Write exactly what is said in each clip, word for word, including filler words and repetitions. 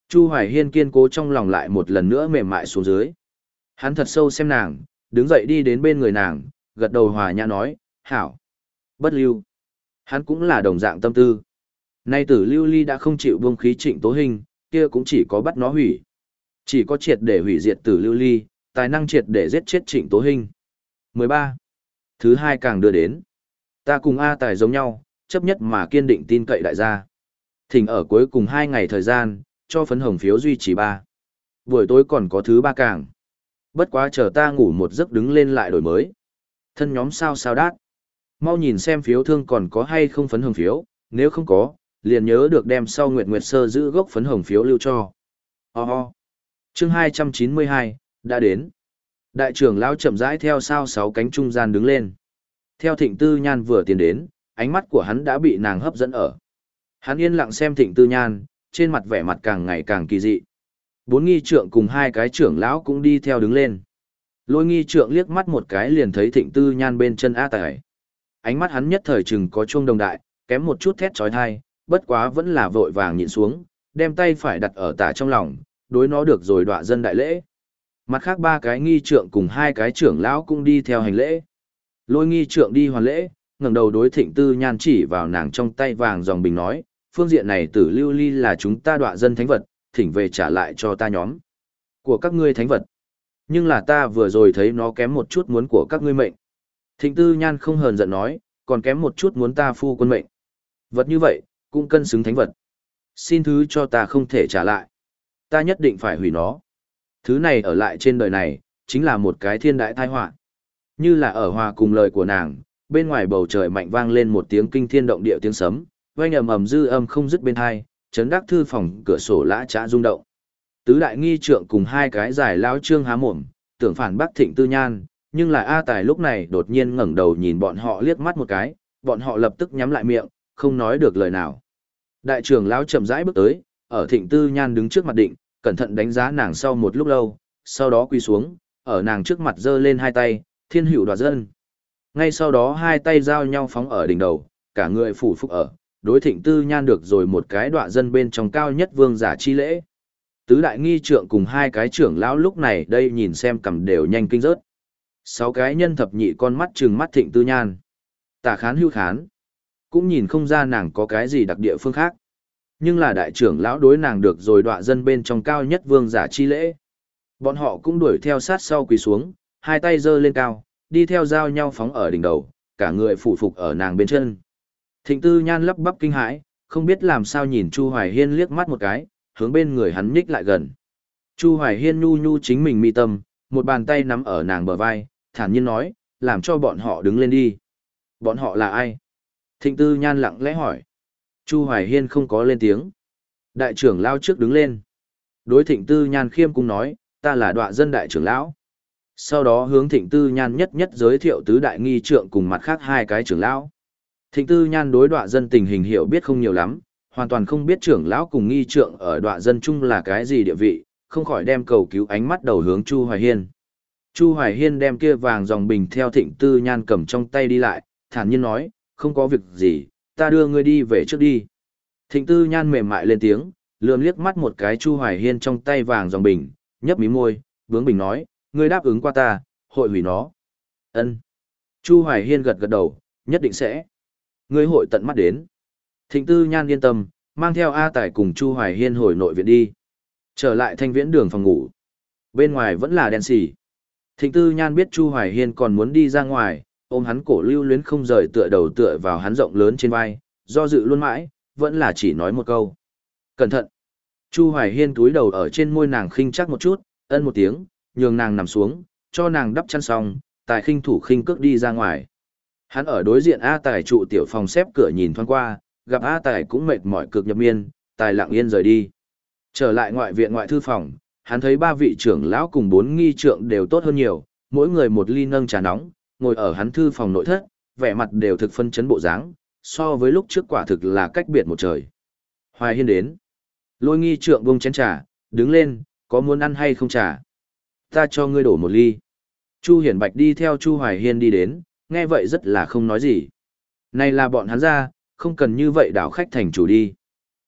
Chu Hoài Hiên kiên cố trong lòng lại một lần nữa mềm mại xuống dưới. Hắn thật sâu xem nàng, đứng dậy đi đến bên người nàng, gật đầu hòa nhã nói, hảo. Bất lưu. Hắn cũng là đồng dạng tâm tư. Nay tử lưu ly đã không chịu buông khí Trịnh Tố Hinh, kia cũng chỉ có bắt nó hủy. Chỉ có triệt để hủy diệt tử lưu ly, tài năng triệt để giết chết Trịnh Tố Hinh. mười ba. Thứ hai càng đưa đến. Ta cùng A Tài giống nhau, chấp nhất mà kiên định tin cậy đại gia. Thỉnh ở cuối cùng hai ngày thời gian, cho phấn hồng phiếu duy trì ba. Buổi tối còn có thứ ba càng. Bất quá chờ ta ngủ một giấc đứng lên lại đổi mới. Thân nhóm sao sao đát. Mau nhìn xem phiếu thương còn có hay không phấn hồng phiếu, nếu không có, liền nhớ được đem sau Nguyệt Nguyệt Sơ giữ gốc phấn hồng phiếu lưu cho. Ho ho. Chương hai trăm chín mươi hai, đã đến. Đại trưởng lão chậm rãi theo sao sáu cánh trung gian đứng lên. Theo Thịnh Tư Nhan vừa tiến đến, ánh mắt của hắn đã bị nàng hấp dẫn ở. Hắn yên lặng xem Thịnh Tư Nhan, trên mặt vẻ mặt càng ngày càng kỳ dị. Bốn nghi trượng cùng hai cái trưởng lão cũng đi theo đứng lên. Lôi nghi trượng liếc mắt một cái liền thấy Thịnh Tư Nhan bên chân A Tài. Ánh mắt hắn nhất thời chừng có chuông đồng đại, kém một chút thét chói tai, bất quá vẫn là vội vàng nhịn xuống, đem tay phải đặt ở tả trong lòng, đối nó được rồi đọa dân đại lễ. Mặt khác ba cái nghi trượng cùng hai cái trưởng lão cũng đi theo hành lễ. Lôi nghi trượng đi hoàn lễ, ngẩng đầu đối Thịnh Tư Nhan chỉ vào nàng trong tay vàng dòng bình nói, phương diện này tử lưu ly là chúng ta đọa dân thánh vật, thỉnh về trả lại cho ta nhóm của các ngươi thánh vật. Nhưng là ta vừa rồi thấy nó kém một chút muốn của các ngươi mệnh. Thịnh Tư Nhan không hờn giận nói, còn kém một chút muốn ta phu quân mệnh. Vật như vậy, cũng cân xứng thánh vật. Xin thứ cho ta không thể trả lại. Ta nhất định phải hủy nó. Thứ này ở lại trên đời này, chính là một cái thiên đại tai họa. Như là ở hòa cùng lời của nàng, bên ngoài bầu trời mạnh vang lên một tiếng kinh thiên động địa tiếng sấm, vang ầm ầm dư âm không dứt bên hai, chấn đắc thư phòng cửa sổ lã chã rung động. Tứ đại nghi trượng cùng hai cái giải lao trương há mồm, tưởng phản bác Thịnh Tư Nhan, nhưng là A Tài lúc này đột nhiên ngẩng đầu nhìn bọn họ liếc mắt một cái, bọn họ lập tức nhắm lại miệng, không nói được lời nào. Đại trưởng lão chậm rãi bước tới, ở Thịnh Tư Nhan đứng trước mặt định, cẩn thận đánh giá nàng sau một lúc lâu, sau đó quỳ xuống, ở nàng trước mặt giơ lên hai tay, thiên hữu đoạt dân. Ngay sau đó hai tay giao nhau phóng ở đỉnh đầu, cả người phủ phục ở, đối Thịnh Tư Nhan được rồi một cái đoạt dân bên trong cao nhất vương giả chi lễ. Tứ đại nghi trượng cùng hai cái trưởng lão lúc này đây nhìn xem cầm đều nhanh kinh rớt. Sáu cái nhân thập nhị con mắt trừng mắt Thịnh Tư Nhan. Tả khán hưu khán. Cũng nhìn không ra nàng có cái gì đặc địa phương khác. Nhưng là đại trưởng lão đối nàng được rồi đọa dân bên trong cao nhất vương giả chi lễ. Bọn họ cũng đuổi theo sát sau quỳ xuống, hai tay giơ lên cao, đi theo giao nhau phóng ở đỉnh đầu, cả người phủ phục ở nàng bên chân. Thịnh Tư Nhan lắp bắp kinh hãi, không biết làm sao nhìn Chu Hoài Hiên liếc mắt một cái, hướng bên người hắn nhích lại gần. Chu Hoài Hiên nhu nhu chính mình mi tâm, một bàn tay nắm ở nàng bờ vai, thản nhiên nói, làm cho bọn họ đứng lên đi. Bọn họ là ai? Thịnh Tư Nhan lặng lẽ hỏi. Chu Hoài Hiên không có lên tiếng. Đại trưởng lão trước đứng lên. Đối Thịnh Tư Nhan khiêm cung nói, ta là đọa dân đại trưởng lão. Sau đó hướng Thịnh Tư Nhan nhất nhất giới thiệu tứ đại nghi trượng cùng mặt khác hai cái trưởng lão. Thịnh Tư Nhan đối đọa dân tình hình hiểu biết không nhiều lắm, hoàn toàn không biết trưởng lão cùng nghi trượng ở đọa dân chung là cái gì địa vị, không khỏi đem cầu cứu ánh mắt đầu hướng Chu Hoài Hiên. Chu Hoài Hiên đem kia vàng dòng bình theo Thịnh Tư Nhan cầm trong tay đi lại, thản nhiên nói, không có việc gì, ta đưa ngươi đi về trước đi. Thịnh Tư Nhan mềm mại lên tiếng, lườm liếc mắt một cái Chu Hoài Hiên trong tay vàng dòng bình, nhấp mí môi, bướng bình nói, ngươi đáp ứng qua ta, hội hủy nó. Ân. Chu Hoài Hiên gật gật đầu, nhất định sẽ. Ngươi hội tận mắt đến. Thịnh Tư Nhan yên tâm, mang theo A Tài cùng Chu Hoài Hiên hồi nội viện đi. Trở lại thanh viễn đường phòng ngủ. Bên ngoài vẫn là đen xì. Thịnh Tư Nhan biết Chu Hoài Hiên còn muốn đi ra ngoài, ôm hắn cổ lưu luyến không rời tựa đầu tựa vào hắn rộng lớn trên vai, do dự luôn mãi, vẫn là chỉ nói một câu. Cẩn thận. Chu Hoài Hiên túi đầu ở trên môi nàng khinh chắc một chút, ân một tiếng, nhường nàng nằm xuống, cho nàng đắp chăn xong, Tài khinh thủ khinh cước đi ra ngoài. Hắn ở đối diện A Tài trụ tiểu phòng xếp cửa nhìn thoáng qua, gặp A Tài cũng mệt mỏi cực nhập miên, Tài lặng yên rời đi. Trở lại ngoại viện ngoại thư phòng, hắn thấy ba vị trưởng lão cùng bốn nghi trượng đều tốt hơn nhiều, mỗi người một ly nâng trà nóng, ngồi ở hắn thư phòng nội thất, vẻ mặt đều thực phân chấn bộ dáng, so với lúc trước quả thực là cách biệt một trời. Hoài Hiên đến. Lôi nghi trượng buông chén trà, đứng lên, có muốn ăn hay không trà? Ta cho ngươi đổ một ly. Chu Hiển Bạch đi theo Chu Hoài Hiên đi đến, nghe vậy rất là không nói gì. Này là bọn hắn ra, không cần như vậy đảo khách thành chủ đi.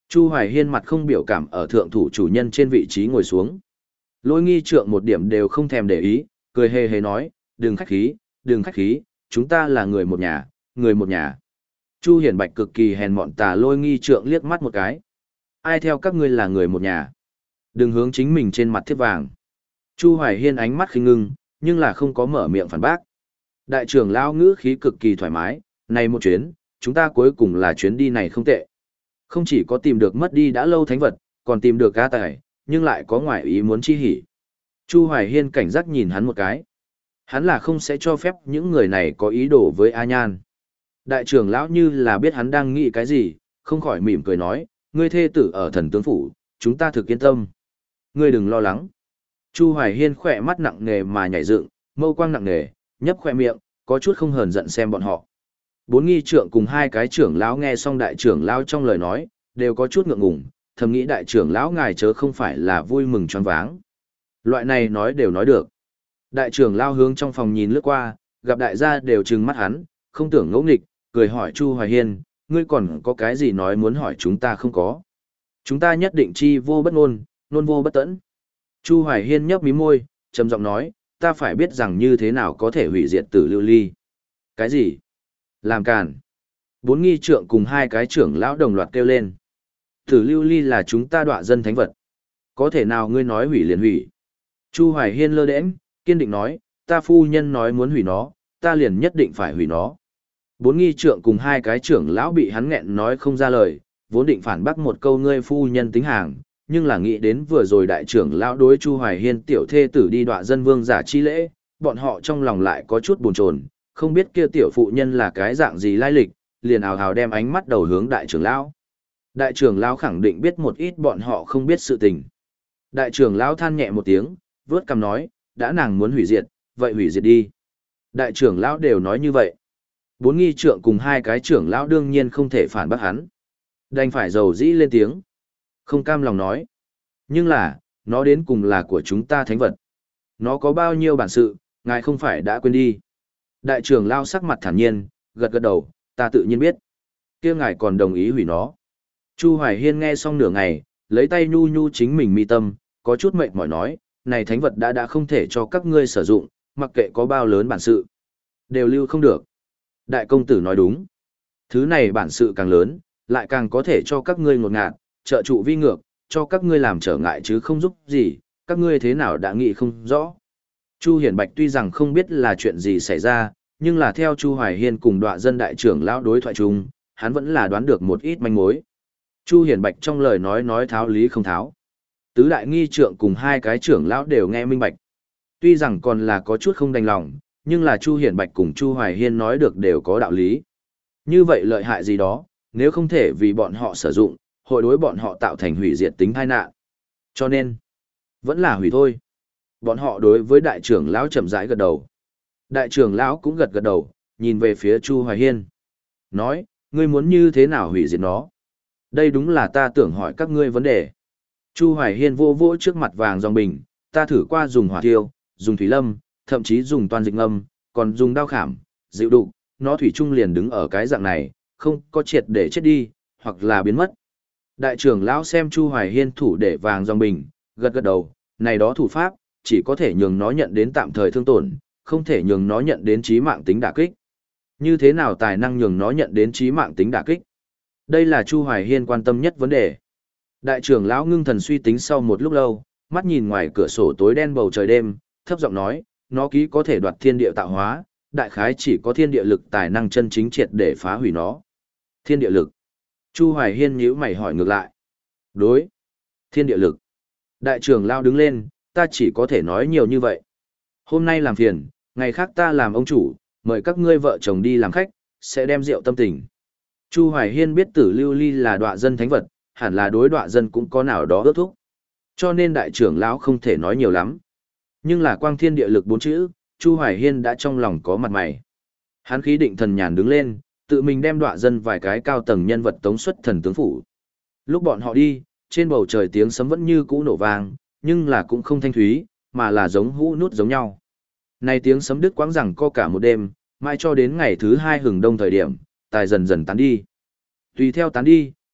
Chu Hoài Hiên mặt không biểu cảm ở thượng thủ chủ nhân trên vị trí ngồi xuống. Lôi nghi trượng một điểm đều không thèm để ý, cười hề hề nói, đừng khách khí, đừng khách khí, chúng ta là người một nhà, người một nhà. Chu Hiển Bạch cực kỳ hèn mọn tà lôi nghi trượng liếc mắt một cái. Ai theo các ngươi là người một nhà? Đừng hướng chính mình trên mặt thiết vàng. Chu Hoài Hiên ánh mắt khinh ngưng, nhưng là không có mở miệng phản bác. Đại trưởng lão ngữ khí cực kỳ thoải mái, này một chuyến, chúng ta cuối cùng là chuyến đi này không tệ. Không chỉ có tìm được mất đi đã lâu thánh vật, còn tìm được ca tài, nhưng lại có ngoại ý muốn chi hỉ. Chu Hoài Hiên cảnh giác nhìn hắn một cái. Hắn là không sẽ cho phép những người này có ý đồ với A Nhan. Đại trưởng lão như là biết hắn đang nghĩ cái gì, không khỏi mỉm cười nói, ngươi thê tử ở thần tướng phủ, chúng ta thực yên tâm. Ngươi đừng lo lắng. Chu Hoài Hiên khỏe mắt nặng nề mà nhảy dựng, mâu quang nặng nề, nhấp khỏe miệng, có chút không hờn giận xem bọn họ. Bốn nghi trượng cùng hai cái trưởng lão nghe xong đại trưởng lão trong lời nói, đều có chút ngượng ngùng, thầm nghĩ đại trưởng lão ngài chớ không phải là vui mừng choáng váng. Loại này nói đều nói được. Đại trưởng lão hướng trong phòng nhìn lướt qua, gặp đại gia đều trừng mắt hắn, không tưởng ngỗ nghịch, cười hỏi Chu Hoài Hiên, ngươi còn có cái gì nói muốn hỏi chúng ta không có. Chúng ta nhất định chi vô bất ngôn, ngôn vô bất tẫn. Chu Hoài Hiên nhấp mí môi, trầm giọng nói, ta phải biết rằng như thế nào có thể hủy diệt Tử Lưu Ly. Cái gì? Làm càn. Bốn nghi trượng cùng hai cái trưởng lão đồng loạt kêu lên. Tử Lưu Ly là chúng ta đọa dân thánh vật. Có thể nào ngươi nói hủy liền hủy? Chu Hoài Hiên lơ đễnh, kiên định nói, ta phu nhân nói muốn hủy nó, ta liền nhất định phải hủy nó. Bốn nghi trượng cùng hai cái trưởng lão bị hắn nghẹn nói không ra lời, vốn định phản bác một câu ngươi phu nhân tính hàng, nhưng là nghĩ đến vừa rồi đại trưởng lão đối Chu Hoài Hiên tiểu thê tử đi đọa dân vương giả chi lễ, bọn họ trong lòng lại có chút buồn chồn, không biết kia tiểu phụ nhân là cái dạng gì lai lịch, liền ào ào đem ánh mắt đầu hướng đại trưởng lão. Đại trưởng lão khẳng định biết một ít bọn họ không biết sự tình. Đại trưởng lão than nhẹ một tiếng, vớt cằm nói, đã nàng muốn hủy diệt, vậy hủy diệt đi. Đại trưởng lão đều nói như vậy. Bốn nghi trượng cùng hai cái trưởng lão đương nhiên không thể phản bác hắn. Đành phải dầu dĩ lên tiếng. Không cam lòng nói. Nhưng là, nó đến cùng là của chúng ta thánh vật. Nó có bao nhiêu bản sự, ngài không phải đã quên đi. Đại trưởng lão sắc mặt thản nhiên, gật gật đầu, ta tự nhiên biết. Kia ngài còn đồng ý hủy nó. Chu Hoài Hiên nghe xong nửa ngày, lấy tay nhu nhu chính mình mi tâm, có chút mệt mỏi nói, này thánh vật đã đã không thể cho các ngươi sử dụng, mặc kệ có bao lớn bản sự. Đều lưu không được. Đại công tử nói đúng. Thứ này bản sự càng lớn, lại càng có thể cho các ngươi ngột ngạt, trợ trụ vi ngược, cho các ngươi làm trở ngại chứ không giúp gì, các ngươi thế nào đã nghĩ không rõ. Chu Hiển Bạch tuy rằng không biết là chuyện gì xảy ra, nhưng là theo Chu Hoài Hiên cùng đọa dân đại trưởng lão đối thoại chung, hắn vẫn là đoán được một ít manh mối. Chu Hiển Bạch trong lời nói nói tháo lý không tháo. Tứ đại nghi trượng cùng hai cái trưởng lão đều nghe minh bạch. Tuy rằng còn là có chút không đành lòng, nhưng là Chu Hiển Bạch cùng Chu Hoài Hiên nói được đều có đạo lý. Như vậy lợi hại gì đó, nếu không thể vì bọn họ sử dụng, hội đối bọn họ tạo thành hủy diệt tính tai nạn. Cho nên, vẫn là hủy thôi. Bọn họ đối với đại trưởng lão chậm rãi gật đầu. Đại trưởng lão cũng gật gật đầu, nhìn về phía Chu Hoài Hiên. Nói, ngươi muốn như thế nào hủy diệt nó? Đây đúng là ta tưởng hỏi các ngươi vấn đề. Chu Hoài Hiên vô vỗ trước mặt vàng dòng bình, ta thử qua dùng hỏa thiêu, dùng thủy lâm, thậm chí dùng toàn dịch ngâm, còn dùng đao khảm, dịu đục, nó thủy chung liền đứng ở cái dạng này, không có triệt để chết đi, hoặc là biến mất. Đại trưởng lão xem Chu Hoài Hiên thủ để vàng dòng bình, gật gật đầu, này đó thủ pháp, chỉ có thể nhường nó nhận đến tạm thời thương tổn, không thể nhường nó nhận đến chí mạng tính đả kích. Như thế nào tài năng nhường nó nhận đến chí mạng tính đả kích? Đây là Chu Hoài Hiên quan tâm nhất vấn đề. Đại trưởng lão ngưng thần suy tính sau một lúc lâu, mắt nhìn ngoài cửa sổ tối đen bầu trời đêm, thấp giọng nói, nó ký có thể đoạt thiên địa tạo hóa, đại khái chỉ có thiên địa lực tài năng chân chính triệt để phá hủy nó. Thiên địa lực. Chu Hoài Hiên nhíu mày hỏi ngược lại. Đối. Thiên địa lực. Đại trưởng lão đứng lên, ta chỉ có thể nói nhiều như vậy. Hôm nay làm phiền, ngày khác ta làm ông chủ, mời các ngươi vợ chồng đi làm khách, sẽ đem rượu tâm tình. Chu Hoài Hiên biết Tử Lưu Ly là đọa dân thánh vật, hẳn là đối đọa dân cũng có nào đó ước thúc. Cho nên đại trưởng lão không thể nói nhiều lắm. Nhưng là quang thiên địa lực bốn chữ, Chu Hoài Hiên đã trong lòng có mặt mày. Hắn khí định thần nhàn đứng lên, tự mình đem đọa dân vài cái cao tầng nhân vật tống xuất thần tướng phủ. Lúc bọn họ đi, trên bầu trời tiếng sấm vẫn như cũ nổ vang, nhưng là cũng không thanh thúy, mà là giống hũ nút giống nhau. Này tiếng sấm đứt quãng rằng co cả một đêm, mai cho đến ngày thứ hai hừng đông thời điểm, tài dần dần tán đi. Tùy theo tán đi,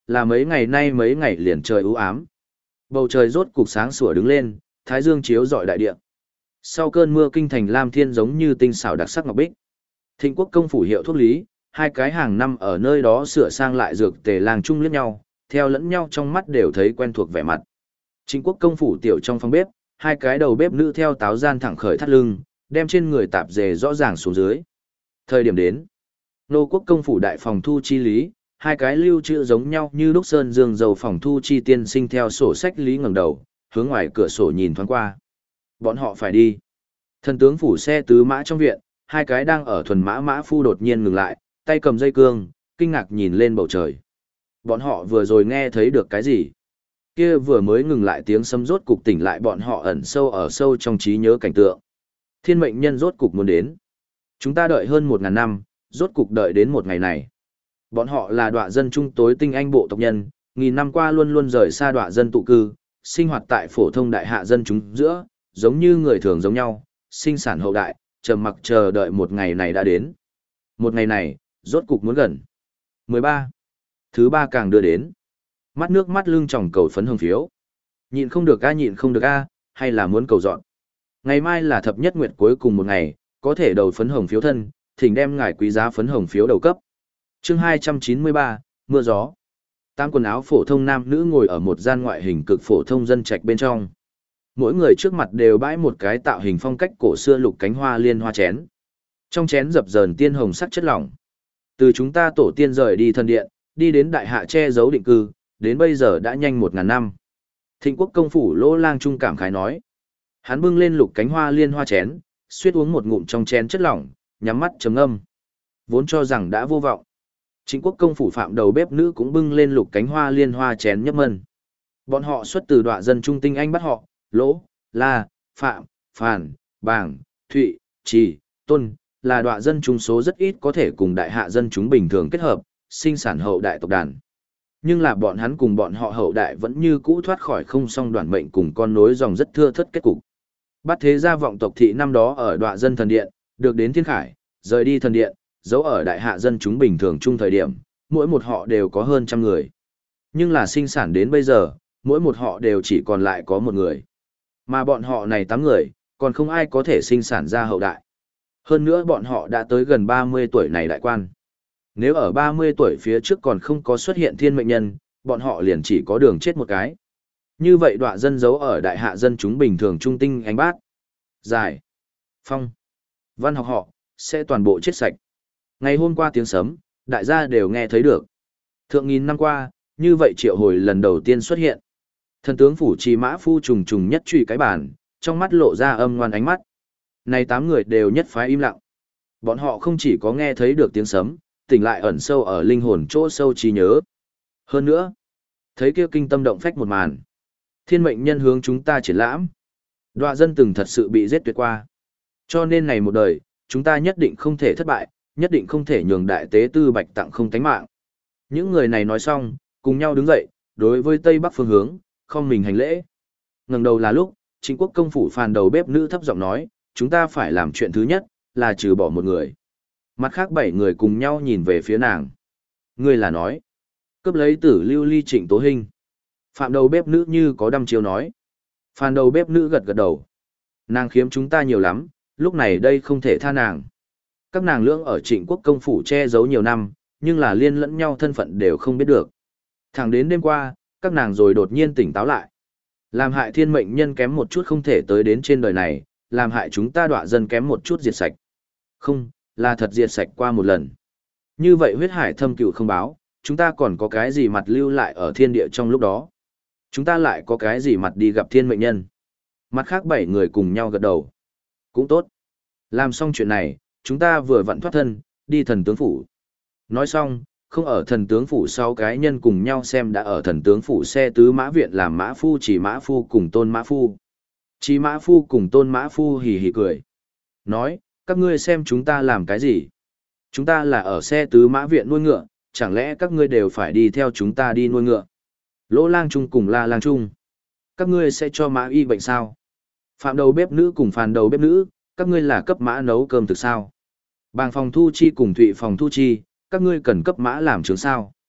là mấy ngày nay mấy ngày liền trời u ám. Bầu trời rốt cục sáng sủa đứng lên, thái dương chiếu rọi đại địa. Sau cơn mưa kinh thành Lam Thiên giống như tinh xảo đặc sắc ngọc bích. Thịnh Quốc công phủ hiệu thuốc lý, hai cái hàng năm ở nơi đó sửa sang lại dược tề làng chung liếc nhau, theo lẫn nhau trong mắt đều thấy quen thuộc vẻ mặt. Trịnh Quốc công phủ tiểu trong phòng bếp, hai cái đầu bếp nữ theo táo gian thẳng khởi thắt lưng, đem trên người tạp dề rõ ràng xuống dưới. Thời điểm đến, nô quốc công phủ đại phòng thu chi lý, hai cái lưu trữ giống nhau như lúc sơn dương dầu phòng thu chi tiên sinh theo sổ sách lý ngẩng đầu, hướng ngoài cửa sổ nhìn thoáng qua. Bọn họ phải đi. Thần tướng phủ xe tứ mã trong viện, hai cái đang ở thuần mã mã phu đột nhiên ngừng lại, tay cầm dây cương, kinh ngạc nhìn lên bầu trời. Bọn họ vừa rồi nghe thấy được cái gì? Kia vừa mới ngừng lại tiếng sấm rốt cục tỉnh lại bọn họ ẩn sâu ở sâu trong trí nhớ cảnh tượng. Thiên mệnh nhân rốt cục muốn đến. Chúng ta đợi hơn một ngàn năm, rốt cục đợi đến một ngày này. Bọn họ là đọa dân trung tối tinh anh bộ tộc nhân, nghìn năm qua luôn luôn rời xa đọa dân tụ cư, sinh hoạt tại phổ thông đại hạ dân chúng giữa, giống như người thường giống nhau, sinh sản hậu đại, trầm mặc chờ đợi một ngày này đã đến. Một ngày này, rốt cục muốn gần. mười ba. Thứ ba càng đưa đến. Mắt nước mắt lưng tròng cầu phấn hồng phiếu. Nhịn không được a nhịn không được a, hay là muốn cầu dọn. Ngày mai là thập nhất nguyệt cuối cùng một ngày, có thể đầu phấn hồng phiếu thân, thỉnh đem ngài quý giá phấn hồng phiếu đầu cấp. Chương hai trăm chín mươi ba, mưa gió. Tám quần áo phổ thông nam nữ ngồi ở một gian ngoại hình cực phổ thông dân trạch bên trong. Mỗi người trước mặt đều bãi một cái tạo hình phong cách cổ xưa lục cánh hoa liên hoa chén. Trong chén dập dờn tiên hồng sắc chất lỏng. Từ chúng ta tổ tiên rời đi thần điện, đi đến đại hạ che giấu định cư, đến bây giờ đã nhanh một ngàn năm. Thịnh Quốc công phủ Lỗ Lang trung cảm khái nói. Hắn bưng lên lục cánh hoa liên hoa chén, suýt uống một ngụm trong chén chất lỏng, nhắm mắt trầm ngâm. Vốn cho rằng đã vô vọng. Trịnh Quốc công phủ phạm đầu bếp nữ cũng bưng lên lục cánh hoa liên hoa chén nhấp mân. Bọn họ xuất từ đọa dân trung tinh anh bắt họ, Lỗ, La, Phạm, Phàn, Bàng, Thụy, Trì, Tôn, là đọa dân trung số rất ít có thể cùng đại hạ dân chúng bình thường kết hợp, sinh sản hậu đại tộc đàn. Nhưng là bọn hắn cùng bọn họ hậu đại vẫn như cũ thoát khỏi không song đoàn mệnh cùng con nối dòng rất thưa thất kết cục. Bắt thế gia vọng tộc thị năm đó ở đọa dân thần điện, được đến thiên khải, rời đi thần điện, giấu ở đại hạ dân chúng bình thường chung thời điểm, mỗi một họ đều có hơn trăm người. Nhưng là sinh sản đến bây giờ, mỗi một họ đều chỉ còn lại có một người. Mà bọn họ này tám người, còn không ai có thể sinh sản ra hậu đại. Hơn nữa bọn họ đã tới gần ba mươi tuổi này đại quan. Nếu ở ba mươi tuổi phía trước còn không có xuất hiện thiên mệnh nhân, bọn họ liền chỉ có đường chết một cái. Như vậy đọa dân giấu ở đại hạ dân chúng bình thường trung tinh ánh bát. Giải. Phong. Văn học họ, sẽ toàn bộ chết sạch. Ngày hôm qua tiếng sấm, đại gia đều nghe thấy được. Thượng nghìn năm qua, như vậy triệu hồi lần đầu tiên xuất hiện. Thần tướng phủ trì mã phu trùng trùng nhất truy cái bàn, trong mắt lộ ra âm ngoan ánh mắt. Này tám người đều nhất phái im lặng. Bọn họ không chỉ có nghe thấy được tiếng sấm, tỉnh lại ẩn sâu ở linh hồn chỗ sâu trí nhớ. Hơn nữa, thấy kia kinh tâm động phách một màn. Thiên mệnh nhân hướng chúng ta triển lãm. Đọa dân từng thật sự bị giết tuyệt qua. Cho nên này một đời, chúng ta nhất định không thể thất bại, nhất định không thể nhường đại tế tư bạch tặng không tánh mạng. Những người này nói xong, cùng nhau đứng dậy, đối với tây bắc phương hướng, không mình hành lễ. Ngẩng đầu là lúc, Trịnh Quốc công phủ phàn đầu bếp nữ thấp giọng nói, chúng ta phải làm chuyện thứ nhất, là trừ bỏ một người. Mặt khác bảy người cùng nhau nhìn về phía nàng. Người là nói, cướp lấy tử lưu ly Trịnh Tố Hinh. Phạm đầu bếp nữ như có đăm chiếu nói. Phàn đầu bếp nữ gật gật đầu. Nàng khiếm chúng ta nhiều lắm, lúc này đây không thể tha nàng. Các nàng lưỡng ở Trịnh Quốc công phủ che giấu nhiều năm, nhưng là liên lẫn nhau thân phận đều không biết được. Thẳng đến đêm qua, các nàng rồi đột nhiên tỉnh táo lại. Làm hại thiên mệnh nhân kém một chút không thể tới đến trên đời này, làm hại chúng ta đọa dân kém một chút diệt sạch. Không, là thật diệt sạch qua một lần. Như vậy huyết hải thâm cựu không báo, chúng ta còn có cái gì mặt lưu lại ở thiên địa trong lúc đó. Chúng ta lại có cái gì mặt đi gặp thiên mệnh nhân. Mặt khác bảy người cùng nhau gật đầu. Cũng tốt. Làm xong chuyện này, chúng ta vừa vặn thoát thân, đi thần tướng phủ. Nói xong, không ở thần tướng phủ sau cái nhân cùng nhau xem đã ở thần tướng phủ xe tứ mã viện làm mã phu chỉ mã phu cùng tôn mã phu. Chỉ mã phu cùng tôn mã phu hì hì cười. Nói, các ngươi xem chúng ta làm cái gì? Chúng ta là ở xe tứ mã viện nuôi ngựa, chẳng lẽ các ngươi đều phải đi theo chúng ta đi nuôi ngựa? Lỗ Lang Trung cùng La Lang Trung. Các ngươi sẽ cho mã y bệnh sao? Phạm đầu bếp nữ cùng phàn đầu bếp nữ, các ngươi là cấp mã nấu cơm thực sao? Bàng phòng thu chi cùng thụy phòng thu chi, các ngươi cần cấp mã làm chứng sao?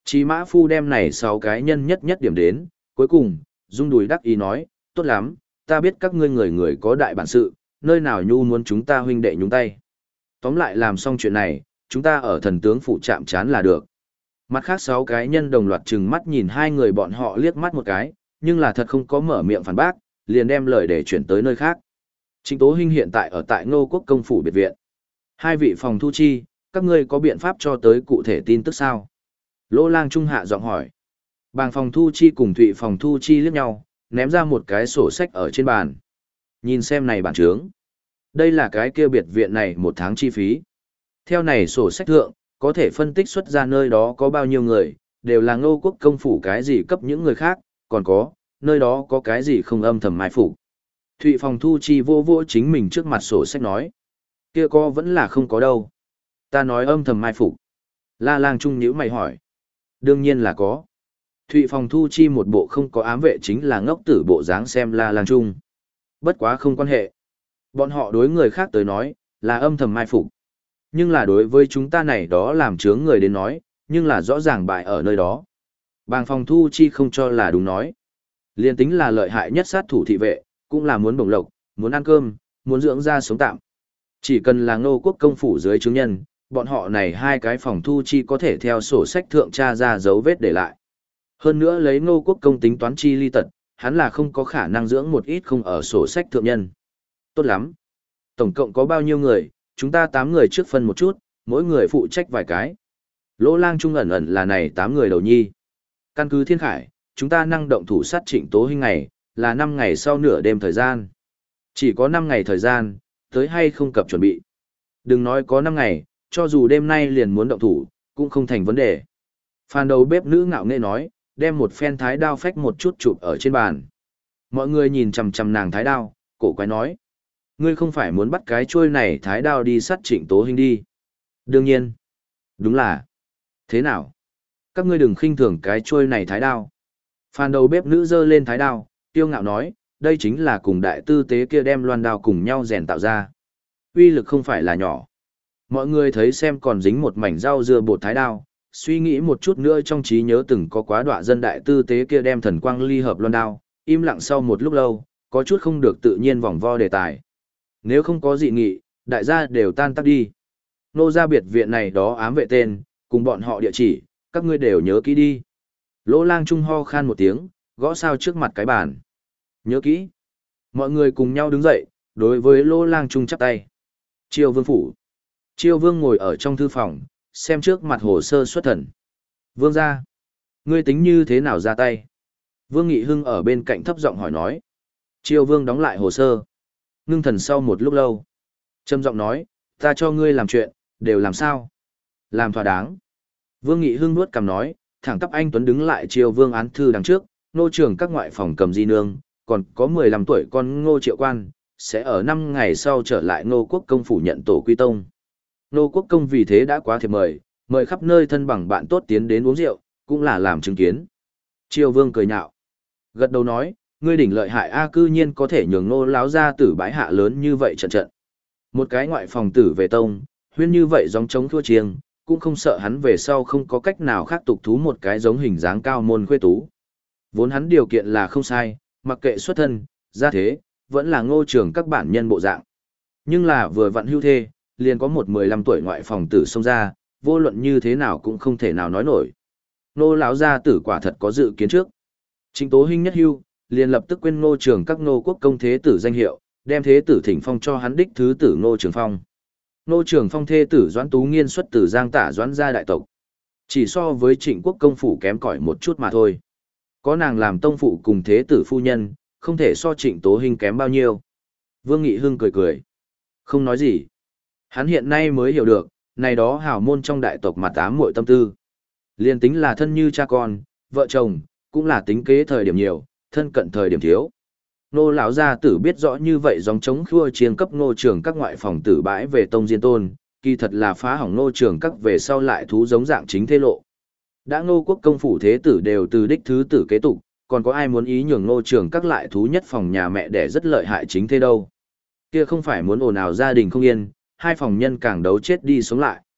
Chí Mã Phu đem này sáu cái nhân nhất nhất điểm đến, cuối cùng, rung đùi đắc ý nói, tốt lắm, ta biết các ngươi người người có đại bản sự, nơi nào nhu muốn chúng ta huynh đệ nhúng tay. Tóm lại làm xong chuyện này, chúng ta ở thần tướng phủ chạm chán là được. Mặt khác sáu cái nhân đồng loạt trừng mắt nhìn hai người bọn họ liếc mắt một cái, nhưng là thật không có mở miệng phản bác, liền đem lời để chuyển tới nơi khác. Trịnh Tố Hinh hiện tại ở tại Ngô Quốc công phủ biệt viện. Hai vị phòng thu chi, các ngươi có biện pháp cho tới cụ thể tin tức sao? Lỗ Lang Trung hạ giọng hỏi. Bàng phòng thu chi cùng Thụy phòng thu chi liếc nhau, ném ra một cái sổ sách ở trên bàn. Nhìn xem này bản trướng. Đây là cái kia biệt viện này một tháng chi phí. Theo này sổ sách thượng, có thể phân tích xuất ra nơi đó có bao nhiêu người, đều là Ngô Quốc công phủ cái gì cấp những người khác, còn có, nơi đó có cái gì không âm thầm mai phục. Thụy phòng thu chi vô vô chính mình trước mặt sổ sách nói. Kia có vẫn là không có đâu. Ta nói âm thầm mai phục. La Lang Trung nhíu mày hỏi. Đương nhiên là có. Thụy phòng thu chi một bộ không có ám vệ chính là ngốc tử bộ dáng xem La Lang Trung. Bất quá không quan hệ. Bọn họ đối người khác tới nói, là âm thầm mai phục. Nhưng là đối với chúng ta này đó làm chướng người đến nói, nhưng là rõ ràng bại ở nơi đó. Bàng phòng thu chi không cho là đúng nói. Liên tính là lợi hại nhất sát thủ thị vệ, cũng là muốn bổng lộc, muốn ăn cơm, muốn dưỡng ra sống tạm. Chỉ cần là Ngô Quốc công phủ dưới chứng nhân, bọn họ này hai cái phòng thu chi có thể theo sổ sách thượng tra ra dấu vết để lại. Hơn nữa lấy Ngô Quốc công tính toán chi ly tật, hắn là không có khả năng dưỡng một ít không ở sổ sách thượng nhân. Tốt lắm. Tổng cộng có bao nhiêu người, chúng ta tám người trước phân một chút, mỗi người phụ trách vài cái. Lỗ Lang Trung ẩn ẩn là này tám người đầu nhi. Căn cứ Thiên Khải, chúng ta năng động thủ sát Trịnh Tố Hinh ngày, là năm ngày sau nửa đêm thời gian. Chỉ có năm ngày thời gian, tới hay không cập chuẩn bị. Đừng nói có năm ngày, cho dù đêm nay liền muốn động thủ, cũng không thành vấn đề. Phan đầu bếp nữ ngạo nghễ nói, đem một phen thái đao phách một chút chụp ở trên bàn. Mọi người nhìn chằm chằm nàng thái đao, cổ quái nói. Ngươi không phải muốn bắt cái chuôi này thái đao đi sát Trịnh Tố Hinh đi. Đương nhiên. Đúng là. Thế nào? Các ngươi đừng khinh thường cái chuôi này thái đao. Phan đầu bếp nữ giơ lên thái đao, tiêu ngạo nói, đây chính là cùng đại tư tế kia đem loan đao cùng nhau rèn tạo ra. Uy lực không phải là nhỏ. Mọi người thấy xem còn dính một mảnh rau dưa bột thái đao, suy nghĩ một chút nữa trong trí nhớ từng có quá đọa dân đại tư tế kia đem thần quang ly hợp loan đao, im lặng sau một lúc lâu, có chút không được tự nhiên vòng vo đề tài. Nếu không có dị nghị, đại gia đều tan tác đi. Nô gia biệt viện này đó ám vệ tên, cùng bọn họ địa chỉ, các ngươi đều nhớ kỹ đi. Lỗ Lang Trung ho khan một tiếng, gõ sao trước mặt cái bàn. Nhớ kỹ. Mọi người cùng nhau đứng dậy, đối với Lỗ Lang Trung chắp tay. Triều Vương phủ. Triều Vương ngồi ở trong thư phòng, xem trước mặt hồ sơ xuất thần. Vương gia, ngươi tính như thế nào ra tay? Vương Nghị Hưng ở bên cạnh thấp giọng hỏi nói. Triều Vương đóng lại hồ sơ. Ngưng thần sau một lúc lâu. Trầm giọng nói, ta cho ngươi làm chuyện, đều làm sao? Làm thỏa đáng. Vương Nghị Hưng nuốt cằm nói, thẳng tắp anh Tuấn đứng lại Triều Vương án thư đằng trước, nô trưởng các ngoại phòng cầm di nương, còn có mười lăm tuổi con Ngô Triệu Quan, sẽ ở năm ngày sau trở lại Ngô Quốc công phủ nhận tổ quy tông. Ngô Quốc công vì thế đã quá thiệp mời, mời khắp nơi thân bằng bạn tốt tiến đến uống rượu, cũng là làm chứng kiến. Triều Vương cười nhạo, gật đầu nói, ngươi đỉnh lợi hại a, cư nhiên có thể nhường Ngô láo ra tử bãi hạ lớn như vậy trận trận. Một cái ngoại phòng tử về tông, huyên như vậy giống chống thua chiêng, cũng không sợ hắn về sau không có cách nào khác tục thú một cái giống hình dáng cao môn khuê tú. Vốn hắn điều kiện là không sai, mặc kệ xuất thân, gia thế, vẫn là Ngô trưởng các bản nhân bộ dạng. Nhưng là vừa vặn hưu thê, liền có một mười lăm tuổi ngoại phòng tử xông ra, vô luận như thế nào cũng không thể nào nói nổi. Ngô lão gia tử quả thật có dự kiến trước. Trịnh Tố Hinh nhất hưu, liền lập tức quên Ngô trưởng các Ngô quốc công thế tử danh hiệu, đem thế tử thỉnh phong cho hắn đích thứ tử Ngô Trường Phong. Ngô Trường Phong thê tử Doãn Tú Nghiên xuất từ Giang Tả Doãn gia đại tộc. Chỉ so với Trịnh quốc công phủ kém cỏi một chút mà thôi. Có nàng làm tông phụ cùng thế tử phu nhân, không thể so Trịnh Tố Hinh kém bao nhiêu. Vương Nghị Hưng cười cười. Không nói gì. Hắn hiện nay mới hiểu được, này đó hào môn trong đại tộc mà tám muội tâm tư. Liên tính là thân như cha con, vợ chồng, cũng là tính kế thời điểm nhiều, thân cận thời điểm thiếu. Nô lão gia tử biết rõ như vậy dòng chống khua chiên cấp Ngô trưởng các ngoại phòng tử bãi về tông diên tôn, kỳ thật là phá hỏng Ngô trưởng các về sau lại thú giống dạng chính thế lộ. Đã Ngô quốc công phủ thế tử đều từ đích thứ tử kế tục, còn có ai muốn ý nhường Ngô trưởng các lại thú nhất phòng nhà mẹ để rất lợi hại chính thế đâu. Kia không phải muốn ồn ào gia đình không yên, hai phòng nhân càng đấu chết đi sống lại.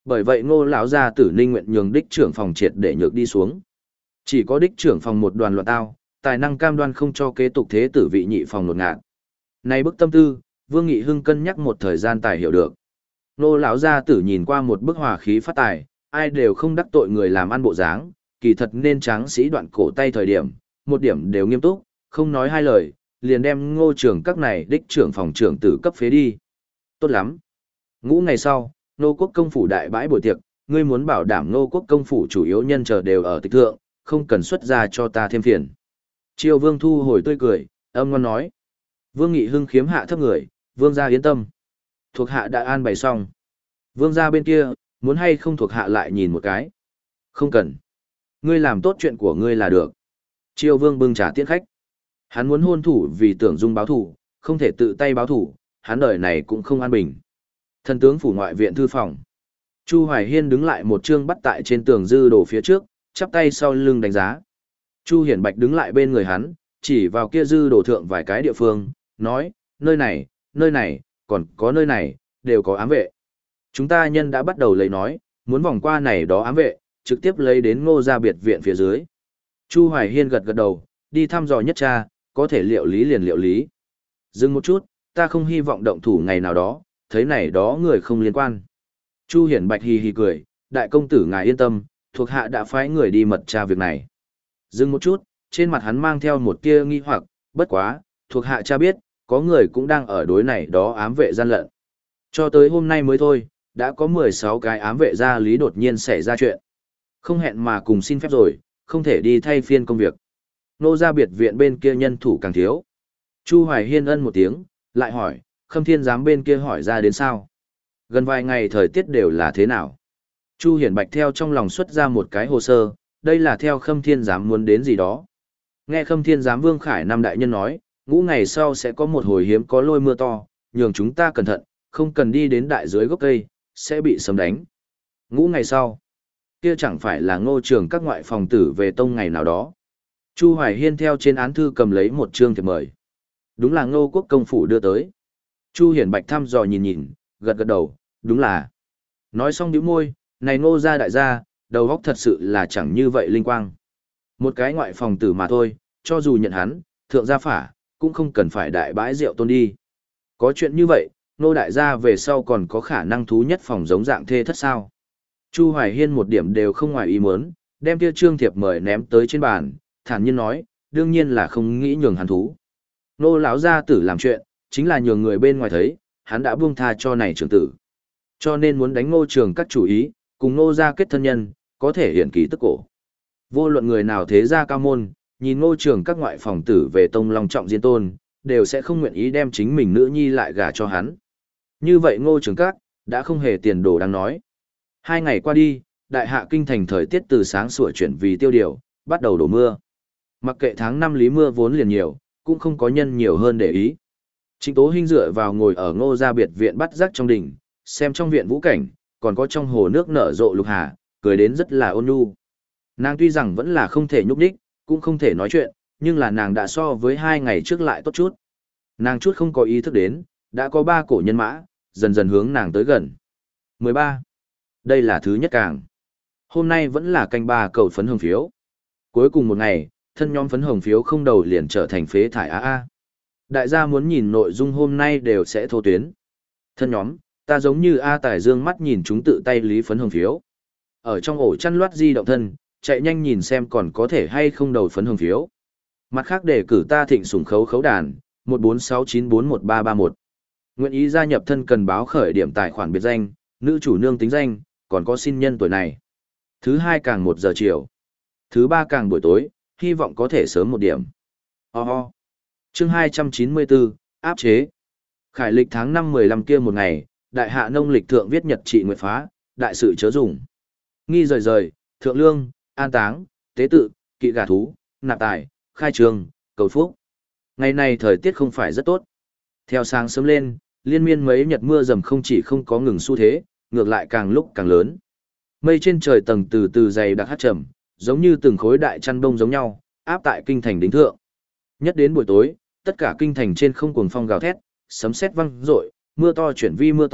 Bởi vậy Ngô lão gia tử Ninh nguyện nhường đích trưởng phòng triệt để nhược đi xuống. Chỉ có đích trưởng phòng một đoàn loạn tao, tài năng cam đoan không cho kế tục thế tử vị nhị phòng nột ngạt. Này bức tâm tư, Vương Nghị Hưng cân nhắc một thời gian tài hiểu được. Ngô lão gia tử nhìn qua một bức hòa khí phát tài, ai đều không đắc tội người làm ăn bộ dáng, kỳ thật nên tráng sĩ đoạn cổ tay thời điểm, một điểm đều nghiêm túc, không nói hai lời, liền đem Ngô trưởng các này đích trưởng phòng trưởng tử cấp phế đi. Tốt lắm. Ngũ ngày sau, Nô quốc công phủ đại bãi buổi tiệc, ngươi muốn bảo đảm Nô quốc công phủ chủ yếu nhân chờ đều ở tịch thượng, không cần xuất ra cho ta thêm phiền. Triều Vương thu hồi tươi cười, âm ngon nói. Vương Nghị Hưng khiếm hạ thấp người, Vương gia yên tâm. Thuộc hạ đã an bày xong. Vương gia bên kia, muốn hay không thuộc hạ lại nhìn một cái. Không cần. Ngươi làm tốt chuyện của ngươi là được. Triều Vương bưng trà tiễn khách. Hắn muốn hôn thủ vì tưởng dung báo thủ, không thể tự tay báo thủ, hắn đời này cũng không an bình. Thần tướng phủ ngoại viện thư phòng. Chu Hoài Hiên đứng lại một chương bắt tại trên tường dư đồ phía trước, chắp tay sau lưng đánh giá. Chu Hiển Bạch đứng lại bên người hắn, chỉ vào kia dư đồ thượng vài cái địa phương, nói, nơi này, nơi này, còn có nơi này, đều có ám vệ. Chúng ta nhân đã bắt đầu lấy nói, muốn vòng qua này đó ám vệ, trực tiếp lấy đến Ngô gia biệt viện phía dưới. Chu Hoài Hiên gật gật đầu, đi thăm dò nhất tra, có thể liệu lý liền liệu lý. Dừng một chút, ta không hy vọng động thủ ngày nào đó, thấy này đó người không liên quan. Chu Hiển Bạch hì hì cười, đại công tử ngài yên tâm, thuộc hạ đã phái người đi mật tra việc này. Dừng một chút, trên mặt hắn mang theo một tia nghi hoặc, bất quá, thuộc hạ cha biết, có người cũng đang ở đối này đó ám vệ gian lận. Cho tới hôm nay mới thôi, đã có mười sáu cái ám vệ gia lý đột nhiên xảy ra chuyện. Không hẹn mà cùng xin phép rồi, không thể đi thay phiên công việc. Nô gia biệt viện bên kia nhân thủ càng thiếu. Chu Hoài Hiên ân một tiếng, lại hỏi, Khâm Thiên giám bên kia hỏi ra đến sao? Gần vài ngày thời tiết đều là thế nào? Chu Hiển Bạch theo trong lòng xuất ra một cái hồ sơ, đây là theo Khâm Thiên giám muốn đến gì đó. Nghe Khâm Thiên giám Vương Khải Nam đại nhân nói, ngũ ngày sau sẽ có một hồi hiếm có lôi mưa to, nhường chúng ta cẩn thận, không cần đi đến đại dưới gốc cây, sẽ bị sấm đánh. Ngũ ngày sau, kia chẳng phải là Ngô Trường các ngoại phòng tử về tông ngày nào đó. Chu Hoài Hiên theo trên án thư cầm lấy một chương thiệp mời. Đúng là Ngô quốc công phủ đưa tới. Chu Hiển Bạch thăm dò nhìn nhìn, gật gật đầu, đúng là. Nói xong nhíu môi, này Ngô gia đại gia, đầu óc thật sự là chẳng như vậy linh quang. Một cái ngoại phòng tử mà thôi, cho dù nhận hắn, thượng gia phả, cũng không cần phải đại bãi rượu tôn đi. Có chuyện như vậy, Ngô đại gia về sau còn có khả năng thú nhất phòng giống dạng thê thất sao. Chu Hoài Hiên một điểm đều không ngoài ý muốn, đem kia trương thiệp mời ném tới trên bàn, thản nhiên nói, đương nhiên là không nghĩ nhường hắn thú. Nô lão gia tử làm chuyện, chính là nhường người bên ngoài thấy, hắn đã buông tha cho này trưởng tử. Cho nên muốn đánh Ngô Trường các chủ ý, cùng Ngô gia kết thân nhân, có thể hiển ký tức cổ. Vô luận người nào thế gia cao môn, nhìn Ngô Trường các ngoại phòng tử về tông long trọng diên tôn, đều sẽ không nguyện ý đem chính mình nữ nhi lại gả cho hắn. Như vậy Ngô Trường các, đã không hề tiền đồ đáng nói. Hai ngày qua đi, đại hạ kinh thành thời tiết từ sáng sủa chuyển vì tiêu điều, bắt đầu đổ mưa. Mặc kệ tháng năm lý mưa vốn liền nhiều, cũng không có nhân nhiều hơn để ý. Trịnh Tố Hinh dựa vào ngồi ở Ngô gia biệt viện bắt rắc trong đỉnh, xem trong viện vũ cảnh, còn có trong hồ nước nở rộ lục hà, cười đến rất là ôn nhu. Nàng tuy rằng vẫn là không thể nhúc nhích, cũng không thể nói chuyện, nhưng là nàng đã so với hai ngày trước lại tốt chút. Nàng chút không có ý thức đến, đã có ba cổ nhân mã, dần dần hướng nàng tới gần. mười ba. Đây là thứ nhất càng. Hôm nay vẫn là canh ba cầu phấn hồng phiếu. Cuối cùng một ngày, thân nhóm phấn hồng phiếu không đầu liền trở thành phế thải a a. Đại gia muốn nhìn nội dung hôm nay đều sẽ thô tuyến. Thân nhóm, ta giống như A Tài dương mắt nhìn chúng tự tay lý phấn hồng phiếu. Ở trong ổ chăn loát di động thân, chạy nhanh nhìn xem còn có thể hay không đầu phấn hồng phiếu. Mặt khác để cử ta thịnh sủng khấu khấu đàn, một bốn sáu chín bốn một ba ba một. Nguyện ý gia nhập thân cần báo khởi điểm tài khoản biệt danh, nữ chủ nương tính danh, còn có xin nhân tuổi này. Thứ hai càng một giờ chiều. Thứ ba càng buổi tối, hy vọng có thể sớm một điểm. Ho ho. Chương hai trăm chín mươi bốn, áp chế. Khải lịch tháng năm mười lăm kia một ngày, đại hạ nông lịch thượng viết nhật trị nguyệt phá, đại sự chớ dùng. Nghi rời rời, thượng lương, an táng, tế tự, kỵ gà thú, nạp tài, khai trường, cầu phúc. Ngày này thời tiết không phải rất tốt. Theo sáng sớm lên, liên miên mấy nhật mưa dầm không chỉ không có ngừng xu thế, ngược lại càng lúc càng lớn. Mây trên trời tầng từ từ dày đặc hắt trầm, giống như từng khối đại chăn đông giống nhau, áp tại kinh thành đỉnh thượng. Nhất đến buổi tối, tất cả kinh thành trên không cuồng phong gào thét, sấm sét vang rội, mưa to chuyển vi mưa to,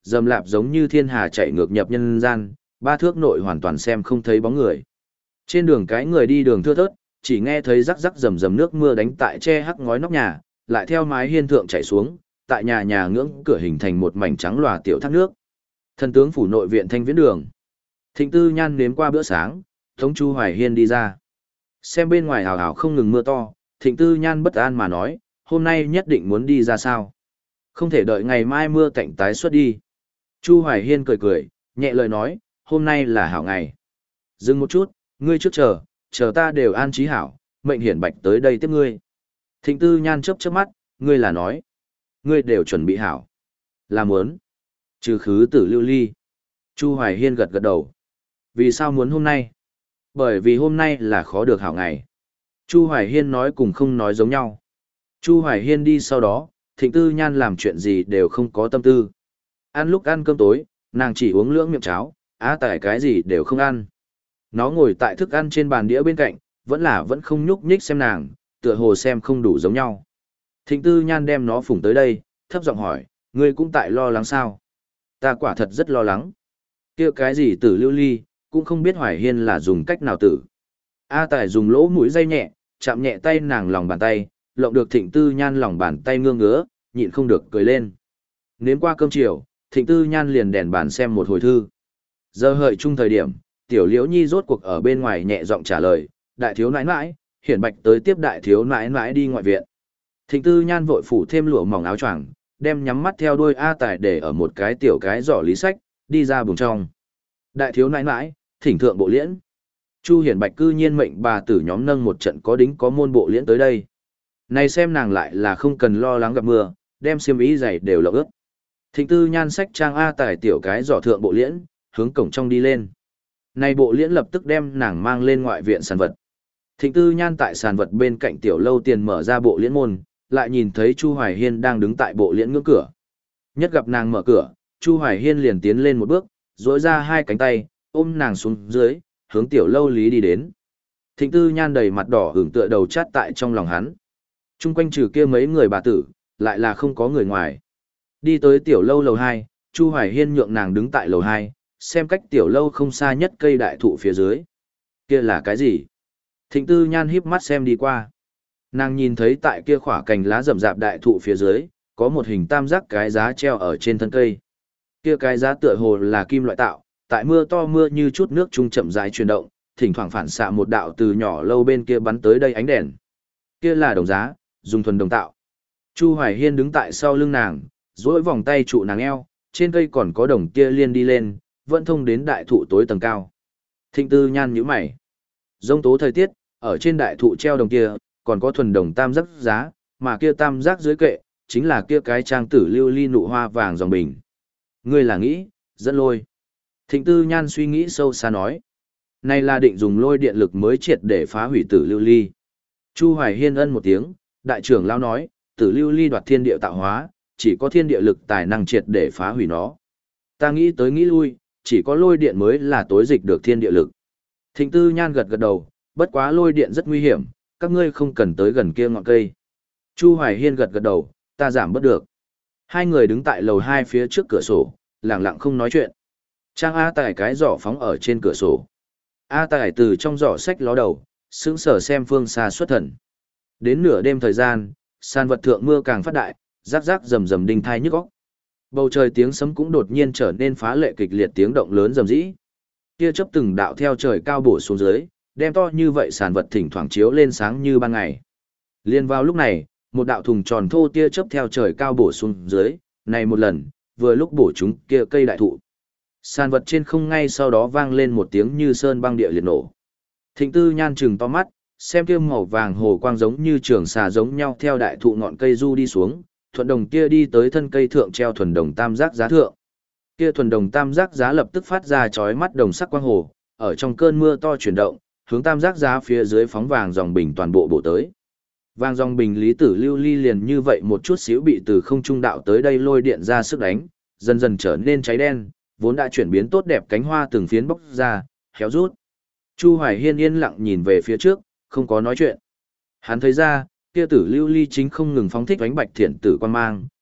dầm lạp giống như thiên hà chạy ngược nhập nhân gian, ba thước nội hoàn toàn xem không thấy bóng người. Trên đường cái người đi đường thưa thớt, chỉ nghe thấy rắc rắc rầm rầm nước mưa đánh tại che hắc ngói nóc nhà, lại theo mái hiên thượng chảy xuống, tại nhà nhà ngưỡng cửa hình thành một mảnh trắng lòa tiểu thác nước. Thần tướng phủ nội viện Thanh Viễn đường. Thịnh Tư Nhan nếm qua bữa sáng, Tống Chu Hoài Hiên đi ra. Xem bên ngoài hào hào không ngừng mưa to, Thịnh Tư Nhan bất an mà nói, hôm nay nhất định muốn đi ra sao? Không thể đợi ngày mai mưa tạnh tái xuất đi. Chu Hoài Hiên cười cười, nhẹ lời nói, hôm nay là hảo ngày. Dừng một chút, ngươi trước chờ, chờ ta đều an trí hảo, mệnh hiển bạch tới đây tiếp ngươi. Thịnh Tư Nhan chớp chớp mắt, ngươi là nói, ngươi đều chuẩn bị hảo. Là muốn. Trừ khứ tử lưu ly. Chu Hoài Hiên gật gật đầu. Vì sao muốn hôm nay? Bởi vì hôm nay là khó được hảo ngày. Chu Hoài Hiên nói cùng không nói giống nhau. Chu Hoài Hiên đi sau đó, Thịnh Tư Nhan làm chuyện gì đều không có tâm tư. Ăn lúc ăn cơm tối, nàng chỉ uống lưỡng miệng cháo, á tại cái gì đều không ăn. Nó ngồi tại thức ăn trên bàn đĩa bên cạnh, vẫn là vẫn không nhúc nhích xem nàng, tựa hồ xem không đủ giống nhau. Thịnh Tư Nhan đem nó phủng tới đây, thấp giọng hỏi, ngươi cũng tại lo lắng sao? Ta quả thật rất lo lắng. Kia cái gì tử lưu ly, cũng không biết Hoài Hiên là dùng cách nào tử. A Tài dùng lỗ mũi dây nhẹ, chạm nhẹ tay nàng lòng bàn tay, lộng được Thịnh Tư Nhan lòng bàn tay ngương ngứa, nhịn không được cười lên. Nếm qua cơm chiều, Thịnh Tư Nhan liền đèn bàn xem một hồi thư. Giờ hợi chung thời điểm, Tiểu Liễu Nhi rốt cuộc ở bên ngoài nhẹ giọng trả lời, đại thiếu nãi nãi, hiển bạch tới tiếp đại thiếu nãi nãi đi ngoại viện. Thịnh Tư Nhan vội phủ thêm lụa mỏng áo choàng, đem nhắm mắt theo đuôi A Tài để ở một cái tiểu cái giỏ lý sách, đi ra buồng trong. Đại thiếu nãi nãi, thỉnh thượng bộ liễn. Chu Hiển Bạch cư nhiên mệnh bà tử nhóm nâng một trận có đính có môn bộ liễn tới đây. Này xem nàng lại là không cần lo lắng gặp mưa, đem xiêm y giày đều lộng ướt. Thịnh Tư Nhan sách trang A Tài tiểu cái giỏ thượng bộ liễn, hướng cổng trong đi lên. Này bộ liễn lập tức đem nàng mang lên ngoại viện sàn vật. Thịnh Tư Nhan tại sàn vật bên cạnh tiểu lâu tiền mở ra bộ liễn môn, lại nhìn thấy Chu Hoài Hiên đang đứng tại bộ liễn ngưỡng cửa. Nhất gặp nàng mở cửa, Chu Hoài Hiên liền tiến lên một bước, duỗi ra hai cánh tay, ôm nàng xuống dưới, hướng tiểu lâu lý đi đến. Thịnh Tư Nhan đầy mặt đỏ hưởng tựa đầu chát tại trong lòng hắn. Trung quanh trừ kia mấy người bà tử, lại là không có người ngoài. Đi tới tiểu lâu lầu hai, Chu Hoài Hiên nhượng nàng đứng tại lầu hai, xem cách tiểu lâu không xa nhất cây đại thụ phía dưới. Kia là cái gì? Thịnh Tư Nhan híp mắt xem đi qua. Nàng nhìn thấy tại kia khỏa cành lá rậm rạp đại thụ phía dưới, có một hình tam giác cái giá treo ở trên thân cây. Kia cái giá tựa hồ là kim loại tạo, tại mưa to mưa như chút nước trung chậm rãi chuyển động, thỉnh thoảng phản xạ một đạo từ nhỏ lâu bên kia bắn tới đây ánh đèn. Kia là đồng giá, dùng thuần đồng tạo. Chu Hoài Hiên đứng tại sau lưng nàng, duỗi vòng tay trụ nàng eo, trên cây còn có đồng kia liên đi lên, vẫn thông đến đại thụ tối tầng cao. Thịnh Tư Nhan nhíu mày. Giông tố thời tiết, ở trên đại thụ treo đồng kia, còn có thuần đồng tam giác giá, mà kia tam giác dưới kệ, chính là kia cái trang tử lưu ly nụ hoa vàng dòng bình. Ngươi là nghĩ, dẫn lôi. Thịnh Tư Nhan suy nghĩ sâu xa nói. Này là định dùng lôi điện lực mới triệt để phá hủy tử lưu ly. Chu Hoài Hiên ân một tiếng, đại trưởng lão nói, tử lưu ly đoạt thiên địa tạo hóa, chỉ có thiên địa lực tài năng triệt để phá hủy nó. Ta nghĩ tới nghĩ lui, chỉ có lôi điện mới là tối dịch được thiên địa lực. Thịnh Tư Nhan gật gật đầu, bất quá lôi điện rất nguy hiểm, các ngươi không cần tới gần kia ngọn cây. Chu Hoài Hiên gật gật đầu, ta giảm bớt được. Hai người đứng tại lầu hai phía trước cửa sổ, lặng lặng không nói chuyện. Trang A Tài cái giỏ phóng ở trên cửa sổ. A Tài từ trong giỏ sách ló đầu, sững sờ xem phương xa xuất thần. Đến nửa đêm thời gian, sàn vật thượng mưa càng phát đại, rác rác rầm rầm đinh thai nhức óc. Bầu trời tiếng sấm cũng đột nhiên trở nên phá lệ kịch liệt, tiếng động lớn rầm rĩ. Tia chớp từng đạo theo trời cao bổ xuống dưới, đem to như vậy sàn vật thỉnh thoảng chiếu lên sáng như ban ngày. Liên vào lúc này, một đạo thùng tròn thô tia chớp theo trời cao bổ xuống dưới, này một lần, vừa lúc bổ trúng kia cây đại thụ. Sàn vật trên không ngay sau đó vang lên một tiếng như sơn băng địa liệt nổ. Thịnh Tư Nhan trừng to mắt, xem kia màu vàng hồ quang giống như trường xà giống nhau theo đại thụ ngọn cây du đi xuống, thuận đồng kia đi tới thân cây thượng treo thuần đồng tam giác giá thượng. Kia thuần đồng tam giác giá lập tức phát ra chói mắt đồng sắc quang hồ, ở trong cơn mưa to chuyển động, hướng tam giác giá phía dưới phóng vàng dòng bình toàn bộ bổ tới. Vàng dòng bình lý tử lưu ly liền như vậy một chút xíu bị từ không trung đạo tới đây lôi điện ra sức đánh, dần dần trở nên cháy đen, vốn đã chuyển biến tốt đẹp cánh hoa từng phiến bốc ra, héo rút. Chu Hoài Hiên yên lặng nhìn về phía trước, không có nói chuyện. Hắn thấy ra, kia tử lưu ly chính không ngừng phóng thích ánh bạch thiện tử quan mang,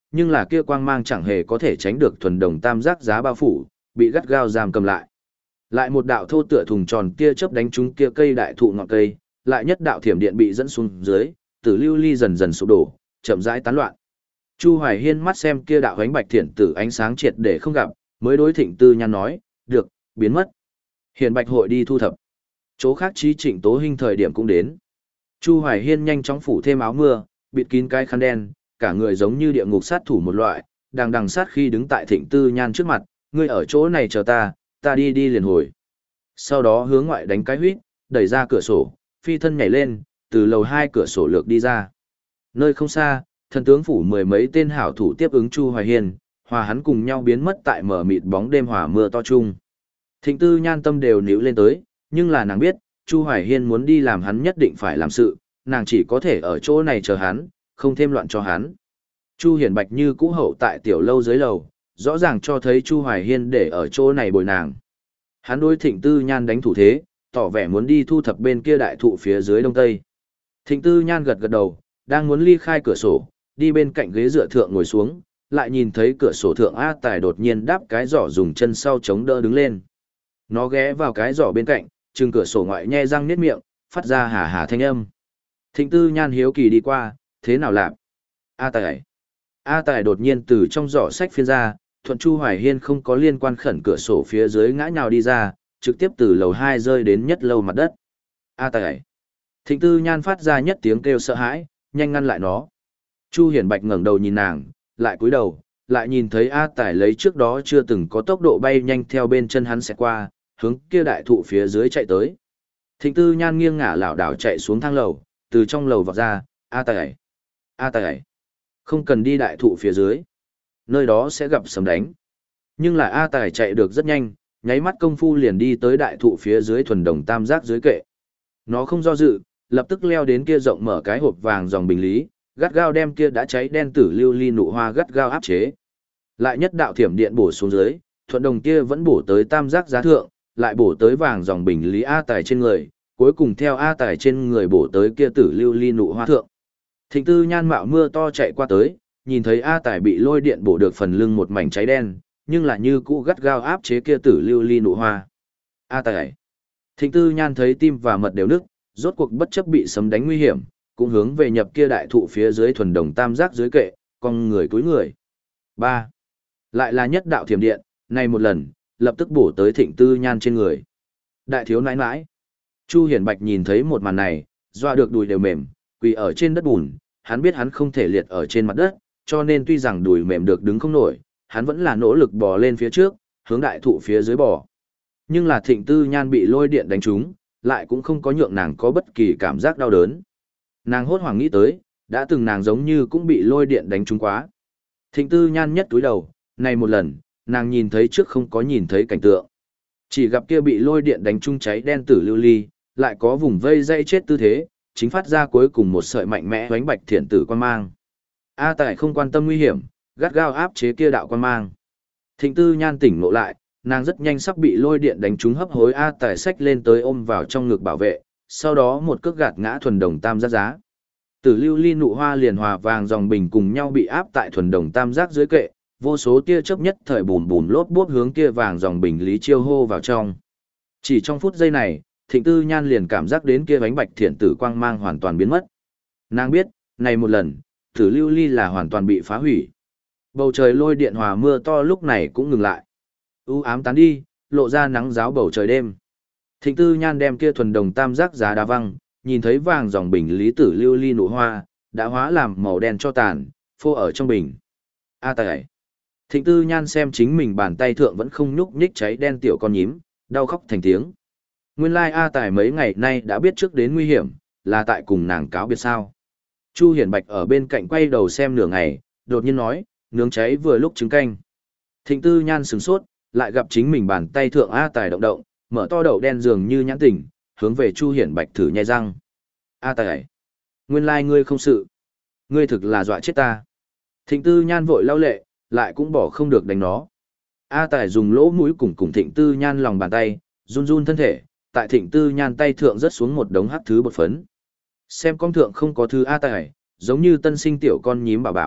nhưng là kia quang mang chẳng hề có thể tránh được thuần đồng tam giác giá bao phủ, bị gắt gao giam cầm lại. Lại một đạo thô tựa thùng tròn tia chớp đánh trúng kia cây đại thụ ngọn cây, lại nhất đạo thiểm điện bị dẫn xuống dưới, tử lưu ly dần dần sụp đổ, chậm rãi tán loạn. Chu Hoài Hiên mắt xem kia đạo ánh bạch thiện tử ánh sáng triệt để không gặp, mới đối Thịnh Tư Nhan nói, được, biến mất. Hiền bạch hội đi thu thập. Chỗ khác Chí Trịnh Tố Hinh thời điểm cũng đến. Chu Hoài Hiên nhanh chóng phủ thêm áo mưa, bịt kín cái khăn đen, cả người giống như địa ngục sát thủ một loại, đang đằng sát khi đứng tại Thịnh Tư Nhan trước mặt, ngươi ở chỗ này chờ ta, ta đi đi liền hồi. Sau đó hướng ngoại đánh cái huýt, đẩy ra cửa sổ, phi thân nhảy lên, từ lầu hai cửa sổ lược đi ra. Nơi không xa, thần tướng phủ mười mấy tên hảo thủ tiếp ứng Chu Hoài Hiên, hòa hắn cùng nhau biến mất tại mở mịt bóng đêm hòa mưa to chung. Thịnh Tư Nhan tâm đều níu lên tới, nhưng là nàng biết, Chu Hoài Hiên muốn đi làm hắn nhất định phải làm sự, nàng chỉ có thể ở chỗ này chờ hắn, không thêm loạn cho hắn. Chu Hiển Bạch như cũ hậu tại tiểu lâu dưới lầu, rõ ràng cho thấy Chu Hoài Hiên để ở chỗ này bồi nàng. Hắn đối Thịnh Tư Nhan đánh thủ thế, tỏ vẻ muốn đi thu thập bên kia đại thụ phía dưới đông tây. Thịnh Tư Nhan gật gật đầu, đang muốn ly khai cửa sổ, đi bên cạnh ghế dựa thượng ngồi xuống, lại nhìn thấy cửa sổ thượng A Tài đột nhiên đáp cái giỏ dùng chân sau chống đỡ đứng lên. Nó ghé vào cái giỏ bên cạnh, trừng cửa sổ ngoại nhe răng niết miệng, phát ra hà hà thanh âm. Thịnh Tư Nhan hiếu kỳ đi qua, thế nào làm? A Tài. A Tài đột nhiên từ trong giỏ sách phiên ra, thuận Chu Hoài Hiên không có liên quan khẩn cửa sổ phía dưới ngã nhào đi ra, trực tiếp từ lầu hai rơi đến nhất lâu mặt đất. A Tài. Thịnh Tư Nhan phát ra nhất tiếng kêu sợ hãi, nhanh ngăn lại nó. Chu Hiển Bạch ngẩng đầu nhìn nàng, lại cúi đầu, lại nhìn thấy A Tài lấy trước đó chưa từng có tốc độ bay nhanh theo bên chân hắn sẽ qua, hướng kia đại thụ phía dưới chạy tới. Thịnh Tư Nhan nghiêng ngả lảo đảo chạy xuống thang lầu, từ trong lầu vọt ra, A Tài. A Tài. Không cần đi đại thụ phía dưới. Nơi đó sẽ gặp sấm đánh. Nhưng là A Tài chạy được rất nhanh, nháy mắt công phu liền đi tới đại thụ phía dưới thuần đồng tam giác dưới kệ. Nó không do dự, lập tức leo đến kia rộng mở cái hộp vàng dòng bình lý, gắt gao đem kia đã cháy đen tử lưu ly nụ hoa gắt gao áp chế. Lại nhất đạo thiểm điện bổ xuống dưới, thuận đồng kia vẫn bổ tới tam giác giá thượng, lại bổ tới vàng dòng bình lý A Tài trên người, cuối cùng theo A Tài trên người bổ tới kia tử lưu ly nụ hoa thượng. Thịnh Tư Nhan mạo mưa to chạy qua tới, nhìn thấy A Tài bị lôi điện bổ được phần lưng một mảnh cháy đen, nhưng là như cũ gắt gao áp chế kia tử lưu ly nụ hoa. A Tài. Thịnh Tư Nhan thấy tim và mật đều nức, rốt cuộc bất chấp bị sấm đánh nguy hiểm, cũng hướng về nhập kia đại thụ phía dưới thuần đồng tam giác dưới kệ, con người cúi người. ba. Lại là nhất đạo thiểm điện, này một lần, lập tức bổ tới Thịnh Tư Nhan trên người. Đại thiếu nãi nãi. Chu Hiển Bạch nhìn thấy một màn này, doa được đùi đều mềm, quỳ ở trên đất bùn, hắn biết hắn không thể liệt ở trên mặt đất, cho nên tuy rằng đùi mềm được đứng không nổi, hắn vẫn là nỗ lực bò lên phía trước, hướng đại thụ phía dưới bò. Nhưng là Thịnh Tư Nhan bị lôi điện đánh trúng, lại cũng không có nhượng nàng có bất kỳ cảm giác đau đớn. Nàng hốt hoảng nghĩ tới, đã từng nàng giống như cũng bị lôi điện đánh trúng quá. Thịnh Tư Nhan nhất túi đầu, này một lần, nàng nhìn thấy trước không có nhìn thấy cảnh tượng. Chỉ gặp kia bị lôi điện đánh trúng cháy đen tử lưu ly, lại có vùng vây dây chết tư thế, chính phát ra cuối cùng một sợi mạnh mẽ hoánh bạch thiện tử quan mang. A Tài không quan tâm nguy hiểm, gắt gao áp chế kia đạo quan mang. Thịnh Tư Nhan tỉnh ngộ lại, nàng rất nhanh sắp bị lôi điện đánh trúng hấp hối A Tài xách lên tới ôm vào trong ngực bảo vệ, sau đó một cước gạt ngã thuần đồng tam giác giá. Tử lưu ly nụ hoa liền hòa vàng dòng bình cùng nhau bị áp tại thuần đồng tam giác dưới kệ, vô số tia chớp nhất thời bùn bùn lốp bốp hướng kia vàng dòng bình lý chiêu hô vào trong. Chỉ trong phút giây này, Thịnh Tư Nhan liền cảm giác đến kia bánh bạch thiện tử quang mang hoàn toàn biến mất. Nàng biết, này một lần, tử lưu ly là hoàn toàn bị phá hủy. Bầu trời lôi điện hòa mưa to lúc này cũng ngừng lại. U ám tán đi, lộ ra nắng giáo bầu trời đêm. Thịnh Tư Nhan đem kia thuần đồng tam giác giá đá văng, nhìn thấy vàng dòng bình lý tử lưu ly nụ hoa, đã hóa làm màu đen cho tàn, phô ở trong bình. A Tài. Thịnh Tư Nhan xem chính mình bàn tay thượng vẫn không nhúc nhích cháy đen tiểu con nhím, đau khóc thành tiếng. Nguyên lai A Tài mấy ngày nay đã biết trước đến nguy hiểm, là tại cùng nàng cáo biệt sao. Chu Hiển Bạch ở bên cạnh quay đầu xem nửa ngày, đột nhiên nói, nướng cháy vừa lúc trứng canh. Thịnh Tư Nhan sửng sốt, lại gặp chính mình bàn tay thượng A Tài động động, mở to đậu đen dường như nhãn tỉnh, hướng về Chu Hiển Bạch thử nhai răng. A Tài, nguyên lai ngươi không sự. Ngươi thực là dọa chết ta. Thịnh Tư Nhan vội lau lệ, lại cũng bỏ không được đánh nó. A Tài dùng lỗ mũi cùng cùng Thịnh Tư Nhan lòng bàn tay, run run thân thể, tại Thịnh Tư Nhan tay thượng rớt xuống một đống hắc thứ bột phấn. Xem con thượng không có thứ A Tài, giống như tân sinh tiểu con nhím bảo bảo,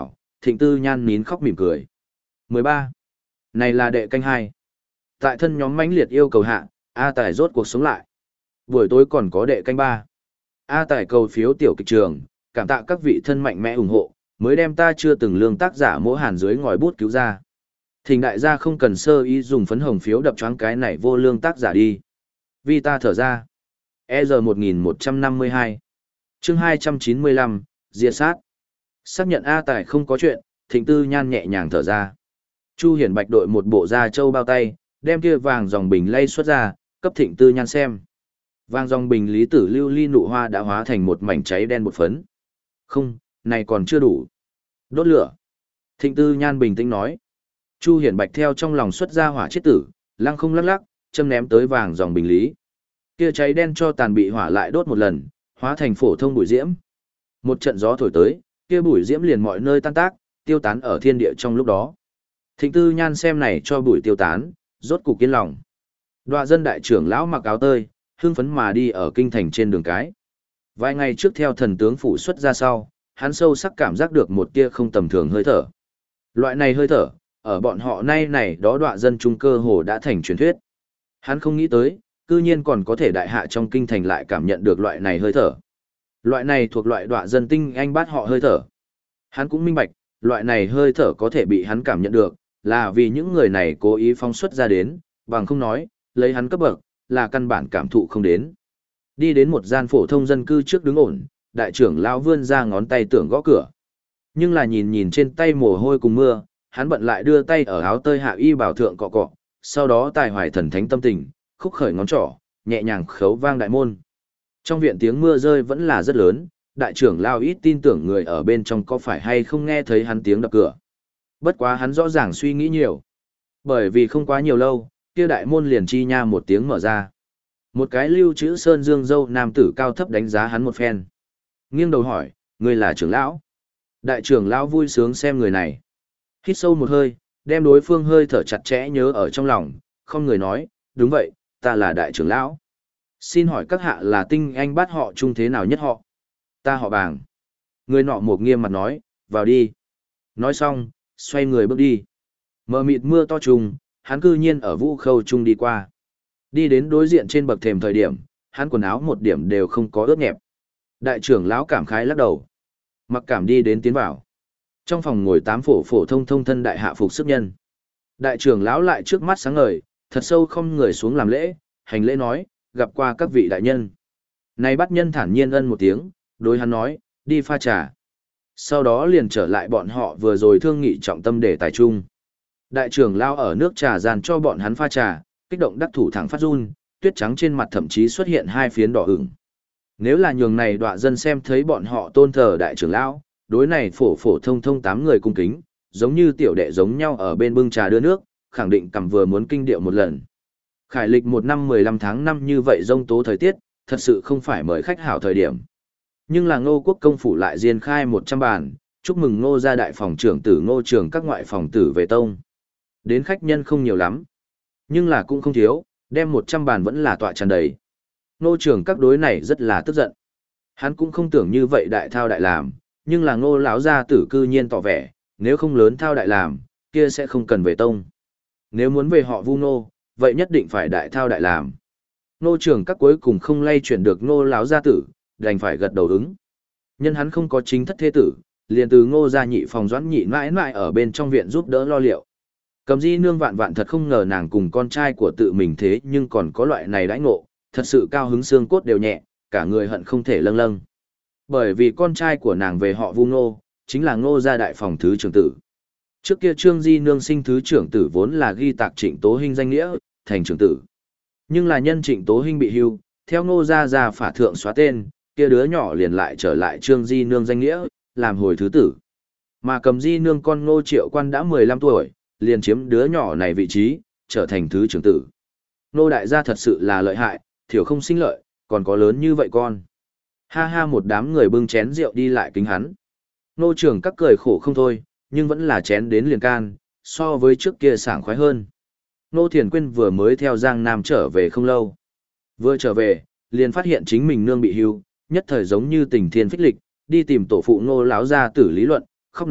Thịnh Tư Nhan nín khóc mỉm cười. mười ba. Này là đệ canh hai. Tại thân nhóm mãnh liệt yêu cầu hạ, A Tài rốt cuộc sống lại. Buổi tối còn có đệ canh ba. A Tài cầu phiếu tiểu kịch trường, cảm tạ các vị thân mạnh mẽ ủng hộ, mới đem ta chưa từng lương tác giả mỗi hàn dưới ngòi bút cứu ra. Thỉnh đại gia không cần sơ ý dùng phấn hồng phiếu đập choáng cái này vô lương tác giả đi. Vì ta thở ra. E R một nghìn một trăm năm mươi hai. Chương hai trăm chín mươi lăm, diệt sát. Xác nhận A Tài không có chuyện, Thịnh Tư Nhan nhẹ nhàng thở ra. Chu Hiển Bạch đội một bộ da trâu bao tay, đem kia vàng dòng bình lay xuất ra, cấp Thịnh Tư Nhan xem. Vàng dòng bình lý tử lưu ly nụ hoa đã hóa thành một mảnh cháy đen bột phấn. Không, này còn chưa đủ. Đốt lửa. Thịnh Tư Nhan bình tĩnh nói. Chu Hiển Bạch theo trong lòng xuất ra hỏa chết tử, lăng không lắc lắc, châm ném tới vàng dòng bình lý. Kia cháy đen cho tàn bị hỏa lại đốt một lần, hóa thành phổ thông bụi diễm. Một trận gió thổi tới, kia bụi diễm liền mọi nơi tan tác, tiêu tán ở thiên địa trong lúc đó. Thịnh Tư Nhan xem này cho bụi tiêu tán, rốt cục kiên lòng. Đoạ dân đại trưởng lão mặc áo tơi, hưng phấn mà đi ở kinh thành trên đường cái. Vài ngày trước theo thần tướng phủ xuất ra sau, hắn sâu sắc cảm giác được một tia không tầm thường hơi thở. Loại này hơi thở, ở bọn họ nay này đó đoạ dân trung cơ hồ đã thành truyền thuyết. Hắn không nghĩ tới, cư nhiên còn có thể đại hạ trong kinh thành lại cảm nhận được loại này hơi thở. Loại này thuộc loại đoạ dân tinh anh bát họ hơi thở. Hắn cũng minh bạch, loại này hơi thở có thể bị hắn cảm nhận được, là vì những người này cố ý phóng xuất ra đến, bằng không nói, lấy hắn cấp bậc, là căn bản cảm thụ không đến. Đi đến một gian phổ thông dân cư trước đứng ổn, đại trưởng lão vươn ra ngón tay tưởng gõ cửa. Nhưng là nhìn nhìn trên tay mồ hôi cùng mưa, hắn bận lại đưa tay ở áo tơi hạ y bảo thượng cọ cọ, sau đó tài hoài thần thánh tâm tình, khúc khởi ngón trỏ, nhẹ nhàng khấu vang đại môn. Trong viện tiếng mưa rơi vẫn là rất lớn, đại trưởng lão ít tin tưởng người ở bên trong có phải hay không nghe thấy hắn tiếng đập cửa. Bất quá hắn rõ ràng suy nghĩ nhiều. Bởi vì không quá nhiều lâu, kia đại môn liền chi nha một tiếng mở ra. Một cái lưu chữ sơn dương dâu nam tử cao thấp đánh giá hắn một phen. Nghiêng đầu hỏi, ngươi là trưởng lão? Đại trưởng lão vui sướng xem người này. Hít sâu một hơi, đem đối phương hơi thở chặt chẽ nhớ ở trong lòng, không người nói, đúng vậy, ta là đại trưởng lão. Xin hỏi các hạ là tinh anh bắt họ chung thế nào nhất họ? Ta họ Bàng. Người nọ một nghiêm mặt nói, vào đi. Nói xong, xoay người bước đi. Mờ mịt mưa to trùng, hắn cư nhiên ở vũ khâu trung đi qua. Đi đến đối diện trên bậc thềm thời điểm, hắn quần áo một điểm đều không có ướt nhẹp. Đại trưởng lão cảm khái lắc đầu. Mặc cảm đi đến tiến vào. Trong phòng ngồi tám phổ phổ thông thông thân đại hạ phục sức nhân. Đại trưởng lão lại trước mắt sáng ngời, thật sâu không người xuống làm lễ, hành lễ nói, gặp qua các vị đại nhân. Này bắt nhân thản nhiên ân một tiếng, đối hắn nói, đi pha trà. Sau đó liền trở lại bọn họ vừa rồi thương nghị trọng tâm để tài trung. Đại trưởng lão ở nước trà gian cho bọn hắn pha trà, kích động đắc thủ thẳng phát run, tuyết trắng trên mặt thậm chí xuất hiện hai phiến đỏ ửng. Nếu là nhường này đọa dân xem thấy bọn họ tôn thờ đại trưởng lão, đối này phổ phổ thông thông tám người cung kính, giống như tiểu đệ giống nhau ở bên bưng trà đưa nước, khẳng định cầm vừa muốn kinh điệu một lần. Khải lịch một năm mười lăm tháng năm như vậy rông tố thời tiết, thật sự không phải mời khách hảo thời điểm. Nhưng là Ngô Quốc công phủ lại diên khai một trăm bàn, chúc mừng Ngô gia đại phòng trưởng tử Ngô Trường các ngoại phòng tử về tông. Đến khách nhân không nhiều lắm, nhưng là cũng không thiếu, đem một trăm bàn vẫn là tọa tràn đầy. Ngô Trường các đối này rất là tức giận. Hắn cũng không tưởng như vậy đại thao đại làm, nhưng là Ngô lão gia tử cư nhiên tỏ vẻ, nếu không lớn thao đại làm, kia sẽ không cần về tông. Nếu muốn về họ Vu Ngô, vậy nhất định phải đại thao đại làm. Ngô Trường các cuối cùng không lay chuyển được Ngô lão gia tử, đành phải gật đầu ứng. Nhân hắn không có chính thất thế tử, liền từ Ngô gia nhị phòng Doãn nhị mãi mãi ở bên trong viện giúp đỡ lo liệu. Cầm Di nương vạn vạn thật không ngờ nàng cùng con trai của tự mình thế nhưng còn có loại này đãi ngộ, thật sự cao hứng xương cốt đều nhẹ, cả người hận không thể lâng lâng. Bởi vì con trai của nàng về họ Vu Ngô, chính là Ngô gia đại phòng thứ trưởng tử. Trước kia Trương Di nương sinh thứ trưởng tử vốn là ghi tạc Trịnh Tố Hinh danh nghĩa, thành trưởng tử. Nhưng là nhân Trịnh Tố Hinh bị hưu, theo Ngô gia gia phả thượng xóa tên, kia đứa nhỏ liền lại trở lại Trương Di nương danh nghĩa, làm hồi thứ tử. Mà Cầm Di nương con Ngô Triệu Quan đã mười lăm tuổi, liền chiếm đứa nhỏ này vị trí, trở thành thứ trưởng tử. Ngô đại gia thật sự là lợi hại, thiểu không sinh lợi, còn có lớn như vậy con. Ha ha, một đám người bưng chén rượu đi lại kính hắn. Ngô Trường các cười khổ không thôi, nhưng vẫn là chén đến liền can, so với trước kia sảng khoái hơn. Ngô Thiền Quyên vừa mới theo Giang Nam trở về không lâu. Vừa trở về, liền phát hiện chính mình nương bị hưu, nhất thời giống như tình thiên phích lịch, đi tìm tổ phụ Ngô lão gia tử lý luận, khóc nói,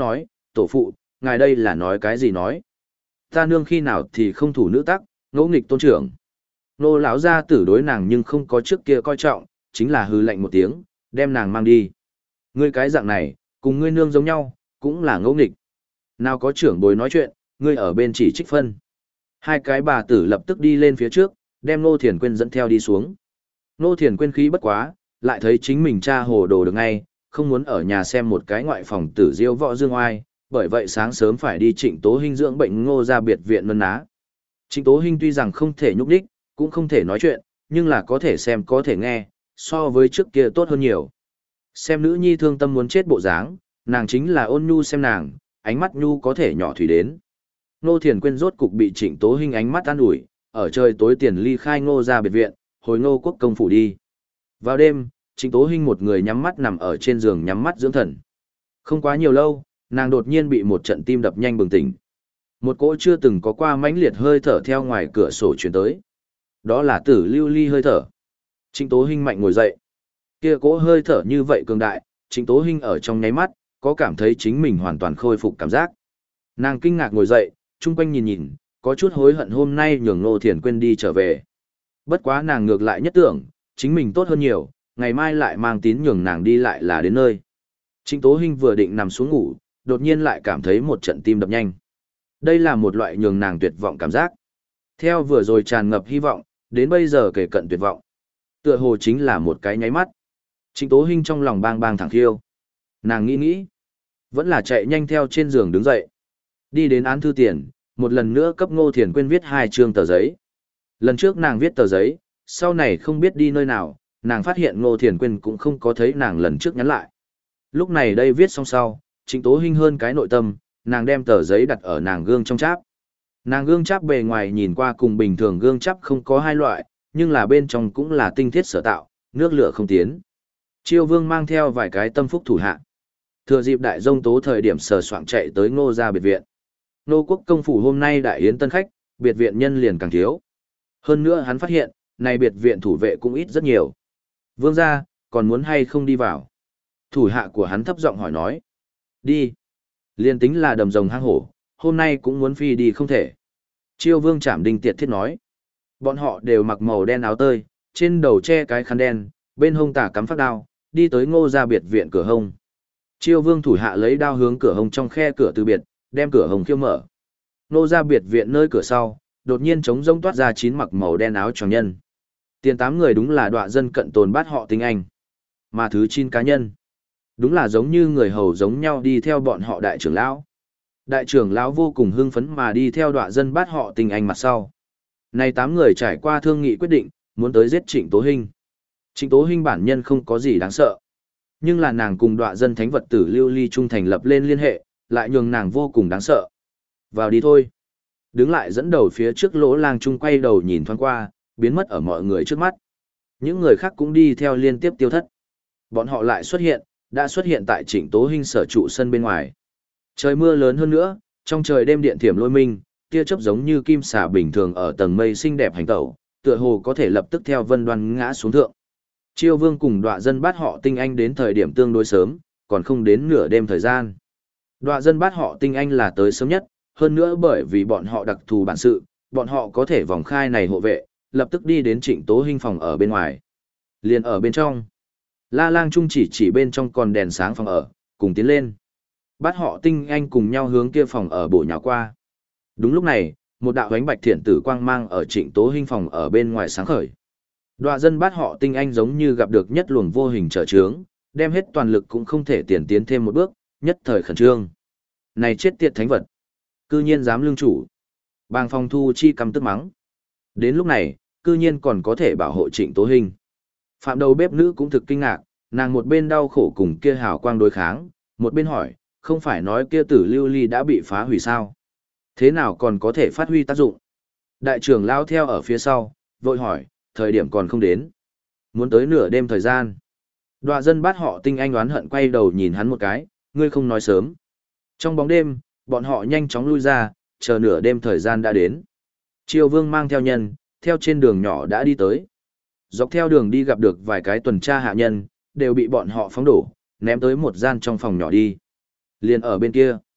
tổ phụ, ngài đây là nói cái gì nói? Ta nương khi nào thì không thủ nữ tắc, ngỗ nghịch tôn trưởng. Nô lão gia tử đối nàng nhưng không có trước kia coi trọng, chính là hư lạnh một tiếng, đem nàng mang đi. Ngươi cái dạng này, cùng ngươi nương giống nhau, cũng là ngỗ nghịch. Nào có trưởng bối nói chuyện, ngươi ở bên chỉ trích phân. Hai cái bà tử lập tức đi lên phía trước, đem Nô Thiền Quyên dẫn theo đi xuống. Nô Thiền Quyên khí bất quá, lại thấy chính mình cha hồ đồ được ngay, không muốn ở nhà xem một cái ngoại phòng tử diêu võ dương oai, bởi vậy sáng sớm phải đi Trịnh Tố Hinh dưỡng bệnh Ngô ra biệt viện nân ná. Trịnh Tố Hinh tuy rằng không thể nhúc đích, cũng không thể nói chuyện, nhưng là có thể xem có thể nghe, so với trước kia tốt hơn nhiều. Xem nữ nhi thương tâm muốn chết bộ dáng, nàng chính là ôn nhu xem nàng, ánh mắt nhu có thể nhỏ thủy đến. Nô Thiền Quyên rốt cục bị Trịnh Tố Hinh ánh mắt an ủi, ở trời tối tiền ly khai Ngô ra biệt viện, hồi Ngô quốc công phủ đi. Vào đêm, Trịnh Tố Hinh một người nhắm mắt nằm ở trên giường nhắm mắt dưỡng thần. Không quá nhiều lâu, nàng đột nhiên bị một trận tim đập nhanh bừng tỉnh. Một cỗ chưa từng có qua mãnh liệt hơi thở theo ngoài cửa sổ truyền tới. Đó là Tử Lưu Ly hơi thở. Trịnh Tố Hinh mạnh ngồi dậy. Kia cỗ hơi thở như vậy cường đại, Trịnh Tố Hinh ở trong nháy mắt, có cảm thấy chính mình hoàn toàn khôi phục cảm giác. Nàng kinh ngạc ngồi dậy, chung quanh nhìn nhìn, có chút hối hận hôm nay nhường Ngô Thiền Quyên đi trở về. Bất quá nàng ngược lại nhất tưởng, chính mình tốt hơn nhiều, ngày mai lại mang tín nhường nàng đi lại là đến nơi. Trịnh Tố Hinh vừa định nằm xuống ngủ, đột nhiên lại cảm thấy một trận tim đập nhanh. Đây là một loại nhường nàng tuyệt vọng cảm giác. Theo vừa rồi tràn ngập hy vọng, đến bây giờ kể cận tuyệt vọng. Tựa hồ chính là một cái nháy mắt. Trịnh Tố Hinh trong lòng bang bang thẳng thiêu. Nàng nghĩ nghĩ, vẫn là chạy nhanh theo trên giường đứng dậy. Đi đến án thư tiền, một lần nữa cấp Ngô Thiền Quyên viết hai chương tờ giấy. Lần trước nàng viết tờ giấy, sau này không biết đi nơi nào, nàng phát hiện Ngô Thiền Quyên cũng không có thấy nàng lần trước nhắn lại. Lúc này đây viết xong sau, Trịnh Tố Hinh hơn cái nội tâm, nàng đem tờ giấy đặt ở nàng gương trong cháp. Nàng gương cháp bề ngoài nhìn qua cùng bình thường gương cháp không có hai loại, nhưng là bên trong cũng là tinh thiết sở tạo, nước lửa không tiến. Chiêu Vương mang theo vài cái tâm phúc thủ hạ. Thừa dịp đại dông tố thời điểm sờ soạng chạy tới Ngô gia biệt viện. Nô quốc công phủ hôm nay đại yến tân khách, biệt viện nhân liền càng thiếu. Hơn nữa hắn phát hiện, này biệt viện thủ vệ cũng ít rất nhiều. Vương gia, còn muốn hay không đi vào? Thủ hạ của hắn thấp giọng hỏi nói. Đi. Liên tính là đầm rồng hang hổ, hôm nay cũng muốn phi đi không thể. Chiêu Vương Trảm Đinh Tiệt Thiết nói. Bọn họ đều mặc màu đen áo tơi, trên đầu che cái khăn đen, bên hông tả cắm phát đao, đi tới Ngô gia biệt viện cửa hông. Chiêu Vương thủ hạ lấy đao hướng cửa hông trong khe cửa từ biệt, đem cửa hông khiêu mở. Ngô gia biệt viện nơi cửa sau, đột nhiên trống rỗng toát ra chín mặc màu đen áo choàng nhân. Tiền tám người đúng là đọa dân cận tồn bát họ tinh anh. Mà thứ chín cá nhân, đúng là giống như người hầu giống nhau đi theo bọn họ đại trưởng lão. Đại trưởng lão vô cùng hưng phấn mà đi theo đọa dân bát họ tinh anh mặt sau. Này tám người trải qua thương nghị quyết định, muốn tới giết Trịnh Tố Hinh. Trịnh Tố Hinh bản nhân không có gì đáng sợ. Nhưng là nàng cùng đọa dân thánh vật tử Lưu Ly trung thành lập lên liên hệ, lại nhường nàng vô cùng đáng sợ. Vào đi thôi. Đứng lại dẫn đầu phía trước lỗ lang trung quay đầu nhìn thoáng qua, biến mất ở mọi người trước mắt. Những người khác cũng đi theo liên tiếp tiêu thất. Bọn họ lại xuất hiện, đã xuất hiện tại Trịnh Tố Hinh sở trụ sân bên ngoài. Trời mưa lớn hơn nữa, trong trời đêm điện thiểm lôi minh, tia chớp giống như kim xà bình thường ở tầng mây xinh đẹp hành tẩu, tựa hồ có thể lập tức theo vân đoan ngã xuống thượng. Chiêu Vương cùng đọa dân bát họ tinh anh đến thời điểm tương đối sớm, còn không đến nửa đêm thời gian. Đọa dân bát họ tinh anh là tới sớm nhất, hơn nữa bởi vì bọn họ đặc thù bản sự, bọn họ có thể vòng khai này hộ vệ, lập tức đi đến Trịnh Tố Hinh phòng ở bên ngoài. Liền ở bên trong. La Lang Trung chỉ chỉ bên trong còn đèn sáng phòng ở, cùng tiến lên. Bát họ tinh anh cùng nhau hướng kia phòng ở bổ nhào qua. Đúng lúc này, một đạo ánh bạch thiện tử quang mang ở Trịnh Tố Hinh phòng ở bên ngoài sáng khởi. Đọa dân bát họ tinh anh giống như gặp được nhất luồng vô hình trở trướng, đem hết toàn lực cũng không thể tiền tiến thêm một bước, nhất thời khẩn trương. Này chết tiệt thánh vật, cư nhiên dám lương chủ. Bàng Phong Thu chi căm tức mắng. Đến lúc này, cư nhiên còn có thể bảo hộ Trịnh Tố Hinh. Phạm đầu bếp nữ cũng thực kinh ngạc, nàng một bên đau khổ cùng kia hào quang đối kháng, một bên hỏi, không phải nói kia tử lưu ly đã bị phá hủy sao? Thế nào còn có thể phát huy tác dụng? Đại trưởng lao theo ở phía sau, vội hỏi, thời điểm còn không đến. Muốn tới nửa đêm thời gian. Đọa dân bát họ tinh anh oán hận quay đầu nhìn hắn một cái, ngươi không nói sớm. Trong bóng đêm, bọn họ nhanh chóng lui ra, chờ nửa đêm thời gian đã đến. Triều Vương mang theo nhân, theo trên đường nhỏ đã đi tới. Dọc theo đường đi gặp được vài cái tuần tra hạ nhân, đều bị bọn họ phóng đổ, ném tới một gian trong phòng nhỏ đi. Liền ở bên kia.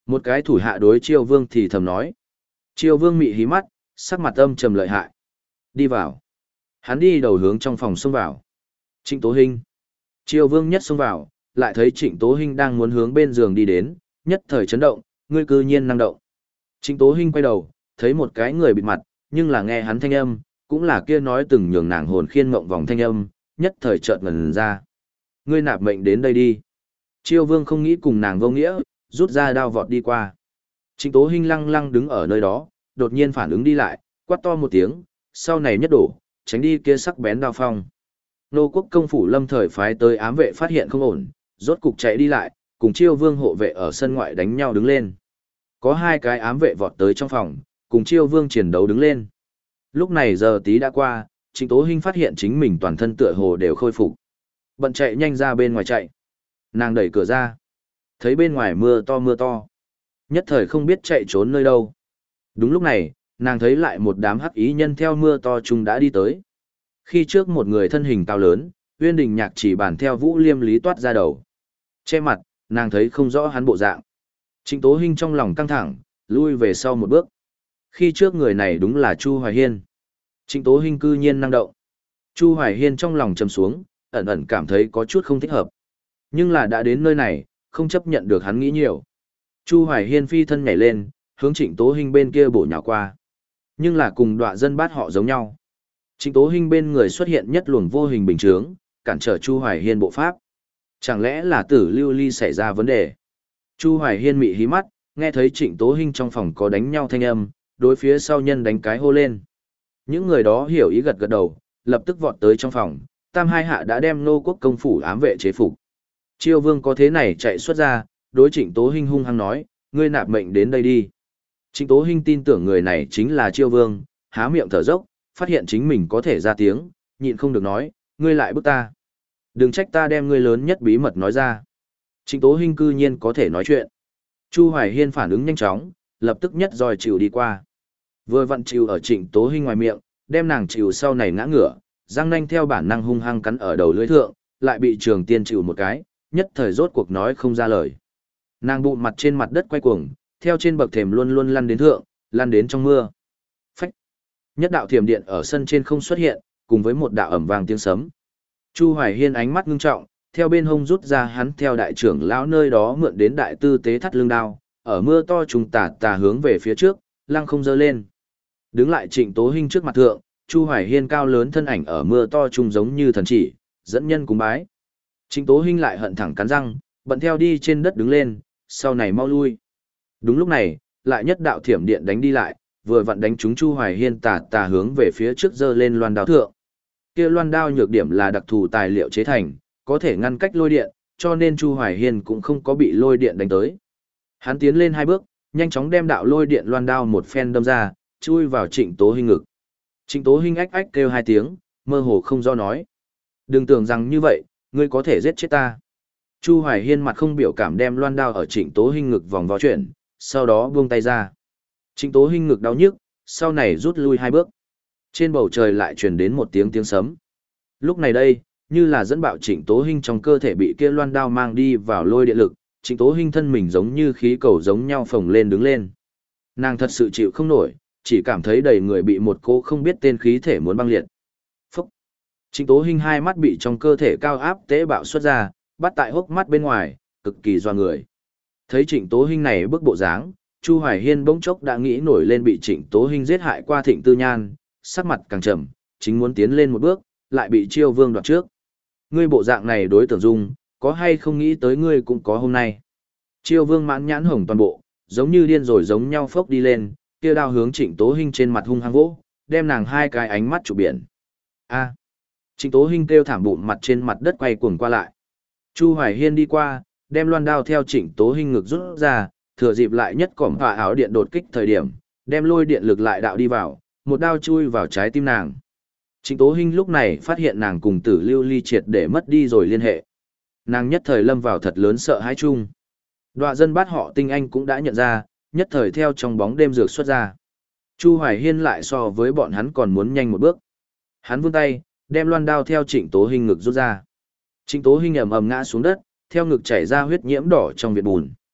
Một cái thủ hạ đối Chiêu Vương thì thầm nói. Chiêu Vương mị hí mắt, sắc mặt âm trầm lợi hại. Đi vào. Hắn đi đầu hướng trong phòng xông vào. Trịnh Tố Hinh. Chiêu Vương nhất xông vào, lại thấy Trịnh Tố Hinh đang muốn hướng bên giường đi đến, nhất thời chấn động, ngươi cư nhiên năng động. Trịnh Tố Hinh quay đầu, thấy một cái người bịt mặt, nhưng là nghe hắn thanh âm, cũng là kia nói từng nhường nàng hồn khiên mộng vòng thanh âm, nhất thời chợt ngẩn ra. Ngươi nạp mệnh đến đây đi. Chiêu Vương không nghĩ cùng nàng vô nghĩa, rút ra đao vọt đi qua. Trịnh Tố Hinh lăng lăng đứng ở nơi đó, đột nhiên phản ứng đi lại, quát to một tiếng, sau này nhất đổ, tránh đi kia sắc bén đao phong. Nô quốc công phủ lâm thời phái tới ám vệ phát hiện không ổn, rốt cục chạy đi lại, cùng Chiêu Vương hộ vệ ở sân ngoại đánh nhau đứng lên. Có hai cái ám vệ vọt tới trong phòng, cùng Chiêu Vương chiến đấu đứng lên. Lúc này giờ tí đã qua, Trịnh Tố Hinh phát hiện chính mình toàn thân tựa hồ đều khôi phục. Bận chạy nhanh ra bên ngoài chạy. Nàng đẩy cửa ra. Thấy bên ngoài mưa to mưa to. Nhất thời không biết chạy trốn nơi đâu. Đúng lúc này, nàng thấy lại một đám hắc ý nhân theo mưa to chung đã đi tới. Khi trước một người thân hình cao lớn, Uyên Đình Nhạc chỉ bàn theo Vũ Liêm Lý toát ra đầu. Che mặt, nàng thấy không rõ hắn bộ dạng. Trịnh Tố Hinh trong lòng căng thẳng, lui về sau một bước. Khi trước người này đúng là Chu Hoài Hiên. Trịnh Tố Hinh cư nhiên năng động. Chu Hoài Hiên trong lòng trầm xuống, ẩn ẩn cảm thấy có chút không thích hợp. Nhưng là đã đến nơi này, không chấp nhận được hắn nghĩ nhiều. Chu Hoài Hiên phi thân nhảy lên, hướng Trịnh Tố Hinh bên kia bổ nhào qua. Nhưng là cùng đọa dân bát họ giống nhau. Trịnh Tố Hinh bên người xuất hiện nhất luồng vô hình bình chướng, cản trở Chu Hoài Hiên bộ pháp. Chẳng lẽ là Tử Lưu Ly xảy ra vấn đề? Chu Hoài Hiên mị hí mắt, nghe thấy Trịnh Tố Hinh trong phòng có đánh nhau thanh âm, đối phía sau nhân đánh cái hô lên. Những người đó hiểu ý gật gật đầu, lập tức vọt tới trong phòng, tam hai hạ đã đem nô quốc công phủ ám vệ chế phục. Chiêu Vương có thế này chạy xuất ra, đối Trịnh Tố Hinh hung hăng nói, ngươi nạp mệnh đến đây đi. Trịnh Tố Hinh tin tưởng người này chính là Chiêu Vương, há miệng thở dốc, phát hiện chính mình có thể ra tiếng, nhịn không được nói, ngươi lại bức ta. Đừng trách ta đem ngươi lớn nhất bí mật nói ra. Trịnh Tố Hinh cư nhiên có thể nói chuyện. Chu Hoài Hiên phản ứng nhanh chóng, lập tức nhất roi chịu đi qua. Vừa vặn chịu ở Trịnh Tố Hinh ngoài miệng, đem nàng chịu sau này ngã ngửa, răng nanh theo bản năng hung hăng cắn ở đầu lưỡi thượng, lại bị Trường Tiên chịu một cái, nhất thời rốt cuộc nói không ra lời. Nàng bụng mặt trên mặt đất quay cuồng, theo trên bậc thềm luôn luôn lăn đến thượng, lăn đến trong mưa. Phách. Nhất đạo thiểm điện ở sân trên không xuất hiện, cùng với một đạo ầm vang tiếng sấm. Chu Hoài Hiên ánh mắt ngưng trọng, theo bên hông rút ra hắn theo đại trưởng lão nơi đó mượn đến đại tư tế thắt lưng đao, ở mưa to trùng tà tà hướng về phía trước, lăng không dơ lên. Đứng lại Trịnh Tố Hinh trước mặt thượng, Chu Hoài Hiên cao lớn thân ảnh ở mưa to trùng giống như thần chỉ, dẫn nhân cúng bái. Trịnh Tố Hinh lại hận thẳng cắn răng, bận theo đi trên đất đứng lên, sau này mau lui. Đúng lúc này, lại nhất đạo thiểm điện đánh đi lại, vừa vặn đánh trúng Chu Hoài Hiên tà tà hướng về phía trước dơ lên loan đao thượng. Kia loan đao nhược điểm là đặc thù tài liệu chế thành, có thể ngăn cách lôi điện, cho nên Chu Hoài Hiên cũng không có bị lôi điện đánh tới. Hắn tiến lên hai bước, nhanh chóng đem đạo lôi điện loan đao một phen đâm ra, chui vào Trịnh Tố Hinh ngực. Trịnh Tố Hinh ách ách kêu hai tiếng, mơ hồ không do nói. Đừng tưởng rằng như vậy, ngươi có thể giết chết ta. Chu Hoài Hiên mặt không biểu cảm đem loan đao ở Trịnh Tố Hinh ngực vòng vo chuyển, sau đó buông tay ra. Trịnh Tố Hinh ngực đau nhức, sau này rút lui hai bước. Trên bầu trời lại truyền đến một tiếng tiếng sấm. Lúc này đây, như là dẫn bạo Trịnh Tố Hinh trong cơ thể bị kia loan đao mang đi vào lôi điện lực, Trịnh Tố Hinh thân mình giống như khí cầu giống nhau phồng lên đứng lên. Nàng thật sự chịu không nổi, chỉ cảm thấy đầy người bị một cô không biết tên khí thể muốn băng liệt. Phúc! Trịnh Tố Hinh hai mắt bị trong cơ thể cao áp tế bạo xuất ra, bắt tại hốc mắt bên ngoài, cực kỳ doa người. Thấy Trịnh Tố Hinh này bức bộ dáng, Chu Hoài Hiên bỗng chốc đã nghĩ nổi lên bị Trịnh Tố Hinh giết hại qua Thịnh Tư Nhan, sắc mặt càng trầm, chính muốn tiến lên một bước, lại bị Chiêu Vương đoạt trước. Ngươi bộ dạng này đối tưởng dung, có hay không nghĩ tới ngươi cũng có hôm nay. Chiêu Vương mãn nhãn hồng toàn bộ, giống như điên rồi giống nhau phốc đi lên, kia đao hướng Trịnh Tố Hinh trên mặt hung hăng vỗ, đem nàng hai cái ánh mắt chụp biển. A! Trịnh Tố Hinh kêu thảm bụng mặt trên mặt đất quay cuồng qua lại. Chu Hoài Hiên đi qua, đem loan đao theo Trịnh Tố Hinh ngực rút ra, thừa dịp lại nhất cỏm hỏa áo điện đột kích thời điểm, đem lôi điện lực lại đạo đi vào, một đao chui vào trái tim nàng. Trịnh Tố Hinh lúc này phát hiện nàng cùng Tử Lưu Ly triệt để mất đi rồi liên hệ. Nàng nhất thời lâm vào thật lớn sợ hãi chung. Đoạ dân bát họ tinh anh cũng đã nhận ra, nhất thời theo trong bóng đêm dược xuất ra. Chu Hoài Hiên lại so với bọn hắn còn muốn nhanh một bước. Hắn vươn tay, đem loan đao theo Trịnh Tố Hinh ngực rút ra. Trịnh Tố Hinh ầm ầm ngã xuống đất, theo ngực chảy ra huyết nhiễm đỏ trong viện bùn.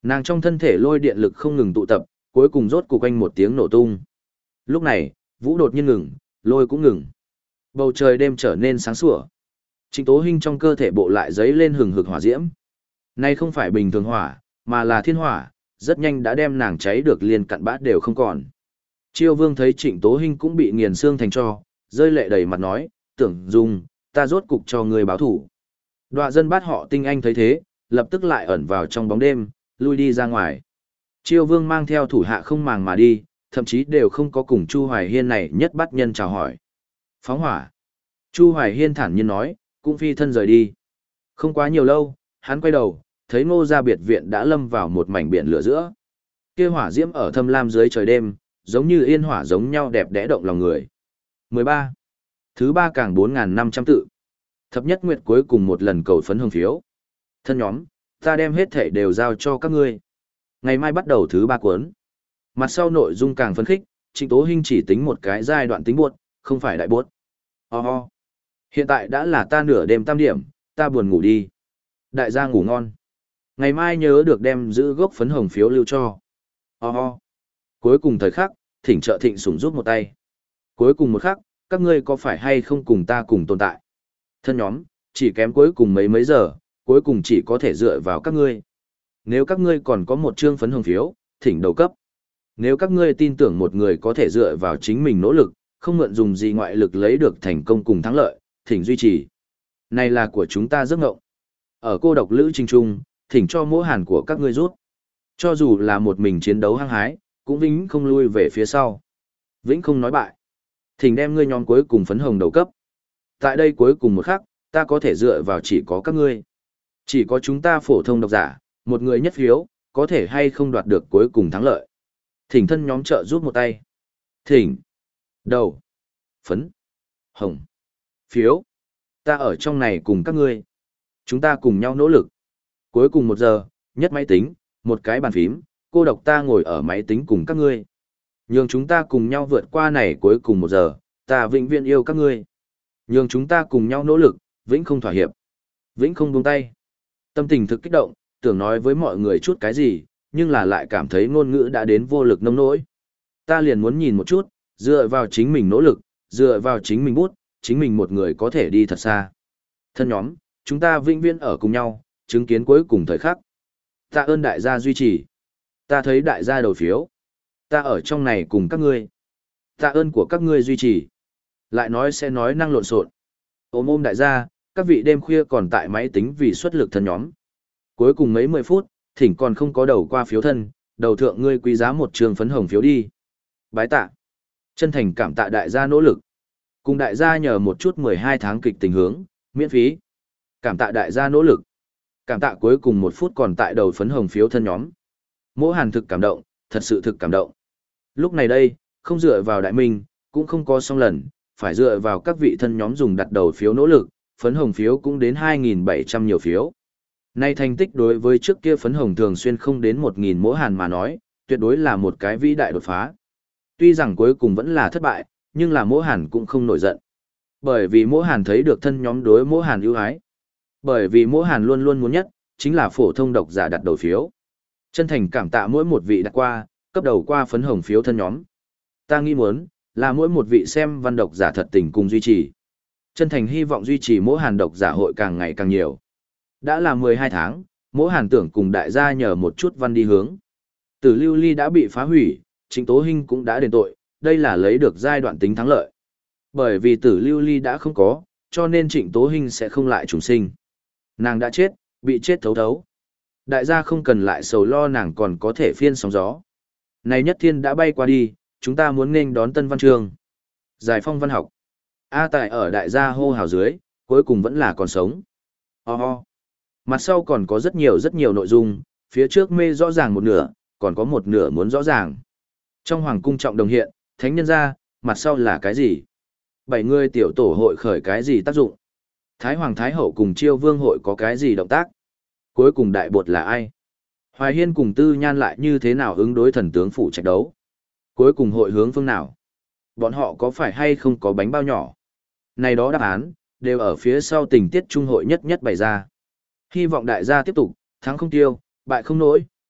Nàng trong thân thể lôi điện lực không ngừng tụ tập, cuối cùng rốt cục quanh một tiếng nổ tung. Lúc này, vũ đột nhiên ngừng, lôi cũng ngừng. Bầu trời đêm trở nên sáng sủa. Trịnh Tố Hinh trong cơ thể bộ lại giấy lên hừng hực hỏa diễm. Nay không phải bình thường hỏa, mà là thiên hỏa, rất nhanh đã đem nàng cháy được liền cặn bã đều không còn. Chiêu Vương thấy Trịnh Tố Hinh cũng bị nghiền xương thành tro, rơi lệ đầy mặt nói, tưởng dùng, ta rốt cục cho người báo thủ. Đoạ dân bát họ tinh anh thấy thế, lập tức lại ẩn vào trong bóng đêm, lui đi ra ngoài. Chiêu Vương mang theo thủ hạ không màng mà đi, thậm chí đều không có cùng Chu Hoài Hiên này nhất bắt nhân chào hỏi. Phóng hỏa. Chu Hoài Hiên thản nhiên nói, cũng phi thân rời đi. Không quá nhiều lâu, hắn quay đầu, thấy Ngô gia biệt viện đã lâm vào một mảnh biển lửa giữa. Kia hỏa diễm ở thâm lam dưới trời đêm, giống như yên hỏa giống nhau đẹp đẽ động lòng người. mười ba. Thứ ba càng bốn nghìn năm trăm tự. Thập nhất nguyệt cuối cùng một lần cầu phấn hương phiếu. Thân nhóm, ta đem hết thể đều giao cho các ngươi. Ngày mai bắt đầu thứ ba cuốn. Mặt sau nội dung càng phấn khích, Trịnh Tố Hinh chỉ tính một cái giai đoạn tính buốt, không phải đại buốt. Ho ho. Hiện tại đã là ta nửa đêm tam điểm, ta buồn ngủ đi. Đại gia ngủ ngon. Ngày mai nhớ được đem giữ gốc phấn hồng phiếu lưu cho. Ho ho. Cuối cùng thời khắc, thỉnh trợ thịnh sủng giúp một tay. Cuối cùng một khắc, các ngươi có phải hay không cùng ta cùng tồn tại? Thân nhóm, chỉ kém cuối cùng mấy mấy giờ, cuối cùng chỉ có thể dựa vào các ngươi. Nếu các ngươi còn có một chương phấn hồng phiếu, thỉnh đầu cấp. Nếu các ngươi tin tưởng một người có thể dựa vào chính mình nỗ lực, không mượn dùng gì ngoại lực lấy được thành công cùng thắng lợi, thỉnh duy trì. Này là của chúng ta giấc ngộng. Ở cô độc lữ trình trung, thỉnh cho mỗi hàn của các ngươi rút. Cho dù là một mình chiến đấu hăng hái, cũng vĩnh không lui về phía sau. Vĩnh không nói bại. Thỉnh đem ngươi nhóm cuối cùng phấn hồng đầu cấp. Tại đây cuối cùng một khắc, ta có thể dựa vào chỉ có các ngươi. Chỉ có chúng ta phổ thông độc giả, một người nhất phiếu, có thể hay không đoạt được cuối cùng thắng lợi. Thỉnh thân nhóm trợ giúp một tay. Thỉnh. Đầu. Phấn. Hồng. Phiếu. Ta ở trong này cùng các ngươi. Chúng ta cùng nhau nỗ lực. Cuối cùng một giờ, nhất máy tính, một cái bàn phím, cô độc ta ngồi ở máy tính cùng các ngươi. Nhường chúng ta cùng nhau vượt qua này cuối cùng một giờ, ta vĩnh viễn yêu các ngươi. Nhường chúng ta cùng nhau nỗ lực, vĩnh không thỏa hiệp. Vĩnh không buông tay. Tâm tình thực kích động, tưởng nói với mọi người chút cái gì, nhưng là lại cảm thấy ngôn ngữ đã đến vô lực nông nỗi. Ta liền muốn nhìn một chút, dựa vào chính mình nỗ lực, dựa vào chính mình bút, chính mình một người có thể đi thật xa. Thân nhóm, chúng ta vĩnh viễn ở cùng nhau, chứng kiến cuối cùng thời khắc. Tạ ơn đại gia duy trì. Ta thấy đại gia đầu phiếu. Ta ở trong này cùng các ngươi. Tạ ơn của các ngươi duy trì. Lại nói sẽ nói năng lộn xộn. Ôm ôm đại gia, các vị đêm khuya còn tại máy tính vì xuất lực thân nhóm. Cuối cùng mấy mười phút, thỉnh còn không có đầu qua phiếu thân, đầu thượng ngươi quý giá một trường phấn hồng phiếu đi. Bái tạ. Chân thành cảm tạ đại gia nỗ lực. Cùng đại gia nhờ một chút mười hai tháng kịch tình hướng, miễn phí. Cảm tạ đại gia nỗ lực. Cảm tạ cuối cùng một phút còn tại đầu phấn hồng phiếu thân nhóm. Mỗ Hàn thực cảm động, thật sự thực cảm động. Lúc này đây, không dựa vào đại minh, cũng không có song lần, phải dựa vào các vị thân nhóm dùng đặt đầu phiếu nỗ lực, phấn hồng phiếu cũng đến hai nghìn bảy trăm nhiều phiếu. Nay thành tích đối với trước kia phấn hồng thường xuyên không đến một nghìn Mỗ Hàn mà nói, tuyệt đối là một cái vĩ đại đột phá. Tuy rằng cuối cùng vẫn là thất bại, nhưng là Mỗ Hàn cũng không nổi giận. Bởi vì Mỗ Hàn thấy được thân nhóm đối Mỗ Hàn ưu ái. Bởi vì Mỗ Hàn luôn luôn muốn nhất, chính là phổ thông độc giả đặt đầu phiếu. Chân thành cảm tạ mỗi một vị đặt qua, cấp đầu qua phấn hồng phiếu thân nhóm. Ta nghĩ muốn, là mỗi một vị xem văn độc giả thật tình cùng duy trì. Chân thành hy vọng duy trì Mỗ Hàn độc giả hội càng ngày càng nhiều. Đã là mười hai tháng, Mỗ Hàn tưởng cùng đại gia nhờ một chút văn đi hướng. Tử Lưu Ly đã bị phá hủy, Trịnh Tố Hinh cũng đã đền tội, đây là lấy được giai đoạn tính thắng lợi. Bởi vì Tử Lưu Ly đã không có, cho nên Trịnh Tố Hinh sẽ không lại trùng sinh. Nàng đã chết, bị chết thấu thấu. Đại gia không cần lại sầu lo nàng còn có thể phiên sóng gió. Này nhất thiên đã bay qua đi, chúng ta muốn nên đón tân văn trường. Giải phong văn học. A Tài ở đại gia hô hào dưới, cuối cùng vẫn là còn sống. Ho ho. Mặt sau còn có rất nhiều rất nhiều nội dung, phía trước mê rõ ràng một nửa, còn có một nửa muốn rõ ràng. Trong hoàng cung trọng đồng hiện, thánh nhân ra, mặt sau là cái gì? Bảy người tiểu tổ hội khởi cái gì tác dụng? Thái hoàng thái hậu cùng chiêu vương hội có cái gì động tác? Cuối cùng đại bột là ai? Hoài Hiên cùng Tư Nhan lại như thế nào ứng đối thần tướng phủ trạch đấu? Cuối cùng hội hướng phương nào? Bọn họ có phải hay không có bánh bao nhỏ? Này đó đáp án, đều ở phía sau tình tiết trung hội nhất nhất bày ra. Hy vọng đại gia tiếp tục, thắng không tiêu, bại không nổi,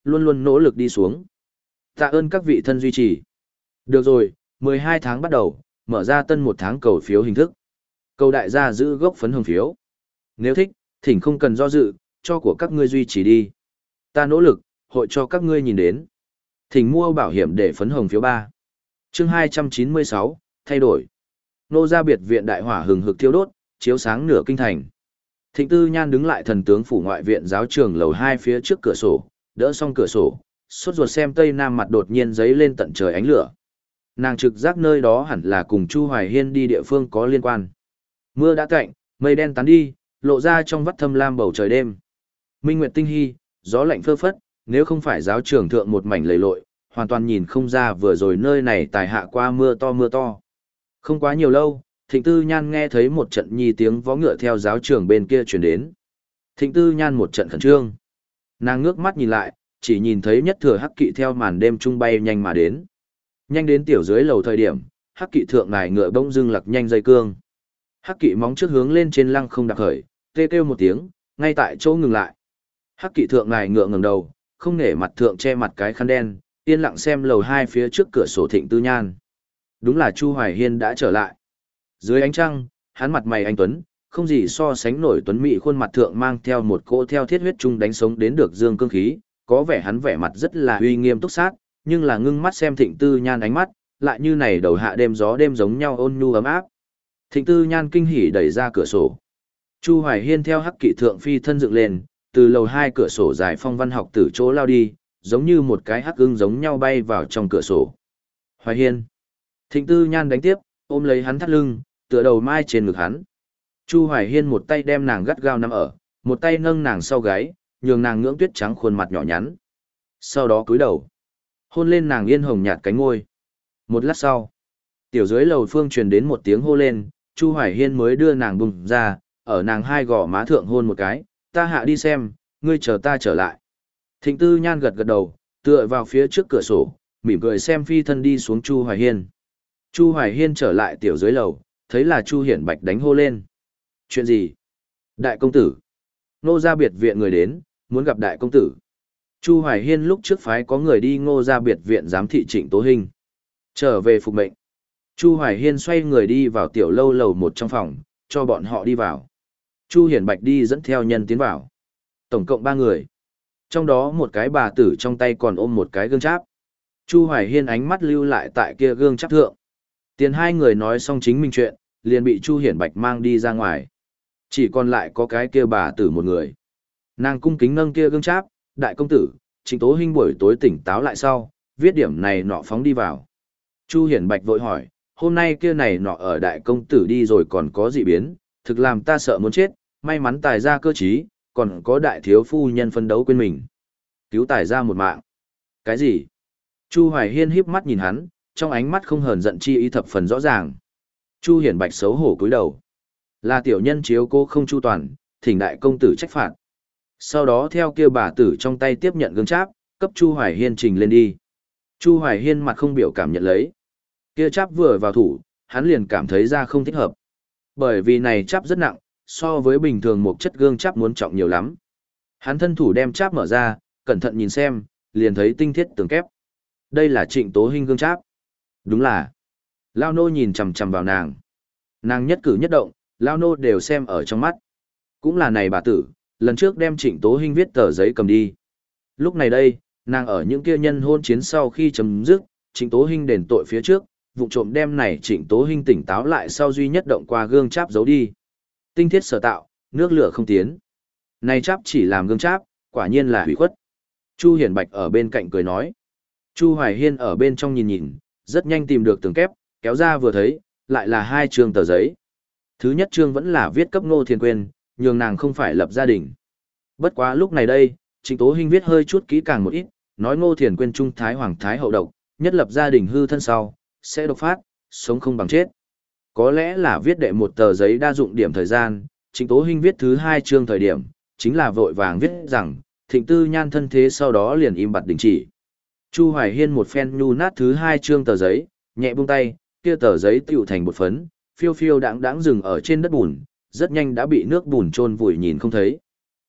luôn luôn nỗ lực đi xuống. Tạ ơn các vị thân duy trì. Được rồi, mười hai tháng bắt đầu, mở ra tân một tháng cầu phiếu hình thức. Cầu đại gia giữ gốc phấn hồng phiếu. Nếu thích, thỉnh không cần do dự, cho của các ngươi duy trì đi. Ta nỗ lực, hội cho các ngươi nhìn đến. Thỉnh mua bảo hiểm để phấn hồng phiếu ba. Chương hai trăm chín mươi sáu, thay đổi. Nô gia biệt viện đại hỏa hừng hực thiêu đốt, chiếu sáng nửa kinh thành. Thịnh Tư Nhan đứng lại thần tướng phủ ngoại viện giáo trường lầu hai phía trước cửa sổ, đỡ xong cửa sổ, sốt ruột xem tây nam mặt đột nhiên giấy lên tận trời ánh lửa. Nàng trực giác nơi đó hẳn là cùng Chu Hoài Hiên đi địa phương có liên quan. Mưa đã tạnh, mây đen tán đi, lộ ra trong vắt thâm lam bầu trời đêm. Minh nguyệt tinh hy, gió lạnh phơ phất, nếu không phải giáo trường thượng một mảnh lầy lội, hoàn toàn nhìn không ra vừa rồi nơi này tài hạ qua mưa to mưa to. Không quá nhiều lâu, Thịnh Tư Nhan nghe thấy một trận nhi tiếng vó ngựa theo giáo trường bên kia truyền đến. Thịnh Tư Nhan một trận khẩn trương. Nàng ngước mắt nhìn lại, chỉ nhìn thấy nhất thừa hắc kỵ theo màn đêm trung bay nhanh mà đến. Nhanh đến tiểu dưới lầu thời điểm, hắc kỵ thượng nài ngựa bỗng dưng lặc nhanh dây cương. Hắc kỵ móng trước hướng lên trên lăng không đặc khởi, tê kêu một tiếng, ngay tại chỗ ngừng lại. Hắc kỵ thượng nài ngựa ngẩng đầu, không nể mặt thượng che mặt cái khăn đen, yên lặng xem lầu hai phía trước cửa sổ Thịnh Tư Nhan. Đúng là Chu Hoài Hiên đã trở lại. Dưới ánh trăng, hắn mặt mày anh tuấn, không gì so sánh nổi tuấn mỹ khuôn mặt thượng mang theo một cỗ theo thiết huyết trung đánh sống đến được dương cương khí, có vẻ hắn vẻ mặt rất là uy nghiêm túc sát, nhưng là ngưng mắt xem Thịnh Tư Nhan ánh mắt, lại như này đầu hạ đêm gió đêm giống nhau ôn nhu ấm áp. Thịnh Tư Nhan kinh hỉ đẩy ra cửa sổ. Chu Hoài Hiên theo hắc kỵ thượng phi thân dựng lên, từ lầu hai cửa sổ dài phong văn học tử chỗ lao đi, giống như một cái hắc ưng giống nhau bay vào trong cửa sổ. Hoài Hiên. Thịnh Tư Nhan đánh tiếp, ôm lấy hắn thắt lưng, tựa đầu mai trên ngực hắn. Chu Hoài Hiên một tay đem nàng gắt gao nắm ở, một tay nâng nàng sau gáy, nhường nàng ngưỡng tuyết trắng khuôn mặt nhỏ nhắn. Sau đó cúi đầu, hôn lên nàng yên hồng nhạt cánh ngôi. Một lát sau, tiểu dưới lầu phương truyền đến một tiếng hô lên, Chu Hoài Hiên mới đưa nàng bùng ra, ở nàng hai gò má thượng hôn một cái, ta hạ đi xem, ngươi chờ ta trở lại. Thịnh Tư Nhan gật gật đầu, tựa vào phía trước cửa sổ, mỉm cười xem phi thân đi xuống Chu Hoài Hiên. Chu Hoài Hiên trở lại tiểu dưới lầu, thấy là Chu Hiển Bạch đánh hô lên. Chuyện gì? Đại công tử. Ngô gia biệt viện người đến, muốn gặp đại công tử. Chu Hoài Hiên lúc trước phái có người đi Ngô gia biệt viện giám thị Trịnh Tố Hinh. Trở về phục mệnh. Chu Hoài Hiên xoay người đi vào tiểu lâu lầu một trong phòng, cho bọn họ đi vào. Chu Hiển Bạch đi dẫn theo nhân tiến vào. Tổng cộng ba người. Trong đó một cái bà tử trong tay còn ôm một cái gương cháp. Chu Hoài Hiên ánh mắt lưu lại tại kia gương cháp thượng. Tiền hai người nói xong chính mình chuyện, liền bị Chu Hiển Bạch mang đi ra ngoài. Chỉ còn lại có cái kia bà tử một người. Nàng cung kính nâng kia gương cháp, đại công tử, Trịnh Tố Hinh buổi tối tỉnh táo lại sau, viết điểm này nọ phóng đi vào. Chu Hiển Bạch vội hỏi, hôm nay kia này nọ ở đại công tử đi rồi còn có gì biến, thực làm ta sợ muốn chết, may mắn tài ra cơ trí, còn có đại thiếu phu nhân phân đấu quên mình. Cứu tài ra một mạng. Cái gì? Chu Hoài Hiên híp mắt nhìn hắn, trong ánh mắt không hờn giận chi ý thập phần rõ ràng. Chu Hiển Bạch xấu hổ cúi đầu. Là tiểu nhân chiếu cô không chu toàn, thỉnh đại công tử trách phạt. Sau đó theo kia bà tử trong tay tiếp nhận gương cháp, cấp Chu Hoài Hiên trình lên đi. Chu Hoài Hiên mặt không biểu cảm nhận lấy. Kia cháp vừa vào thủ, hắn liền cảm thấy ra không thích hợp. Bởi vì này cháp rất nặng, so với bình thường một chất gương cháp muốn trọng nhiều lắm. Hắn thân thủ đem cháp mở ra, cẩn thận nhìn xem, liền thấy tinh thiết tường kép. Đây là Trịnh Tố Hinh gương cháp. Đúng là. Lao nô nhìn chằm chằm vào nàng. Nàng nhất cử nhất động, Lao nô đều xem ở trong mắt. Cũng là này bà tử, lần trước đem Trịnh Tố Hinh viết tờ giấy cầm đi. Lúc này đây, nàng ở những kia nhân hôn chiến sau khi chấm dứt, Trịnh Tố Hinh đền tội phía trước, vụ trộm đem này Trịnh Tố Hinh tỉnh táo lại sau duy nhất động qua gương cháp giấu đi. Tinh thiết sở tạo, nước lửa không tiến. Này cháp chỉ làm gương cháp, quả nhiên là hủy khuất. Chu Hiển Bạch ở bên cạnh cười nói. Chu Hoài Hiên ở bên trong nhìn nhìn, rất nhanh tìm được tường kép, kéo ra vừa thấy, lại là hai chương tờ giấy. Thứ nhất chương vẫn là viết cấp Ngô Thiền Quyên, nhường nàng không phải lập gia đình. Bất quá lúc này đây, Trịnh Tố Hinh viết hơi chút kỹ càng một ít, nói Ngô Thiền Quyên trung thái hoàng thái hậu độc, nhất lập gia đình hư thân sau, sẽ độc phát, sống không bằng chết. Có lẽ là viết đệ một tờ giấy đa dụng điểm thời gian, Trịnh Tố Hinh viết thứ hai chương thời điểm, chính là vội vàng viết rằng, Thịnh Tư Nhan thân thế sau đó liền im bặt đình chỉ. Chu Hoài Hiên một phen nhu nát thứ hai chương tờ giấy, nhẹ buông tay, kia tờ giấy tựu thành bột phấn, phiêu phiêu đãng đãng dừng ở trên đất bùn, rất nhanh đã bị nước bùn trôn vùi nhìn không thấy.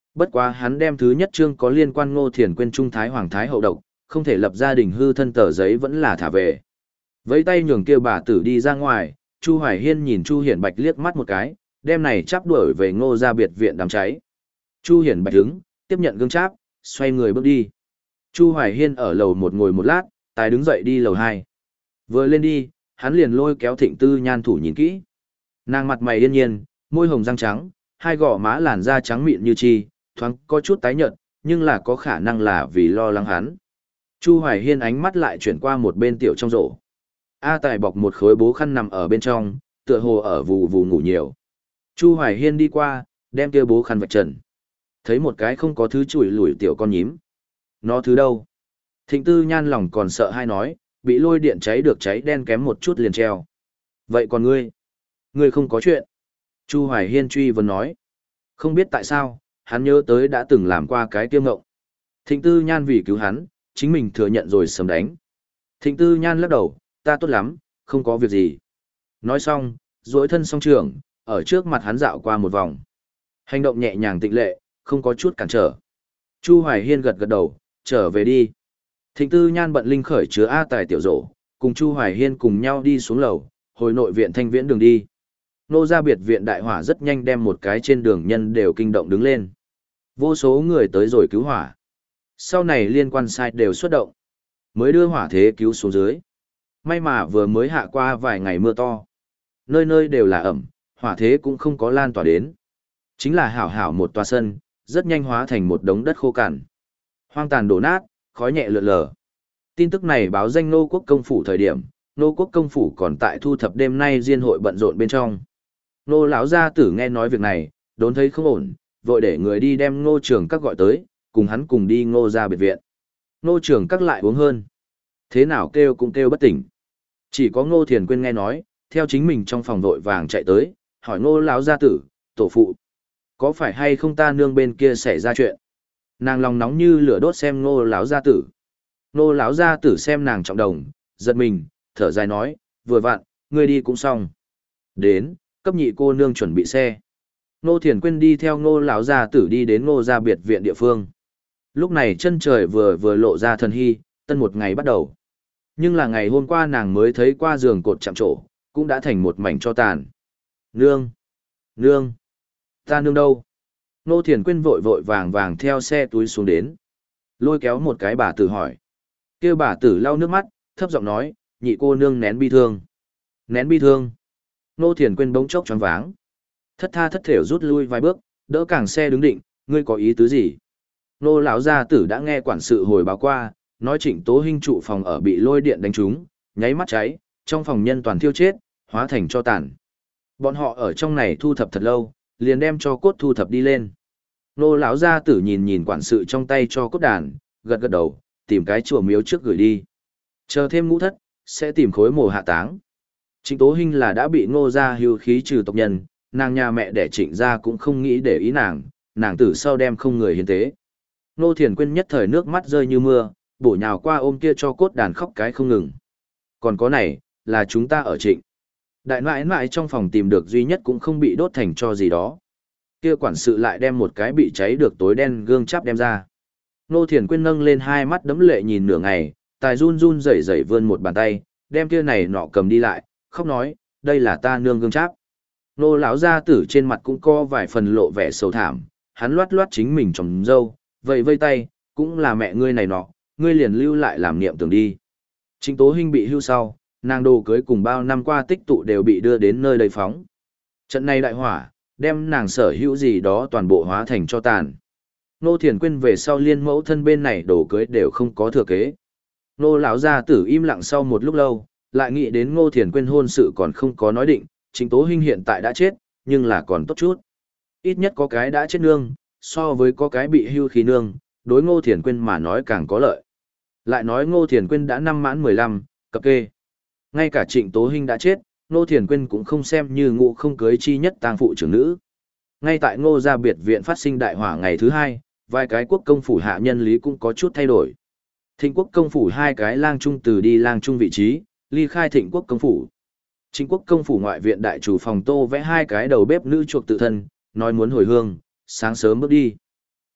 Bất quá hắn đem thứ nhất chương có liên quan Ngô Thiền Quyên trung thái hoàng thái hậu độc, không thể lập gia đình hư thân tờ giấy vẫn là thả về. Với tay nhường kia bà tử đi ra ngoài, Chu Hoài Hiên nhìn Chu Hiển Bạch liếc mắt một cái, đem này chắp đuổi về Ngô gia biệt viện đám cháy. Chu Hiển Bạch đứng, tiếp nhận gương cháp, xoay người bước đi. Chu Hoài Hiên ở lầu một ngồi một lát, tài đứng dậy đi lầu hai. Vừa lên đi, hắn liền lôi kéo Thịnh Tư Nhan thủ nhìn kỹ. Nàng mặt mày yên nhiên, môi hồng răng trắng, hai gò má làn da trắng mịn như chi, thoáng có chút tái nhợt, nhưng là có khả năng là vì lo lắng hắn. Chu Hoài Hiên ánh mắt lại chuyển qua một bên tiểu trong rổ. A Tài bọc một khối bố khăn nằm ở bên trong, tựa hồ ở vù vù ngủ nhiều. Chu Hoài Hiên đi qua, đem kia bố khăn vạch trần. Thấy một cái không có thứ chùi lủi tiểu con nhím. Nó thứ đâu? Thịnh Tư Nhan lòng còn sợ hay nói, bị lôi điện cháy được cháy đen kém một chút liền treo. Vậy còn ngươi? Ngươi không có chuyện. Chu Hoài Hiên truy vấn nói. Không biết tại sao, hắn nhớ tới đã từng làm qua cái kiêm ngộng. Thịnh Tư Nhan vì cứu hắn, chính mình thừa nhận rồi sớm đánh. Thịnh Tư Nhan lắc đầu, ta tốt lắm, không có việc gì. Nói xong, duỗi thân song trường, ở trước mặt hắn dạo qua một vòng. Hành động nhẹ nhàng tịnh lệ, không có chút cản trở. Chu Hoài Hiên gật gật đầu, trở về đi. Thịnh Tư Nhan bận linh khởi chứa A Tài tiểu rổ, cùng Chu Hoài Hiên cùng nhau đi xuống lầu, hồi nội viện Thanh Viễn đường đi. Nô gia biệt viện đại hỏa rất nhanh đem một cái trên đường nhân đều kinh động đứng lên. Vô số người tới rồi cứu hỏa. Sau này liên quan sai đều xuất động. Mới đưa hỏa thế cứu xuống dưới. May mà vừa mới hạ qua vài ngày mưa to. Nơi nơi đều là ẩm, hỏa thế cũng không có lan tỏa đến. Chính là hảo hảo một tòa sân, rất nhanh hóa thành một đống đất khô cằn. Hoang tàn đổ nát, khói nhẹ lượn lờ. Tin tức này báo danh nô quốc công phủ thời điểm, nô quốc công phủ còn tại thu thập đêm nay diên hội bận rộn bên trong. Nô lão gia tử nghe nói việc này, đốn thấy không ổn, vội để người đi đem Ngô Trường Các gọi tới, cùng hắn cùng đi Ngô gia biệt viện. Ngô Trường Các lại uống hơn. Thế nào kêu cũng kêu bất tỉnh. Chỉ có Ngô Thiền Quyên nghe nói, theo chính mình trong phòng vội vàng chạy tới, hỏi Ngô lão gia tử, tổ phụ, có phải hay không ta nương bên kia xảy ra chuyện? Nàng lòng nóng như lửa đốt xem Ngô lão gia tử. Ngô lão gia tử xem nàng trọng đồng, giật mình, thở dài nói, vừa vặn, ngươi đi cũng xong. Đến, cấp nhị cô nương chuẩn bị xe. Ngô Thiền Quyên đi theo Ngô lão gia tử đi đến Ngô gia biệt viện địa phương. Lúc này chân trời vừa vừa lộ ra thần hy, tân một ngày bắt đầu. Nhưng là ngày hôm qua nàng mới thấy qua giường cột chạm trổ, cũng đã thành một mảnh cho tàn. Nương! Nương! Ta nương đâu? Ngô Thiền Quyên vội vội vàng vàng theo xe túi xuống đến. Lôi kéo một cái bà tử hỏi. Kêu bà tử lau nước mắt, thấp giọng nói, nhị cô nương nén bi thương. Nén bi thương. Ngô Thiền Quyên bỗng chốc choáng váng. Thất tha thất thểu rút lui vài bước, đỡ càng xe đứng định, ngươi có ý tứ gì? Ngô lão gia tử đã nghe quản sự hồi báo qua, nói Trịnh Tố Hinh trụ phòng ở bị lôi điện đánh trúng, nháy mắt cháy, trong phòng nhân toàn thiêu chết, hóa thành cho tàn. Bọn họ ở trong này thu thập thật lâu, liền đem cho cốt thu thập đi lên. Ngô lão gia tử nhìn nhìn quản sự trong tay cho cốt đàn, gật gật đầu, tìm cái chùa miếu trước gửi đi. Chờ thêm ngũ thất, sẽ tìm khối mồ hạ táng. Trịnh Tố Hinh là đã bị Ngô gia hưu khí trừ tộc nhân, nàng nhà mẹ đẻ Trịnh gia cũng không nghĩ để ý nàng, nàng tử sau đem không người hiến tế. Ngô Thiền Quyên nhất thời nước mắt rơi như mưa, bổ nhào qua ôm kia cho cốt đàn khóc cái không ngừng. Còn có này, là chúng ta ở Trịnh. Đại nãi nãi trong phòng tìm được duy nhất cũng không bị đốt thành cho gì đó. Kia quản sự lại đem một cái bị cháy được tối đen gương chắp đem ra. Ngô Thiền Quyên nâng lên hai mắt đấm lệ nhìn nửa ngày, tài run run rẩy rẩy vươn một bàn tay, đem kia này nọ cầm đi lại, khóc nói, đây là ta nương gương cháp. Ngô lão gia tử trên mặt cũng có vài phần lộ vẻ sầu thảm, hắn loát loát chính mình trồng dâu, vậy vây tay, cũng là mẹ ngươi này nọ, ngươi liền lưu lại làm niệm tưởng đi. Trịnh Tố Hinh bị hưu sau, nàng đồ cưới cùng bao năm qua tích tụ đều bị đưa đến nơi đây phóng. Trận này đại hỏa, đem nàng sở hữu gì đó toàn bộ hóa thành cho tàn. Ngô Thiền Quyên về sau liên mẫu thân bên này đồ cưới đều không có thừa kế. Ngô lão gia tử im lặng sau một lúc lâu, lại nghĩ đến Ngô Thiền Quyên hôn sự còn không có nói định, Trịnh Tố Hinh hiện tại đã chết, nhưng là còn tốt chút. Ít nhất có cái đã chết nương, so với có cái bị hưu khí nương, đối Ngô Thiền Quyên mà nói càng có lợi. Lại nói Ngô Thiền Quyên đã năm mãn mười lăm, cập kê. Ngay cả Trịnh Tố Hinh đã chết, Ngô Thiền Quyên cũng không xem như ngụ không cưới chi nhất tang phụ trưởng nữ. Ngay tại Ngô gia biệt viện phát sinh đại hỏa ngày thứ hai, vài cái quốc công phủ hạ nhân lý cũng có chút thay đổi. Thịnh quốc công phủ hai cái lang trung từ đi lang trung vị trí, ly khai Thịnh quốc công phủ. Chính quốc công phủ ngoại viện đại chủ phòng Tô vẽ hai cái đầu bếp nữ chuộc tự thân, nói muốn hồi hương, sáng sớm bước đi.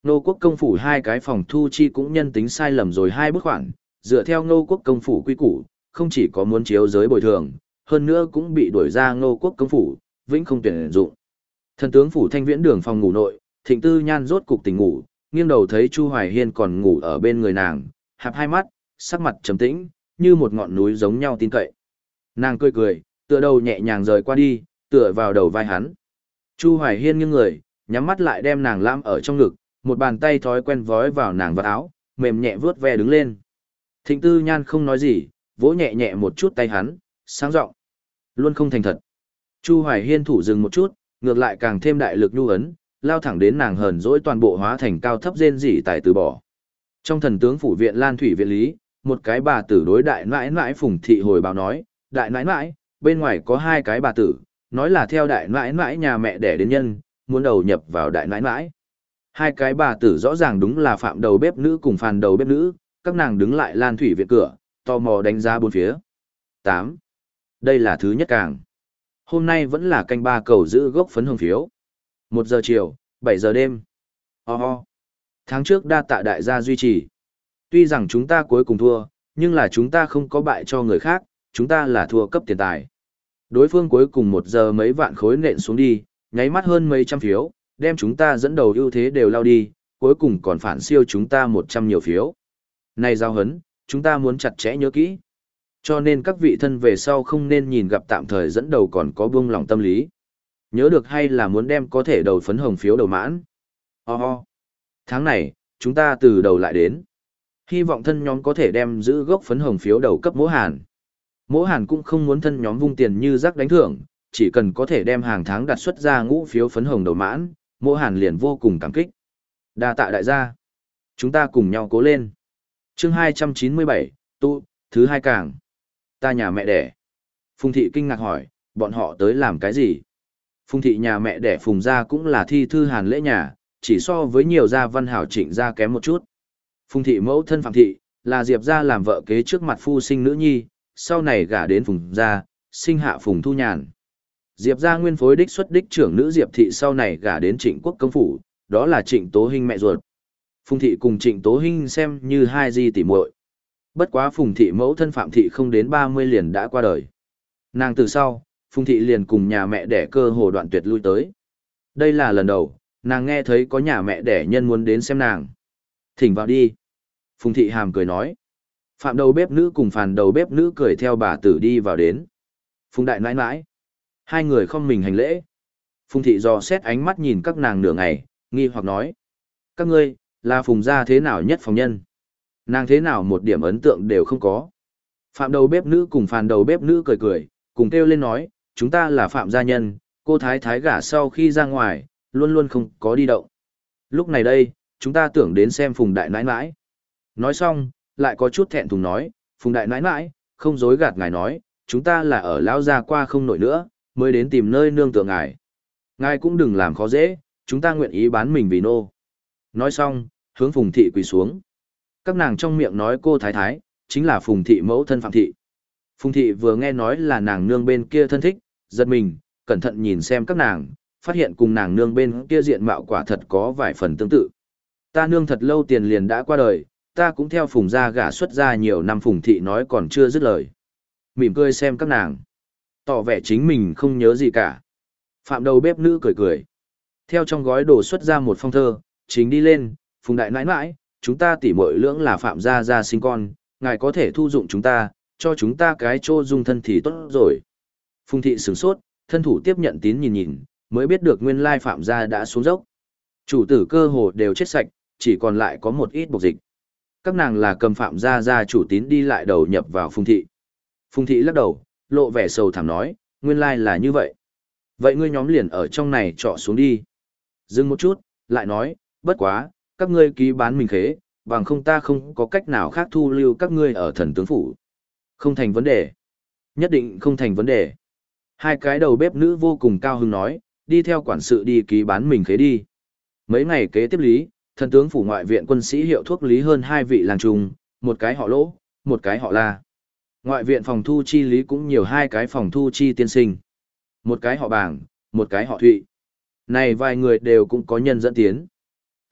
Ngô quốc công phủ hai cái phòng thu chi cũng nhân tính sai lầm rồi hai bức khoản, dựa theo ngô quốc công phủ quy củ, không chỉ có muốn chiếu giới bồi thường, hơn nữa cũng bị đuổi ra ngô quốc công phủ, vĩnh không tuyển dụng. Thần tướng phủ thanh viễn đường phòng ngủ nội, Thịnh Tư Nhan rốt cục tỉnh ngủ, nghiêng đầu thấy Chu Hoài Hiên còn ngủ ở bên người nàng, hạp hai mắt, sắc mặt trầm tĩnh, như một ngọn núi giống nhau tin cậy. Nàng cười cười, tựa đầu nhẹ nhàng rời qua đi, tựa vào đầu vai hắn. Chu Hoài Hiên nghiêng người, nhắm mắt lại đem nàng lam ở trong ngực, một bàn tay thói quen vói vào nàng vào áo, mềm nhẹ vướt ve đứng lên. Thịnh Tư Nhan không nói gì, vỗ nhẹ nhẹ một chút tay hắn, sáng giọng, luôn không thành thật. Chu Hoài Hiên thủ dừng một chút, ngược lại càng thêm đại lực nhu ấn, lao thẳng đến nàng hờn dỗi toàn bộ hóa thành cao thấp rên rỉ tại từ bỏ. Trong thần tướng phủ viện Lan Thủy viện lý, một cái bà tử đối đại nãi nãi Phùng Thị hồi báo nói, đại nãi nãi, bên ngoài có hai cái bà tử, nói là theo đại nãi nãi nhà mẹ đẻ đến nhân, muốn đầu nhập vào đại nãi nãi. Hai cái bà tử rõ ràng đúng là phạm đầu bếp nữ cùng phàn đầu bếp nữ, các nàng đứng lại Lan Thủy viện cửa, tò mò đánh giá bốn phía. tám. Đây là thứ nhất càng. Hôm nay vẫn là canh ba cầu giữ gốc phấn hồng phiếu. Một giờ chiều, bảy giờ đêm. Ho ho. Tháng trước đa tạ đại gia duy trì. Tuy rằng chúng ta cuối cùng thua, nhưng là chúng ta không có bại cho người khác, chúng ta là thua cấp tiền tài. Đối phương cuối cùng một giờ mấy vạn khối nện xuống đi, nháy mắt hơn mấy trăm phiếu, đem chúng ta dẫn đầu ưu thế đều lao đi, cuối cùng còn phản siêu chúng ta một trăm nhiều phiếu. Này giao hấn, chúng ta muốn chặt chẽ nhớ kỹ. Cho nên các vị thân về sau không nên nhìn gặp tạm thời dẫn đầu còn có buông lòng tâm lý. Nhớ được hay là muốn đem có thể đầu phấn hồng phiếu đầu mãn. Ho ho. Tháng này, chúng ta từ đầu lại đến. Hy vọng thân nhóm có thể đem giữ gốc phấn hồng phiếu đầu cấp Mỗ Hàn. Mỗ Hàn cũng không muốn thân nhóm vung tiền như rác đánh thưởng, chỉ cần có thể đem hàng tháng đặt xuất ra ngũ phiếu phấn hồng đầu mãn, Mỗ Hàn liền vô cùng cảm kích. Đa tạ đại gia. Chúng ta cùng nhau cố lên. Chương hai trăm chín mươi bảy, tụ, thứ hai càng. Ta nhà mẹ đẻ. Phùng Thị kinh ngạc hỏi, bọn họ tới làm cái gì? Phùng Thị nhà mẹ đẻ Phùng gia cũng là thi thư hàn lễ nhà, chỉ so với nhiều gia văn hảo Trịnh gia kém một chút. Phùng Thị mẫu thân Phạm Thị, là Diệp gia làm vợ kế trước mặt phu sinh nữ nhi, sau này gả đến Phùng gia, sinh hạ Phùng Thu Nhàn. Diệp gia nguyên phối đích xuất đích trưởng nữ Diệp Thị sau này gả đến Trịnh Quốc công phủ, đó là Trịnh Tố Hinh mẹ ruột. Phùng Thị cùng Trịnh Tố Hinh xem như hai di tỷ muội. Bất quá Phùng Thị mẫu thân Phạm Thị không đến ba mươi liền đã qua đời. Nàng từ sau, Phùng Thị liền cùng nhà mẹ đẻ cơ hồ đoạn tuyệt lui tới. Đây là lần đầu, nàng nghe thấy có nhà mẹ đẻ nhân muốn đến xem nàng. Thỉnh vào đi. Phùng Thị hàm cười nói. Phạm đầu bếp nữ cùng phàn đầu bếp nữ cười theo bà tử đi vào đến. Phùng đại nãi nãi. Hai người không mình hành lễ. Phùng Thị dò xét ánh mắt nhìn các nàng nửa ngày, nghi hoặc nói. Các ngươi, là Phùng gia thế nào nhất phòng nhân? Nàng thế nào một điểm ấn tượng đều không có. Phạm đầu bếp nữ cùng phàn đầu bếp nữ cười cười, cùng kêu lên nói, chúng ta là Phạm gia nhân, cô thái thái gả sau khi ra ngoài, luôn luôn không có đi động. Lúc này đây, chúng ta tưởng đến xem Phùng đại nãi nãi. Nói xong, lại có chút thẹn thùng nói, Phùng đại nãi nãi, không dối gạt ngài nói, chúng ta là ở lão gia qua không nổi nữa, mới đến tìm nơi nương tựa ngài. Ngài cũng đừng làm khó dễ, chúng ta nguyện ý bán mình vì nô. Nói xong, hướng Phùng Thị quỳ xuống. Các nàng trong miệng nói cô thái thái, chính là Phùng Thị mẫu thân Phạm Thị. Phùng Thị vừa nghe nói là nàng nương bên kia thân thích, giật mình, cẩn thận nhìn xem các nàng, phát hiện cùng nàng nương bên kia diện mạo quả thật có vài phần tương tự. Ta nương thật lâu tiền liền đã qua đời, ta cũng theo Phùng gia gả xuất ra nhiều năm. Phùng Thị nói còn chưa dứt lời. Mỉm cười xem các nàng, tỏ vẻ chính mình không nhớ gì cả. Phạm đầu bếp nữ cười cười. Theo trong gói đồ xuất ra một phong thơ, chính đi lên, Phùng đại nãi nãi, chúng ta tỉ muội lưỡng là Phạm gia gia sinh con, ngài có thể thu dụng chúng ta, cho chúng ta cái chỗ dung thân thì tốt rồi. Phùng Thị sửng sốt, thân thủ tiếp nhận tín nhìn nhìn, mới biết được nguyên lai Phạm gia đã xuống dốc. Chủ tử cơ hồ đều chết sạch, chỉ còn lại có một ít bộc dịch. Các nàng là cầm Phạm gia gia chủ tín đi lại đầu nhập vào Phùng Thị. Phùng Thị lắc đầu, lộ vẻ sầu thảm nói, nguyên lai là như vậy. Vậy ngươi nhóm liền ở trong này trọ xuống đi. Dừng một chút, lại nói, bất quá, các ngươi ký bán mình khế, bằng không ta không có cách nào khác thu lưu các ngươi ở thần tướng phủ. Không thành vấn đề. Nhất định không thành vấn đề. Hai cái đầu bếp nữ vô cùng cao hứng nói, đi theo quản sự đi ký bán mình khế đi. Mấy ngày kế tiếp lý, thần tướng phủ ngoại viện quân sĩ hiệu thuốc lý hơn hai vị làng trùng, một cái họ Lỗ, một cái họ La. Ngoại viện phòng thu chi lý cũng nhiều hai cái phòng thu chi tiên sinh. Một cái họ Bàng, một cái họ Thụy. Này vài người đều cũng có nhân dẫn tiến.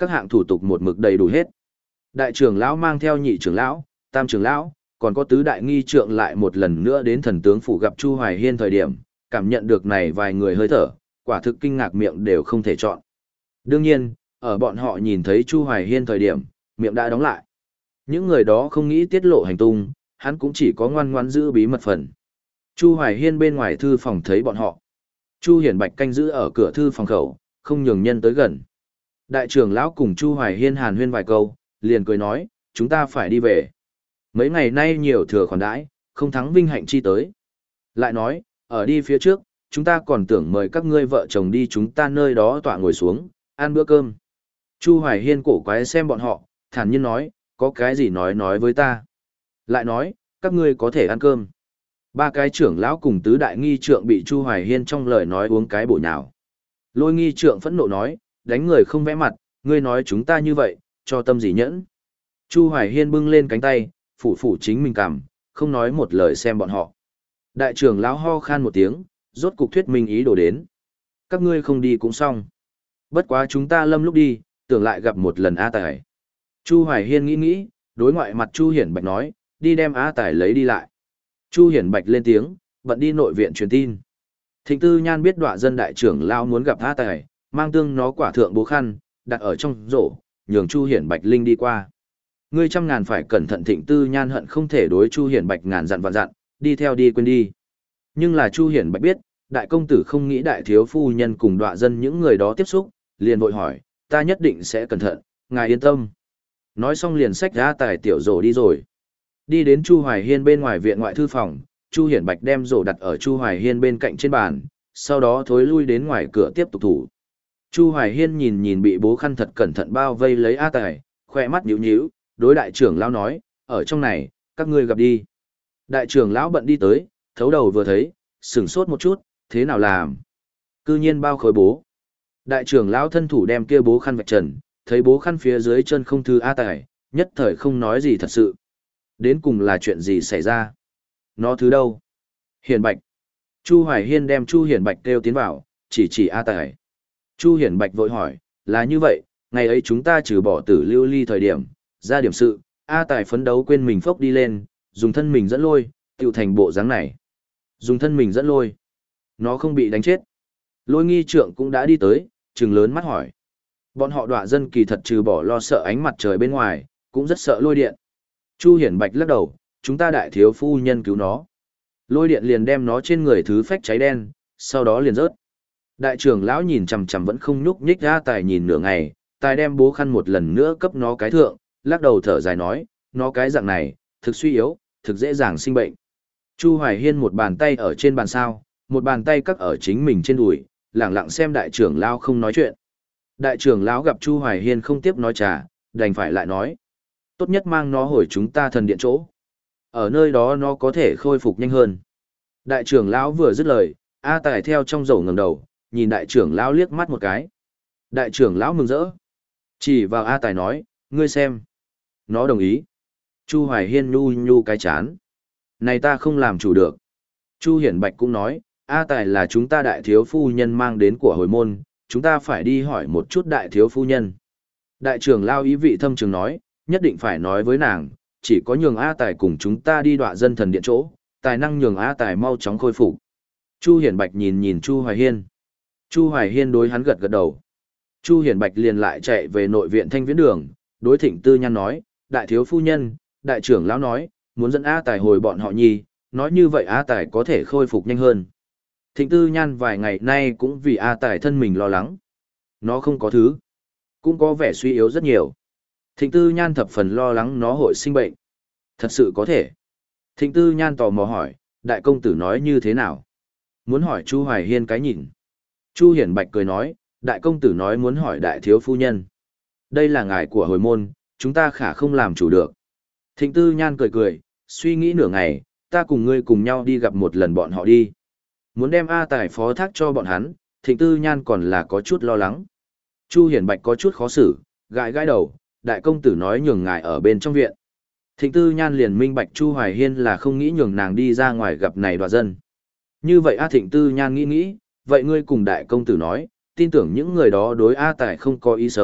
Các hạng thủ tục một mực đầy đủ hết. Đại trưởng lão mang theo nhị trưởng lão, tam trưởng lão, còn có tứ đại nghi trượng lại một lần nữa đến thần tướng phủ gặp Chu Hoài Hiên thời điểm, cảm nhận được này vài người hơi thở, quả thực kinh ngạc miệng đều không thể chọn. Đương nhiên, ở bọn họ nhìn thấy Chu Hoài Hiên thời điểm, miệng đã đóng lại. Những người đó không nghĩ tiết lộ hành tung, hắn cũng chỉ có ngoan ngoãn giữ bí mật phần. Chu Hoài Hiên bên ngoài thư phòng thấy bọn họ. Chu Hiển Bạch canh giữ ở cửa thư phòng khẩu, không nhường nhân tới gần. Đại trưởng lão cùng Chu Hoài Hiên hàn huyên vài câu, liền cười nói, chúng ta phải đi về. Mấy ngày nay nhiều thừa khoản đãi, không thắng vinh hạnh chi tới. Lại nói, ở đi phía trước, chúng ta còn tưởng mời các ngươi vợ chồng đi chúng ta nơi đó tọa ngồi xuống, ăn bữa cơm. Chu Hoài Hiên cổ quái xem bọn họ, thản nhiên nói, có cái gì nói nói với ta. Lại nói, các ngươi có thể ăn cơm. Ba cái trưởng lão cùng tứ đại nghi trượng bị Chu Hoài Hiên trong lời nói uống cái bổ nhào. Lôi nghi trượng phẫn nộ nói, đánh người không vẽ mặt, ngươi nói chúng ta như vậy, cho tâm gì nhẫn. Chu Hoài Hiên bưng lên cánh tay, phủ phủ chính mình cằm, không nói một lời xem bọn họ. Đại trưởng lão ho khan một tiếng, rốt cục thuyết minh ý đồ đến. Các ngươi không đi cũng xong. Bất quá chúng ta lâm lúc đi, tưởng lại gặp một lần A Tài. Chu Hoài Hiên nghĩ nghĩ, đối ngoại mặt Chu Hiển Bạch nói, đi đem A Tài lấy đi lại. Chu Hiển Bạch lên tiếng, bận đi nội viện truyền tin. Thịnh Tư Nhan biết đọa dân đại trưởng lão muốn gặp A Tài, mang tương nó quả thượng bố khăn, đặt ở trong rổ, nhường Chu Hiển Bạch linh đi qua. Ngươi trăm ngàn phải cẩn thận. Thịnh Tư Nhan hận không thể đối Chu Hiển Bạch ngàn dặn vạn dặn, đi theo đi quên đi. Nhưng là Chu Hiển Bạch biết, đại công tử không nghĩ đại thiếu phu nhân cùng đọa dân những người đó tiếp xúc, liền vội hỏi, ta nhất định sẽ cẩn thận, ngài yên tâm. Nói xong liền xách ra tài tiểu rổ đi rồi. Đi đến Chu Hoài Hiên bên ngoài viện ngoại thư phòng, Chu Hiển Bạch đem rổ đặt ở Chu Hoài Hiên bên cạnh trên bàn, sau đó thối lui đến ngoài cửa tiếp tục thủ. Chu Hoài Hiên nhìn nhìn bị bố khăn thật cẩn thận bao vây lấy A Tài, khoe mắt nhíu nhíu, đối đại trưởng lão nói, ở trong này, các ngươi gặp đi. Đại trưởng lão bận đi tới, thấu đầu vừa thấy, sửng sốt một chút, thế nào làm? Cư nhiên bao khối bố. Đại trưởng lão thân thủ đem kia bố khăn vạch trần, thấy bố khăn phía dưới chân không thư A Tài, nhất thời không nói gì thật sự. Đến cùng là chuyện gì xảy ra? Nó thứ đâu? Hiển Bạch. Chu Hoài Hiên đem Chu Hiển Bạch kêu tiến vào, chỉ chỉ A Tài. Chu Hiển Bạch vội hỏi, là như vậy, ngày ấy chúng ta trừ bỏ tử lưu ly thời điểm, ra điểm sự, A Tài phấn đấu quên mình phốc đi lên, dùng thân mình dẫn lôi, tiểu thành bộ dáng này. Dùng thân mình dẫn lôi. Nó không bị đánh chết. Lôi nghi trượng cũng đã đi tới, trừng lớn mắt hỏi. Bọn họ đọa dân kỳ thật trừ bỏ lo sợ ánh mặt trời bên ngoài, cũng rất sợ lôi điện. Chu Hiển Bạch lắc đầu, chúng ta đại thiếu phu nhân cứu nó. Lôi điện liền đem nó trên người thứ phách cháy đen, sau đó liền rớt. Đại trưởng lão nhìn chằm chằm vẫn không nhúc nhích ra Tài nhìn nửa ngày, Tài đem bố khăn một lần nữa cấp nó cái thượng, lắc đầu thở dài nói, nó cái dạng này, thực suy yếu, thực dễ dàng sinh bệnh. Chu Hoài Hiên một bàn tay ở trên bàn sao, một bàn tay cắt ở chính mình trên đùi, lẳng lặng xem đại trưởng lão không nói chuyện. Đại trưởng lão gặp Chu Hoài Hiên không tiếp nói trà, đành phải lại nói. Tốt nhất mang nó hồi chúng ta thần điện chỗ. Ở nơi đó nó có thể khôi phục nhanh hơn. Đại trưởng lão vừa dứt lời, A Tài theo trong rổ ngẩng đầu, nhìn đại trưởng lão liếc mắt một cái. Đại trưởng lão mừng rỡ. Chỉ vào A Tài nói, ngươi xem. Nó đồng ý. Chu Hoài Hiên nhu nhu cái chán. Này ta không làm chủ được. Chu Hiển Bạch cũng nói, A Tài là chúng ta đại thiếu phu nhân mang đến của hồi môn, chúng ta phải đi hỏi một chút đại thiếu phu nhân. Đại trưởng lão ý vị thâm trường nói, nhất định phải nói với nàng, chỉ có nhường A Tài cùng chúng ta đi đọa dân thần điện chỗ, tài năng nhường A Tài mau chóng khôi phục. Chu Hiển Bạch nhìn nhìn Chu Hoài Hiên. Chu Hoài Hiên đối hắn gật gật đầu. Chu Hiển Bạch liền lại chạy về nội viện Thanh Viễn Đường, đối Thịnh Tư Nhan nói, đại thiếu phu nhân, đại trưởng lão nói, muốn dẫn A Tài hồi bọn họ nhi, nói như vậy A Tài có thể khôi phục nhanh hơn. Thịnh Tư Nhan vài ngày nay cũng vì A Tài thân mình lo lắng. Nó không có thứ, cũng có vẻ suy yếu rất nhiều. Thịnh Tư Nhan thập phần lo lắng nó hội sinh bệnh. Thật sự có thể. Thịnh Tư Nhan tò mò hỏi, đại công tử nói như thế nào? Muốn hỏi Chu Hoài Hiên cái nhìn. Chu Hiển Bạch cười nói, đại công tử nói muốn hỏi đại thiếu phu nhân. Đây là ngài của hồi môn, chúng ta khả không làm chủ được. Thịnh Tư Nhan cười cười, suy nghĩ nửa ngày, ta cùng ngươi cùng nhau đi gặp một lần bọn họ đi. Muốn đem A Tài phó thác cho bọn hắn, Thịnh Tư Nhan còn là có chút lo lắng. Chu Hiển Bạch có chút khó xử, gãi gãi đầu, đại công tử nói nhường ngài ở bên trong viện. Thịnh Tư Nhan liền minh bạch Chu Hoài Hiên là không nghĩ nhường nàng đi ra ngoài gặp này đoạ dân. Như vậy A Thịnh Tư Nhan nghĩ nghĩ, vậy ngươi cùng đại công tử nói, tin tưởng những người đó đối A Tài không có ý xấu,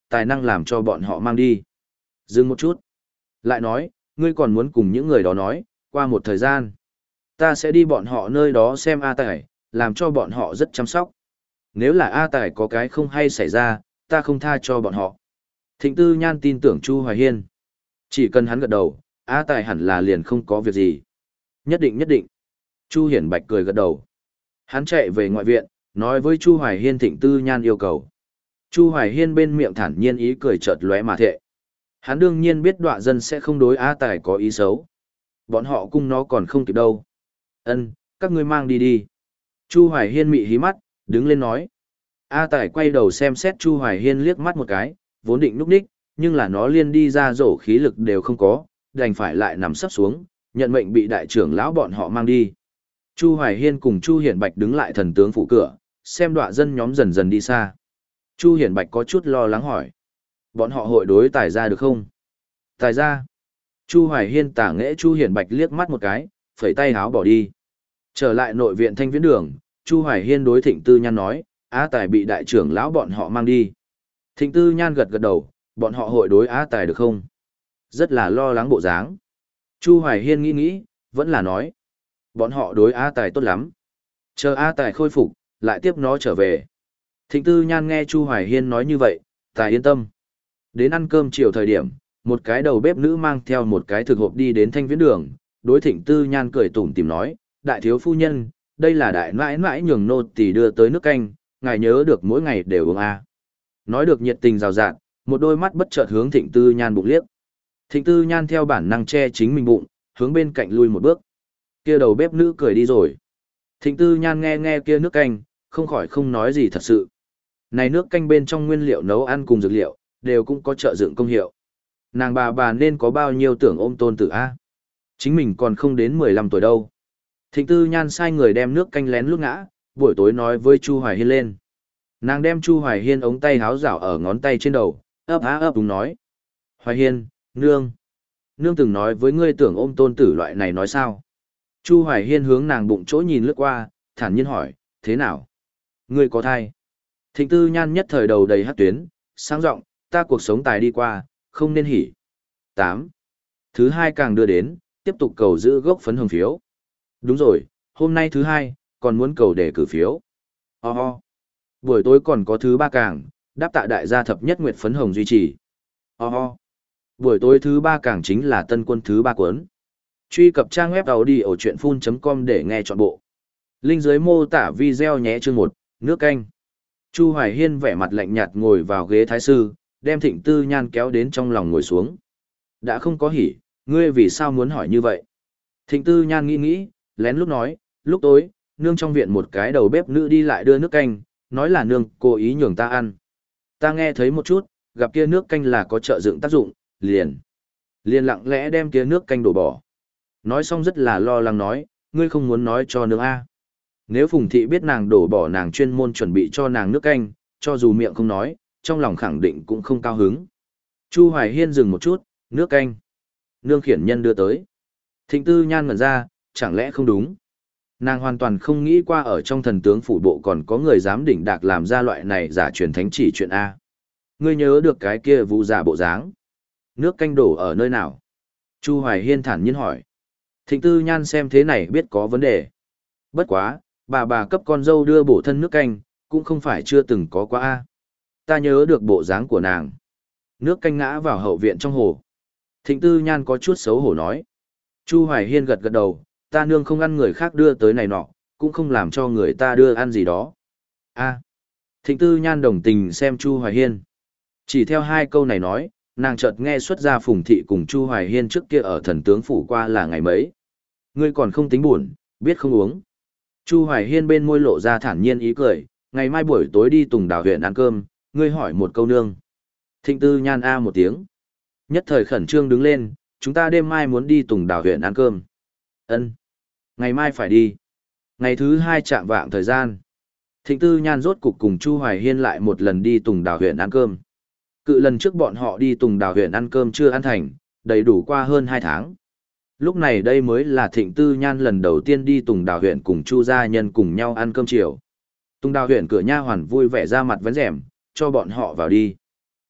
tài năng làm cho bọn họ mang đi. Dừng một chút. Lại nói, ngươi còn muốn cùng những người đó nói, qua một thời gian. Ta sẽ đi bọn họ nơi đó xem A Tài, làm cho bọn họ rất chăm sóc. Nếu là A Tài có cái không hay xảy ra, ta không tha cho bọn họ. Thịnh Tư Nhan tin tưởng Chu Hoài Hiên. Chỉ cần hắn gật đầu, A Tài hẳn là liền không có việc gì. Nhất định nhất định. Chu Hiển Bạch cười gật đầu. Hắn chạy về ngoại viện, nói với Chu Hoài Hiên Thịnh Tư Nhan yêu cầu. Chu Hoài Hiên bên miệng thản nhiên ý cười chợt lóe mà thệ. Hắn đương nhiên biết đọa dân sẽ không đối A Tài có ý xấu. Bọn họ cung nó còn không kịp đâu. Ân, các ngươi mang đi đi. Chu Hoài Hiên mị hí mắt, đứng lên nói. A Tài quay đầu xem xét Chu Hoài Hiên liếc mắt một cái, vốn định núp ních, nhưng là nó liên đi ra rổ khí lực đều không có, đành phải lại nằm sấp xuống, nhận mệnh bị đại trưởng lão bọn họ mang đi. Chu Hoài Hiên cùng Chu Hiển Bạch đứng lại thần tướng phủ cửa, xem đọa dân nhóm dần dần đi xa. Chu Hiển Bạch có chút lo lắng hỏi. Bọn họ hội đối tài ra được không? Tài ra. Chu Hoài Hiên tả nghễ Chu Hiển Bạch liếc mắt một cái, phẩy tay háo bỏ đi. Trở lại nội viện Thanh Viễn Đường, Chu Hoài Hiên đối Thịnh Tư Nhan nói, Á Tài bị đại trưởng lão bọn họ mang đi. Thịnh Tư Nhan gật gật đầu, bọn họ hội đối Á Tài được không? Rất là lo lắng bộ dáng. Chu Hoài Hiên nghĩ nghĩ, vẫn là nói. Bọn họ đối Á Tài tốt lắm. Chờ Á Tài khôi phục, lại tiếp nó trở về. Thịnh Tư Nhan nghe Chu Hoài Hiên nói như vậy, Tài yên tâm. Đến ăn cơm chiều thời điểm, một cái đầu bếp nữ mang theo một cái thực hộp đi đến Thanh Viễn Đường, đối Thịnh Tư Nhan cười tủm tỉm nói, đại thiếu phu nhân, đây là đại mãi mãi nhường nô tỳ đưa tới nước canh, ngài nhớ được mỗi ngày đều uống a. Nói được nhiệt tình rào rạt, một đôi mắt bất chợt hướng Thịnh Tư Nhan bụng liếc. Thịnh Tư Nhan theo bản năng che chính mình bụng, hướng bên cạnh lui một bước. Kia đầu bếp nữ cười đi rồi. Thịnh Tư Nhan nghe nghe kia nước canh, không khỏi không nói gì thật sự. Này nước canh bên trong nguyên liệu nấu ăn cùng dược liệu, đều cũng có trợ dựng công hiệu. Nàng bà bà nên có bao nhiêu tưởng ôm tôn tử a? Chính mình còn không đến mười lăm tuổi đâu. Thịnh Tư Nhan sai người đem nước canh lén lút ngã, buổi tối nói với Chu Hoài Hiên lên. Nàng đem Chu Hoài Hiên ống tay háo rảo ở ngón tay trên đầu, ấp á ấp đúng nói. Hoài Hiên, nương. Nương từng nói với ngươi tưởng ôm tôn tử loại này nói sao? Chu Hoài Hiên hướng nàng bụng chỗ nhìn lướt qua, thản nhiên hỏi, thế nào? Ngươi có thai? Thịnh Tư Nhan nhất thời đầu đầy hát tuyến, sáng rộng, ta cuộc sống tài đi qua, không nên hỉ. tám. Thứ hai càng đưa đến, tiếp tục cầu giữ gốc phấn hồng phiếu. Đúng rồi, hôm nay thứ hai, còn muốn cầu đề cử phiếu. Ho ho. Buổi tối còn có thứ ba càng, đáp tạ đại gia thập nhất nguyệt phấn hồng duy trì. Ho ho. Buổi tối thứ ba càng chính là tân quân thứ ba cuốn. Truy cập trang web audiochuyenphun chấm com để nghe trọn bộ. Link dưới mô tả video nhé chương một, nước canh. Chu Hoài Hiên vẻ mặt lạnh nhạt ngồi vào ghế thái sư, đem Thịnh Tư Nhan kéo đến trong lòng ngồi xuống. Đã không có hỉ, ngươi vì sao muốn hỏi như vậy? Thịnh Tư Nhan nghĩ nghĩ, lén lúc nói, lúc tối, nương trong viện một cái đầu bếp nữ đi lại đưa nước canh, nói là nương cố ý nhường ta ăn. Ta nghe thấy một chút, gặp kia nước canh là có trợ dựng tác dụng, liền. Liền lặng lẽ đem kia nước canh đổ bỏ. Nói xong rất là lo lắng nói, ngươi không muốn nói cho nương A. Nếu Phùng Thị biết nàng đổ bỏ nàng chuyên môn chuẩn bị cho nàng nước canh, cho dù miệng không nói, trong lòng khẳng định cũng không cao hứng. Chu Hoài Hiên dừng một chút, nước canh. Nương khiển nhân đưa tới. Thịnh Tư Nhan ngẩn ra, chẳng lẽ không đúng. Nàng hoàn toàn không nghĩ qua ở trong thần tướng phủ bộ còn có người dám đỉnh đạc làm ra loại này giả truyền thánh chỉ chuyện A. Ngươi nhớ được cái kia vụ giả bộ dáng. Nước canh đổ ở nơi nào? Chu Hoài Hiên thản nhiên hỏi. Thịnh Tư Nhan xem thế này biết có vấn đề. Bất quá, bà bà cấp con dâu đưa bổ thân nước canh, cũng không phải chưa từng có qua A. Ta nhớ được bộ dáng của nàng. Nước canh ngã vào hậu viện trong hồ. Thịnh Tư Nhan có chút xấu hổ nói. Chu Hoài Hiên gật gật đầu, ta nương không ăn người khác đưa tới này nọ, cũng không làm cho người ta đưa ăn gì đó. A. Thịnh Tư Nhan đồng tình xem Chu Hoài Hiên. Chỉ theo hai câu này nói, nàng chợt nghe xuất ra Phùng Thị cùng Chu Hoài Hiên trước kia ở thần tướng phủ qua là ngày mấy. Ngươi còn không tính buồn, biết không uống. Chu Hoài Hiên bên môi lộ ra thản nhiên ý cười, ngày mai buổi tối đi Tùng Đào huyện ăn cơm, ngươi hỏi một câu nương. Thịnh Tư Nhan a một tiếng. Nhất thời khẩn trương đứng lên, chúng ta đêm mai muốn đi Tùng Đào huyện ăn cơm. Ân, ngày mai phải đi. Ngày thứ hai chạm vạng thời gian. Thịnh Tư Nhan rốt cục cùng Chu Hoài Hiên lại một lần đi Tùng Đào huyện ăn cơm. Cự lần trước bọn họ đi Tùng Đào huyện ăn cơm chưa ăn thành, đầy đủ qua hơn hai tháng. Lúc này đây mới là Thịnh Tư Nhan lần đầu tiên đi Tùng Đào huyện cùng Chu gia nhân cùng nhau ăn cơm chiều. Tùng Đào huyện cửa nha hoàn vui vẻ ra mặt vấn rèm, cho bọn họ vào đi.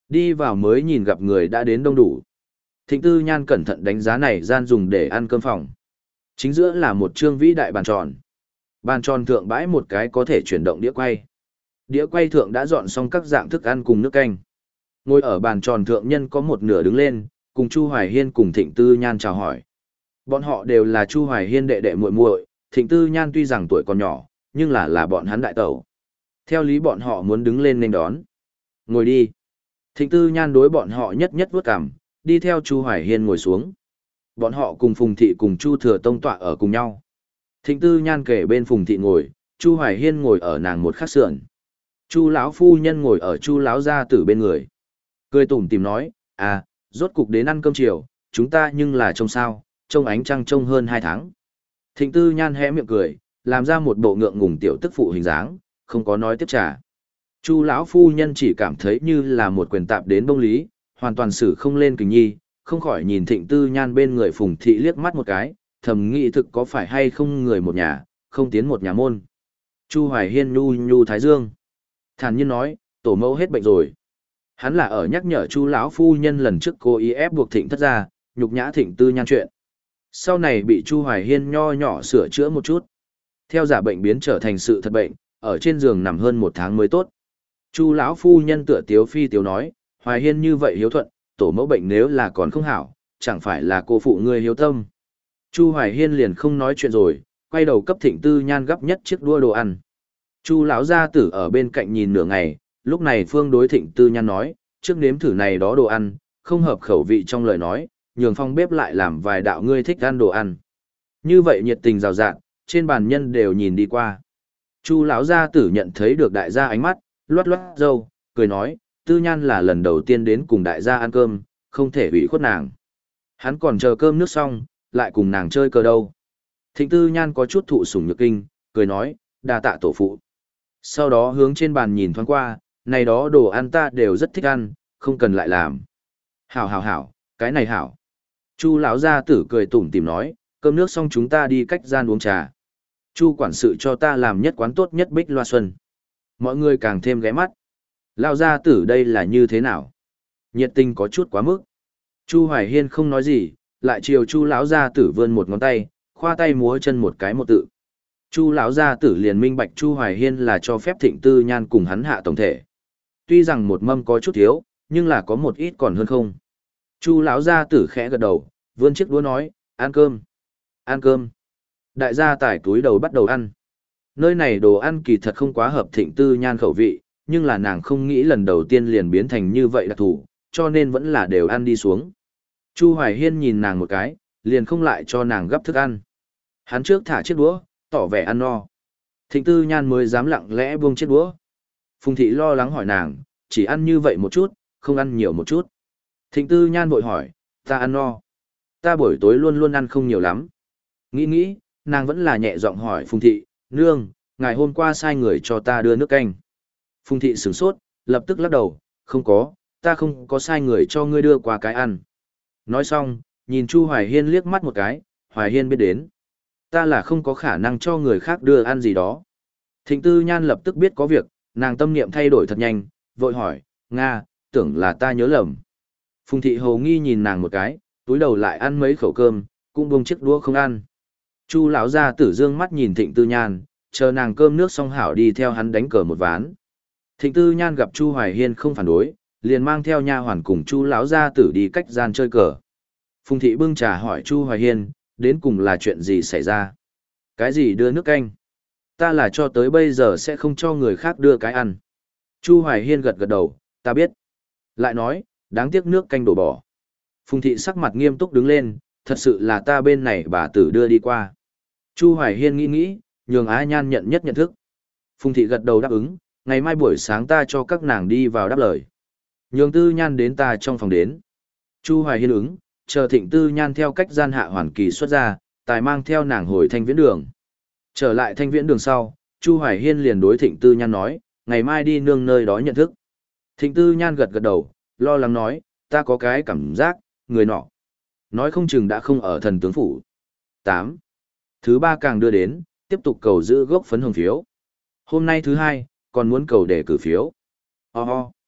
Đi vào mới nhìn gặp người đã đến đông đủ. Thịnh Tư Nhan cẩn thận đánh giá này gian dùng để ăn cơm phòng. Chính giữa là một trương vĩ đại bàn tròn. Bàn tròn thượng bãi một cái có thể chuyển động đĩa quay. Đĩa quay thượng đã dọn xong các dạng thức ăn cùng nước canh. Ngồi ở bàn tròn thượng nhân có một nửa đứng lên, cùng Chu Hoài Hiên cùng Thịnh Tư Nhan chào hỏi. Bọn họ đều là Chu Hoài Hiên đệ đệ muội muội, Thịnh Tư Nhan tuy rằng tuổi còn nhỏ, nhưng là là bọn hắn đại tẩu. Theo lý bọn họ muốn đứng lên nên đón. Ngồi đi. Thịnh Tư Nhan đối bọn họ nhất nhất vuốt cằm, đi theo Chu Hoài Hiên ngồi xuống. Bọn họ cùng Phùng Thị cùng Chu Thừa Tông tọa ở cùng nhau. Thịnh Tư Nhan kể bên Phùng Thị ngồi, Chu Hoài Hiên ngồi ở nàng một khắc sườn. Chu lão phu nhân ngồi ở Chu lão gia tử bên người. Cười tủm tỉm nói, à, rốt cục đến ăn cơm chiều, chúng ta nhưng là trông sao, trông ánh trăng trông hơn hai tháng. Thịnh Tư Nhan hé miệng cười, làm ra một bộ ngượng ngùng tiểu tức phụ hình dáng, không có nói tiếp trả. Chu lão phu nhân chỉ cảm thấy như là một quyền tạp đến bông lý, hoàn toàn xử không lên kình nhi, không khỏi nhìn Thịnh Tư Nhan bên người Phùng Thị liếc mắt một cái, thầm nghĩ thực có phải hay không người một nhà, không tiến một nhà môn. Chu Hoài Hiên nhu nhu thái dương, thản nhiên nói, tổ mẫu hết bệnh rồi. Hắn là ở nhắc nhở Chu lão phu nhân lần trước cố ý ép buộc Thịnh thất gia, nhục nhã Thịnh Tư Nhan chuyện. Sau này bị Chu Hoài Hiên nho nhỏ sửa chữa một chút. Theo giả bệnh biến trở thành sự thật bệnh, ở trên giường nằm hơn một tháng mới tốt. Chu lão phu nhân tựa tiếu phi tiếu nói, Hoài Hiên như vậy hiếu thuận, tổ mẫu bệnh nếu là còn không hảo, chẳng phải là cô phụ ngươi hiếu tâm. Chu Hoài Hiên liền không nói chuyện rồi, quay đầu cấp Thịnh Tư Nhan gấp nhất chiếc đua đồ ăn. Chu lão gia tử ở bên cạnh nhìn nửa ngày, lúc này phương đối Thịnh Tư Nhan nói, trước nếm thử này đó đồ ăn, không hợp khẩu vị trong lời nói, nhường phong bếp lại làm vài đạo ngươi thích ăn đồ ăn. Như vậy nhiệt tình rào rạng, trên bàn nhân đều nhìn đi qua. Chu lão gia tử nhận thấy được đại gia ánh mắt, loát loát râu, cười nói, Tư Nhan là lần đầu tiên đến cùng đại gia ăn cơm, không thể hủy khuất nàng. Hắn còn chờ cơm nước xong, lại cùng nàng chơi cờ đâu. Thịnh Tư Nhan có chút thụ sủng nhược kinh, cười nói, đa tạ tổ phụ. Sau đó hướng trên bàn nhìn thoáng qua, này đó đồ ăn ta đều rất thích ăn, không cần lại làm. Hảo hảo hảo, cái này hảo. Chu lão gia tử cười tủm tỉm nói, cơm nước xong chúng ta đi cách gian uống trà. Chu quản sự cho ta làm nhất quán tốt nhất Bích Loa Xuân. Mọi người càng thêm ghé mắt. Lão gia tử đây là như thế nào? Nhiệt tình có chút quá mức. Chu Hoài Hiên không nói gì, lại chiều Chu lão gia tử vươn một ngón tay, khoa tay múa chân một cái một tự. Chu lão gia tử liền minh bạch Chu Hoài Hiên là cho phép Thịnh Tư Nhan cùng hắn hạ tổng thể. Tuy rằng một mâm có chút thiếu, nhưng là có một ít còn hơn không. Chu lão gia tử khẽ gật đầu, vươn chiếc đũa nói, ăn cơm, ăn cơm. Đại gia tải túi đầu bắt đầu ăn. Nơi này đồ ăn kỳ thật không quá hợp Thịnh Tư Nhan khẩu vị, nhưng là nàng không nghĩ lần đầu tiên liền biến thành như vậy đặc thù, cho nên vẫn là đều ăn đi xuống. Chu Hoài Hiên nhìn nàng một cái, liền không lại cho nàng gấp thức ăn. Hắn trước thả chiếc đũa, tỏ vẻ ăn no. Thịnh Tư Nhan mới dám lặng lẽ buông chiếc đũa. Phùng Thị lo lắng hỏi nàng, chỉ ăn như vậy một chút, không ăn nhiều một chút. Thịnh Tư Nhan vội hỏi, ta ăn no. Ta buổi tối luôn luôn ăn không nhiều lắm. Nghĩ nghĩ, nàng vẫn là nhẹ giọng hỏi Phùng Thị, nương, ngày hôm qua sai người cho ta đưa nước canh. Phùng Thị sửng sốt, lập tức lắc đầu, không có, ta không có sai người cho ngươi đưa qua cái ăn. Nói xong, nhìn Chu Hoài Hiên liếc mắt một cái, Hoài Hiên biết đến. Ta là không có khả năng cho người khác đưa ăn gì đó. Thịnh Tư Nhan lập tức biết có việc, nàng tâm niệm thay đổi thật nhanh, vội hỏi, Nga, tưởng là ta nhớ lầm. Phùng Thị hầu nghi nhìn nàng một cái, túi đầu lại ăn mấy khẩu cơm, cũng buông chiếc đũa không ăn. Chu lão gia tử dương mắt nhìn Thịnh Tư Nhan, chờ nàng cơm nước xong hảo đi theo hắn đánh cờ một ván. Thịnh Tư Nhan gặp Chu Hoài Hiên không phản đối, liền mang theo nha hoàn cùng Chu lão gia tử đi cách gian chơi cờ. Phùng Thị bưng trà hỏi Chu Hoài Hiên, đến cùng là chuyện gì xảy ra? Cái gì đưa nước canh? Ta là cho tới bây giờ sẽ không cho người khác đưa cái ăn. Chu Hoài Hiên gật gật đầu, ta biết. Lại nói, đáng tiếc nước canh đổ bỏ. Phùng Thị sắc mặt nghiêm túc đứng lên, thật sự là ta bên này bà tử đưa đi qua. Chu Hoài Hiên nghĩ nghĩ, nhường Á Nhan nhận nhất nhận thức. Phùng Thị gật đầu đáp ứng, ngày mai buổi sáng ta cho các nàng đi vào đáp lời. Nhường Tư Nhan đến ta trong phòng đến. Chu Hoài Hiên ứng, chờ Thịnh Tư Nhan theo cách gian hạ hoàn kỳ xuất ra, tài mang theo nàng hồi Thanh Viễn Đường. Trở lại Thanh Viễn Đường sau, Chu Hoài Hiên liền đối Thịnh Tư Nhan nói, ngày mai đi nương nơi đó nhận thức. Thịnh Tư Nhan gật gật đầu, lo lắng nói, ta có cái cảm giác, người nọ. Nói không chừng đã không ở thần tướng phủ. tám. Thứ ba càng đưa đến, tiếp tục cầu giữ gốc phấn hồng phiếu. Hôm nay thứ hai, còn muốn cầu đề cử phiếu. Ho ho.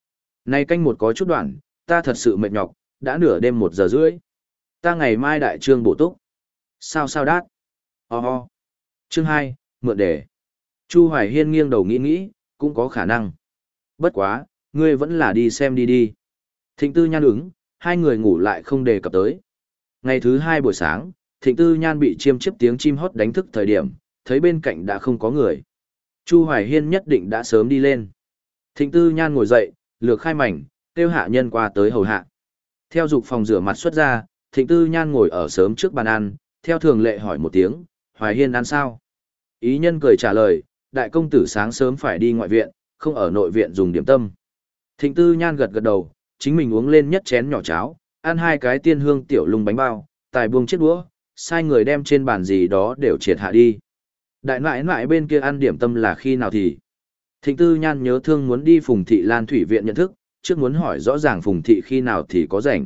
Nay canh một có chút đoạn, ta thật sự mệt nhọc, đã nửa đêm một giờ rưỡi. Ta ngày mai đại trương bổ túc. Sao sao đát? Ho oh ho. Chương hai, mượn đề. Chu Hoài Hiên nghiêng đầu nghĩ nghĩ, cũng có khả năng. Bất quá, ngươi vẫn là đi xem đi đi. Thịnh Tư Nhan ứng, hai người ngủ lại không đề cập tới. Ngày thứ hai buổi sáng, Thịnh Tư Nhan bị chiêm chiếp tiếng chim hót đánh thức thời điểm, thấy bên cạnh đã không có người. Chu Hoài Hiên nhất định đã sớm đi lên. Thịnh Tư Nhan ngồi dậy, lược khai mảnh, kêu hạ nhân qua tới hầu hạ. Theo dục phòng rửa mặt xuất ra, Thịnh Tư Nhan ngồi ở sớm trước bàn ăn, theo thường lệ hỏi một tiếng, Hoài Hiên ăn sao? Ý nhân cười trả lời, đại công tử sáng sớm phải đi ngoại viện, không ở nội viện dùng điểm tâm. Thịnh Tư Nhan gật gật đầu, chính mình uống lên nhất chén nhỏ cháo, ăn hai cái tiên hương tiểu lung bánh bao, tài buông chiếc đũa, sai người đem trên bàn gì đó đều triệt hạ đi. Đại nãi nãi bên kia ăn điểm tâm là khi nào thì? Thịnh Tư Nhan nhớ thương muốn đi Phùng Thị Lan Thủy Viện nhận thức, trước muốn hỏi rõ ràng Phùng Thị khi nào thì có rảnh.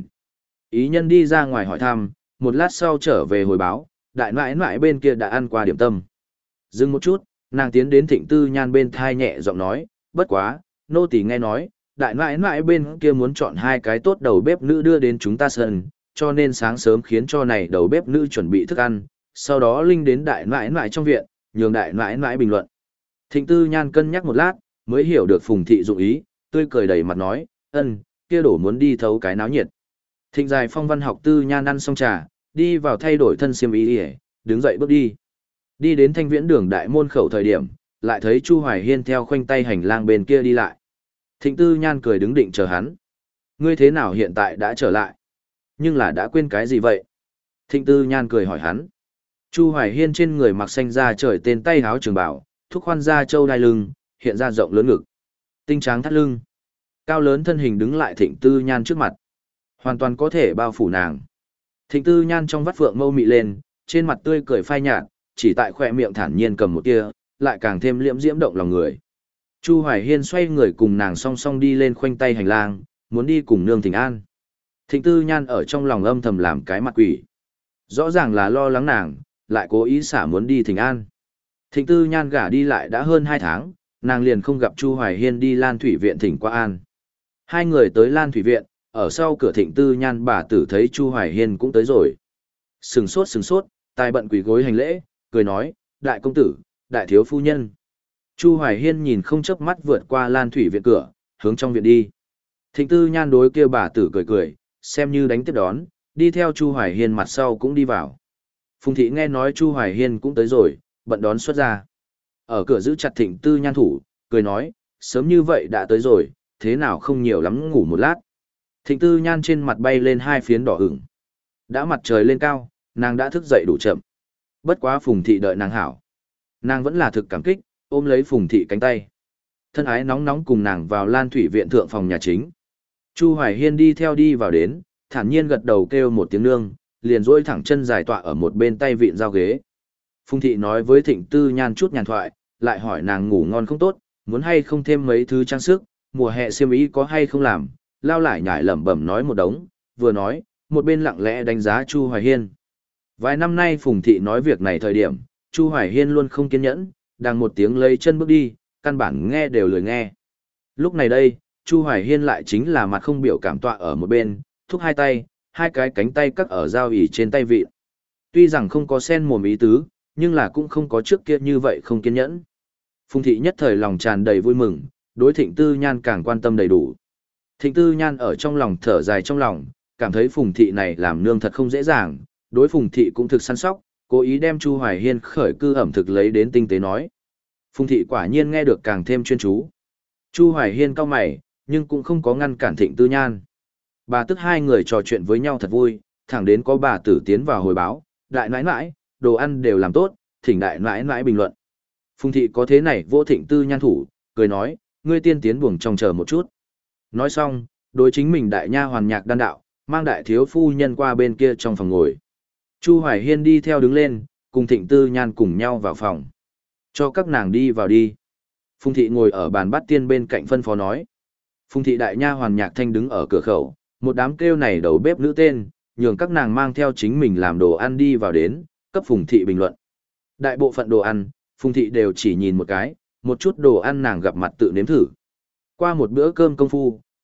Ý nhân đi ra ngoài hỏi thăm, một lát sau trở về hồi báo, đại nãi nãi bên kia đã ăn qua điểm tâm. Dừng một chút, nàng tiến đến Thịnh Tư Nhan bên thai nhẹ giọng nói, bất quá, nô tỳ nghe nói, đại nãi nãi bên kia muốn chọn hai cái tốt đầu bếp nữ đưa đến chúng ta sân, cho nên sáng sớm khiến cho này đầu bếp nữ chuẩn bị thức ăn, sau đó linh đến đại nãi nãi trong viện, nhường đại nãi nãi bình luận. Thịnh Tư Nhan cân nhắc một lát, mới hiểu được Phùng Thị dụng ý, tươi cười đầy mặt nói, ân, kia đổ muốn đi thấu cái náo nhiệt. Thịnh Dài Phong văn học Tư Nhan ăn xong trà, đi vào thay đổi thân xiêm y, đứng dậy bước đi. Đi đến Thanh Viễn đường đại môn khẩu thời điểm, lại thấy Chu Hoài Hiên theo khoanh tay hành lang bên kia đi lại. Thịnh Tư Nhan cười đứng định chờ hắn. Ngươi thế nào hiện tại đã trở lại? Nhưng là đã quên cái gì vậy? Thịnh Tư Nhan cười hỏi hắn. Chu Hoài Hiên trên người mặc xanh da trời tên tay háo trường bảo, thúc khoan da châu đai lưng, hiện ra rộng lớn ngực. Tinh tráng thắt lưng. Cao lớn thân hình đứng lại Thịnh Tư Nhan trước mặt. Hoàn toàn có thể bao phủ nàng. Thịnh Tư Nhan trong vắt phượng mâu mị lên, trên mặt tươi cười phai nhạt, chỉ tại khỏe miệng thản nhiên cầm một tia, lại càng thêm liễm diễm động lòng người. Chu Hoài Hiên xoay người cùng nàng song song đi lên khoanh tay hành lang, muốn đi cùng nương Thịnh An. Thịnh Tư Nhan ở trong lòng âm thầm làm cái mặt quỷ. Rõ ràng là lo lắng nàng, lại cố ý xả muốn đi Thịnh An. Thịnh Tư Nhan gả đi lại đã hơn hai tháng, nàng liền không gặp Chu Hoài Hiên đi Lan Thủy Viện thỉnh qua an. Hai người tới Lan Thủy Viện, ở sau cửa Thịnh Tư Nhan bà tử thấy Chu Hoài Hiên cũng tới rồi. Sừng sốt sừng sốt, tài bận quỳ gối hành lễ, cười nói, đại công tử, đại thiếu phu nhân. Chu Hoài Hiên nhìn không chớp mắt vượt qua Lan Thủy Viện cửa, hướng trong viện đi. Thịnh Tư Nhan đối kia bà tử cười cười, xem như đánh tiếp đón, đi theo Chu Hoài Hiên mặt sau cũng đi vào. Phùng Thị nghe nói Chu Hoài Hiên cũng tới rồi, bận đón xuất ra. Ở cửa giữ chặt Thịnh Tư Nhan thủ, cười nói, sớm như vậy đã tới rồi, thế nào không nhiều lắm ngủ một lát. Thịnh Tư Nhan trên mặt bay lên hai phiến đỏ ửng. Đã mặt trời lên cao, nàng đã thức dậy đủ chậm. Bất quá Phùng Thị đợi nàng hảo. Nàng vẫn là thực cảm kích, ôm lấy Phùng Thị cánh tay. Thân ái nóng nóng cùng nàng vào Lan Thủy Viện thượng phòng nhà chính. Chu Hoài Hiên đi theo đi vào đến, thản nhiên gật đầu kêu một tiếng nương, liền duỗi thẳng chân dài tọa ở một bên tay vịn giao ghế. Phùng Thị nói với Thịnh Tư Nhan chút nhàn thoại, lại hỏi nàng ngủ ngon không tốt, muốn hay không thêm mấy thứ trang sức, mùa hè xiêm y có hay không làm, lao lại nhải lẩm bẩm nói một đống, vừa nói, một bên lặng lẽ đánh giá Chu Hoài Hiên. Vài năm nay Phùng Thị nói việc này thời điểm, Chu Hoài Hiên luôn không kiên nhẫn, đang một tiếng lấy chân bước đi, căn bản nghe đều lười nghe. Lúc này đây, Chu Hoài Hiên lại chính là mặt không biểu cảm tọa ở một bên, thúc hai tay, hai cái cánh tay cắt ở dao ỉ trên tay vịn. Tuy rằng không có sen mồm ý tứ, nhưng là cũng không có trước kia như vậy không kiên nhẫn. Phùng Thị nhất thời lòng tràn đầy vui mừng, đối Thịnh Tư Nhan càng quan tâm đầy đủ. Thịnh Tư Nhan ở trong lòng thở dài trong lòng, cảm thấy Phùng Thị này làm nương thật không dễ dàng, đối Phùng Thị cũng thực săn sóc, cố ý đem Chu Hoài Hiên khởi cư ẩm thực lấy đến tinh tế nói. Phùng Thị quả nhiên nghe được càng thêm chuyên chú. Chu Hoài Hiên cau mày, nhưng cũng không có ngăn cản Thịnh Tư Nhan. Bà tức hai người trò chuyện với nhau thật vui, thẳng đến có bà tử tiến vào hồi báo, đại nãi nãi, đồ ăn đều làm tốt, thỉnh đại nãi nãi bình luận. Phùng Thị có thế này vô Thịnh Tư Nhan thủ, cười nói, ngươi tiên tiến buồng trong chờ một chút. Nói xong, đối chính mình đại nha hoàn Nhạc Đan đạo, mang đại thiếu phu nhân qua bên kia trong phòng ngồi. Chu Hoài Hiên đi theo đứng lên, cùng Thịnh Tư Nhan cùng nhau vào phòng. Cho các nàng đi vào đi. Phùng Thị ngồi ở bàn bát tiên bên cạnh phân phó nói. Phùng Thị đại nha hoàn Nhạc Thanh đứng ở cửa khẩu, một đám kêu này đầu bếp nữ tên, nhường các nàng mang theo chính mình làm đồ ăn đi vào đến, cấp Phùng Thị bình luận. Đại bộ phận đồ ăn, Phùng Thị đều chỉ nhìn một cái, một chút đồ ăn nàng gặp mặt tự nếm thử. Qua một bữa cơm công phu,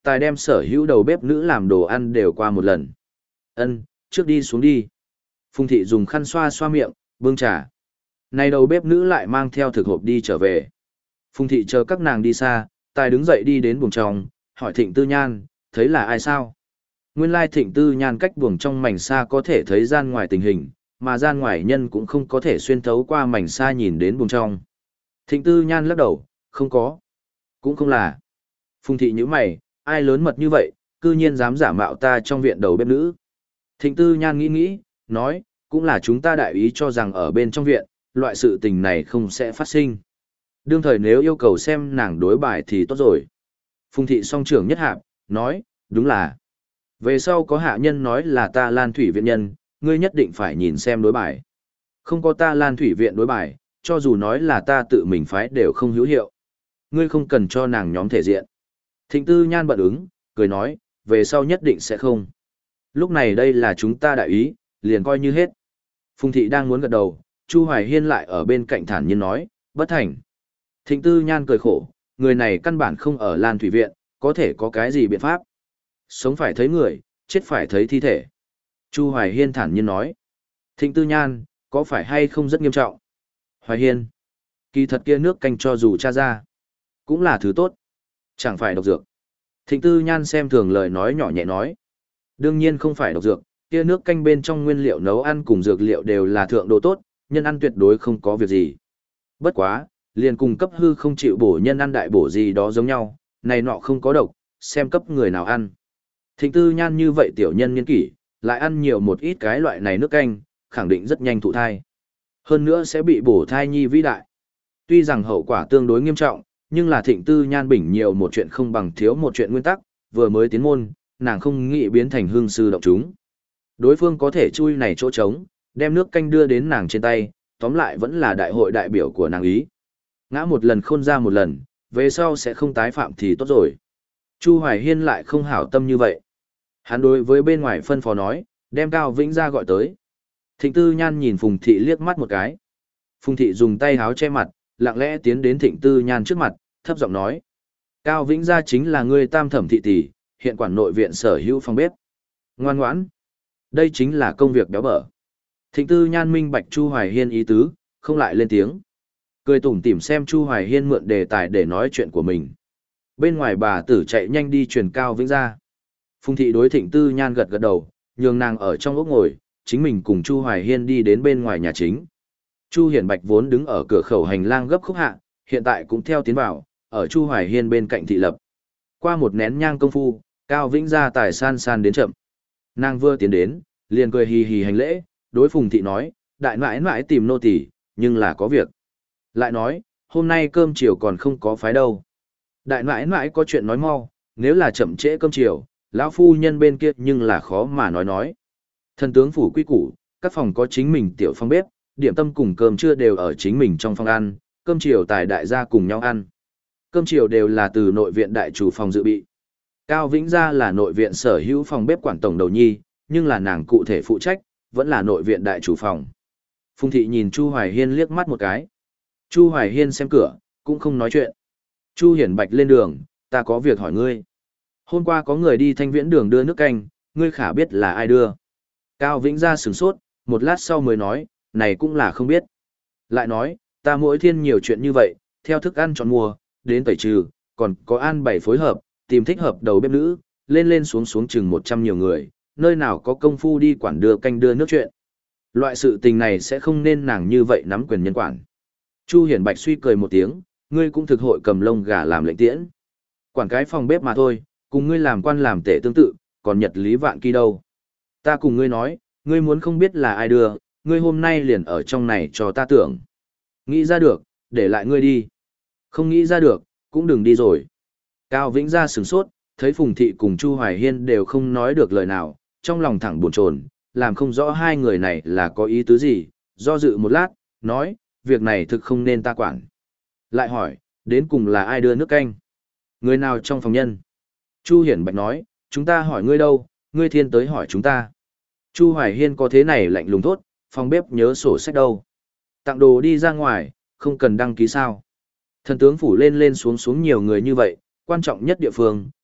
tài đem sở hữu đầu bếp nữ làm đồ ăn đều qua một lần. Ân, trước đi xuống đi. Phùng thị dùng khăn xoa xoa miệng, bưng trà. Này đầu bếp nữ lại mang theo thực hộp đi trở về. Phùng thị chờ các nàng đi xa, tài đứng dậy đi đến buồng trong, hỏi Thịnh Tư Nhan, thấy là ai sao? Nguyên lai Thịnh Tư Nhan cách buồng trong mảnh xa có thể thấy gian ngoài tình hình, mà gian ngoài nhân cũng không có thể xuyên thấu qua mảnh xa nhìn đến buồng trong. Thịnh Tư Nhan lắc đầu, không có. Cũng không là. Phùng thị như mày, ai lớn mật như vậy, cư nhiên dám giả mạo ta trong viện đầu bếp nữ. Thịnh Tư Nhan nghĩ nghĩ, nói, cũng là chúng ta đại ý cho rằng ở bên trong viện, loại sự tình này không sẽ phát sinh. Đương thời nếu yêu cầu xem nàng đối bài thì tốt rồi. Phùng thị song trưởng nhất hạp, nói, đúng là. Về sau có hạ nhân nói là ta Lan Thủy viện nhân, ngươi nhất định phải nhìn xem đối bài. Không có ta Lan Thủy viện đối bài, cho dù nói là ta tự mình phái đều không hữu hiệu. Ngươi không cần cho nàng nhóm thể diện. Thịnh Tư Nhan bận ứng, cười nói, về sau nhất định sẽ không. Lúc này đây là chúng ta đại ý, liền coi như hết. Phùng thị đang muốn gật đầu, Chu Hoài Hiên lại ở bên cạnh thản nhiên nói, bất thành. Thịnh Tư Nhan cười khổ, người này căn bản không ở Lan Thủy viện, có thể có cái gì biện pháp. Sống phải thấy người, chết phải thấy thi thể. Chu Hoài Hiên thản nhiên nói, Thịnh Tư Nhan, có phải hay không rất nghiêm trọng? Hoài Hiên, kỳ thật kia nước canh cho dù cha ra, cũng là thứ tốt, chẳng phải độc dược. Thịnh Tư Nhan xem thường lời nói nhỏ nhẹ nói, đương nhiên không phải độc dược, kia nước canh bên trong nguyên liệu nấu ăn cùng dược liệu đều là thượng đồ tốt, nhân ăn tuyệt đối không có việc gì. Bất quá, liền cùng cấp hư không chịu bổ nhân ăn đại bổ gì đó giống nhau, này nọ không có độc, xem cấp người nào ăn. Thịnh Tư Nhan như vậy tiểu nhân niên kỷ, lại ăn nhiều một ít cái loại này nước canh, khẳng định rất nhanh thụ thai. Hơn nữa sẽ bị bổ thai nhi vĩ đại. Tuy rằng hậu quả tương đối nghiêm trọng, nhưng là Thịnh Tư Nhan bình nhiều một chuyện không bằng thiếu một chuyện nguyên tắc, vừa mới tiến môn, nàng không nghĩ biến thành hương sư động chúng. Đối phương có thể chui này chỗ trống, đem nước canh đưa đến nàng trên tay, tóm lại vẫn là đại hội đại biểu của nàng ý. Ngã một lần khôn ra một lần, về sau sẽ không tái phạm thì tốt rồi. Chu Hoài Hiên lại không hảo tâm như vậy. Hắn đối với bên ngoài phân phó nói, đem Cao Vĩnh ra gọi tới. Thịnh Tư Nhan nhìn Phùng Thị liếc mắt một cái. Phùng Thị dùng tay háo che mặt, lặng lẽ tiến đến Thịnh Tư Nhan trước mặt, thấp giọng nói. Cao Vĩnh gia chính là người tam thẩm thị tỷ, hiện quản nội viện sở hữu phòng bếp. Ngoan ngoãn. Đây chính là công việc béo bở. Thịnh Tư Nhan minh bạch Chu Hoài Hiên ý tứ, không lại lên tiếng. Cười tủm tỉm xem Chu Hoài Hiên mượn đề tài để nói chuyện của mình. Bên ngoài bà tử chạy nhanh đi truyền Cao Vĩnh ra. Phùng Thị đối Thịnh Tư Nhan gật gật đầu, nhường nàng ở trong ốc ngồi, chính mình cùng Chu Hoài Hiên đi đến bên ngoài nhà chính. Chu Hiển Bạch vốn đứng ở cửa khẩu hành lang gấp khúc hạ, hiện tại cũng theo tiến vào, ở Chu Hoài Hiên bên cạnh thị lập. Qua một nén nhang công phu, Cao Vĩnh ra tài san san đến chậm. Nàng vừa tiến đến, liền cười hì hì hành lễ, đối Phùng Thị nói, đại nãi nãi tìm nô tỳ, nhưng là có việc. Lại nói, hôm nay cơm chiều còn không có phái đâu. Đại nãi nãi có chuyện nói mau, nếu là chậm trễ cơm chiều, lão phu nhân bên kia nhưng là khó mà nói nói. Thần tướng phủ quy củ, các phòng có chính mình tiểu phòng bếp, điểm tâm cùng cơm trưa đều ở chính mình trong phòng ăn, cơm chiều tài đại gia cùng nhau ăn. Cơm chiều đều là từ nội viện đại chủ phòng dự bị. Cao Vĩnh gia là nội viện sở hữu phòng bếp quản tổng đầu nhi, nhưng là nàng cụ thể phụ trách, vẫn là nội viện đại chủ phòng. Phùng Thị nhìn Chu Hoài Hiên liếc mắt một cái. Chu Hoài Hiên xem cửa, cũng không nói chuyện. Chu Hiển Bạch lên đường, ta có việc hỏi ngươi. Hôm qua có người đi Thanh Viễn đường đưa nước canh, ngươi khả biết là ai đưa. Cao Vĩnh gia sửng sốt, một lát sau mới nói, này cũng là không biết. Lại nói, ta mỗi thiên nhiều chuyện như vậy, theo thức ăn chọn mua, đến tẩy trừ, còn có an bày phối hợp, tìm thích hợp đầu bếp nữ, lên lên xuống xuống chừng một trăm nhiều người, nơi nào có công phu đi quản đưa canh đưa nước chuyện. Loại sự tình này sẽ không nên nàng như vậy nắm quyền nhân quản. Chu Hiển Bạch suy cười một tiếng, ngươi cũng thực hội cầm lông gà làm lệnh tiễn. Quản cái phòng bếp mà thôi, cùng ngươi làm quan làm tể tương tự, còn nhật lý vạn kỳ đâu. Ta cùng ngươi nói, ngươi muốn không biết là ai đưa, ngươi hôm nay liền ở trong này cho ta tưởng. Nghĩ ra được, để lại ngươi đi. Không nghĩ ra được, cũng đừng đi rồi. Cao Vĩnh ra sửng sốt, thấy Phùng Thị cùng Chu Hoài Hiên đều không nói được lời nào, trong lòng thẳng buồn chồn, làm không rõ hai người này là có ý tứ gì, do dự một lát, nói, việc này thực không nên ta quản. Lại hỏi, đến cùng là ai đưa nước canh? Người nào trong phòng nhân? Chu Hiển Bạch nói, chúng ta hỏi ngươi đâu, ngươi thiên tới hỏi chúng ta. Chu Hoài Hiên có thế này lạnh lùng thốt, phòng bếp nhớ sổ sách đâu. Tặng đồ đi ra ngoài, không cần đăng ký sao. Thần tướng phủ lên lên xuống xuống nhiều người như vậy, quan trọng nhất địa phương,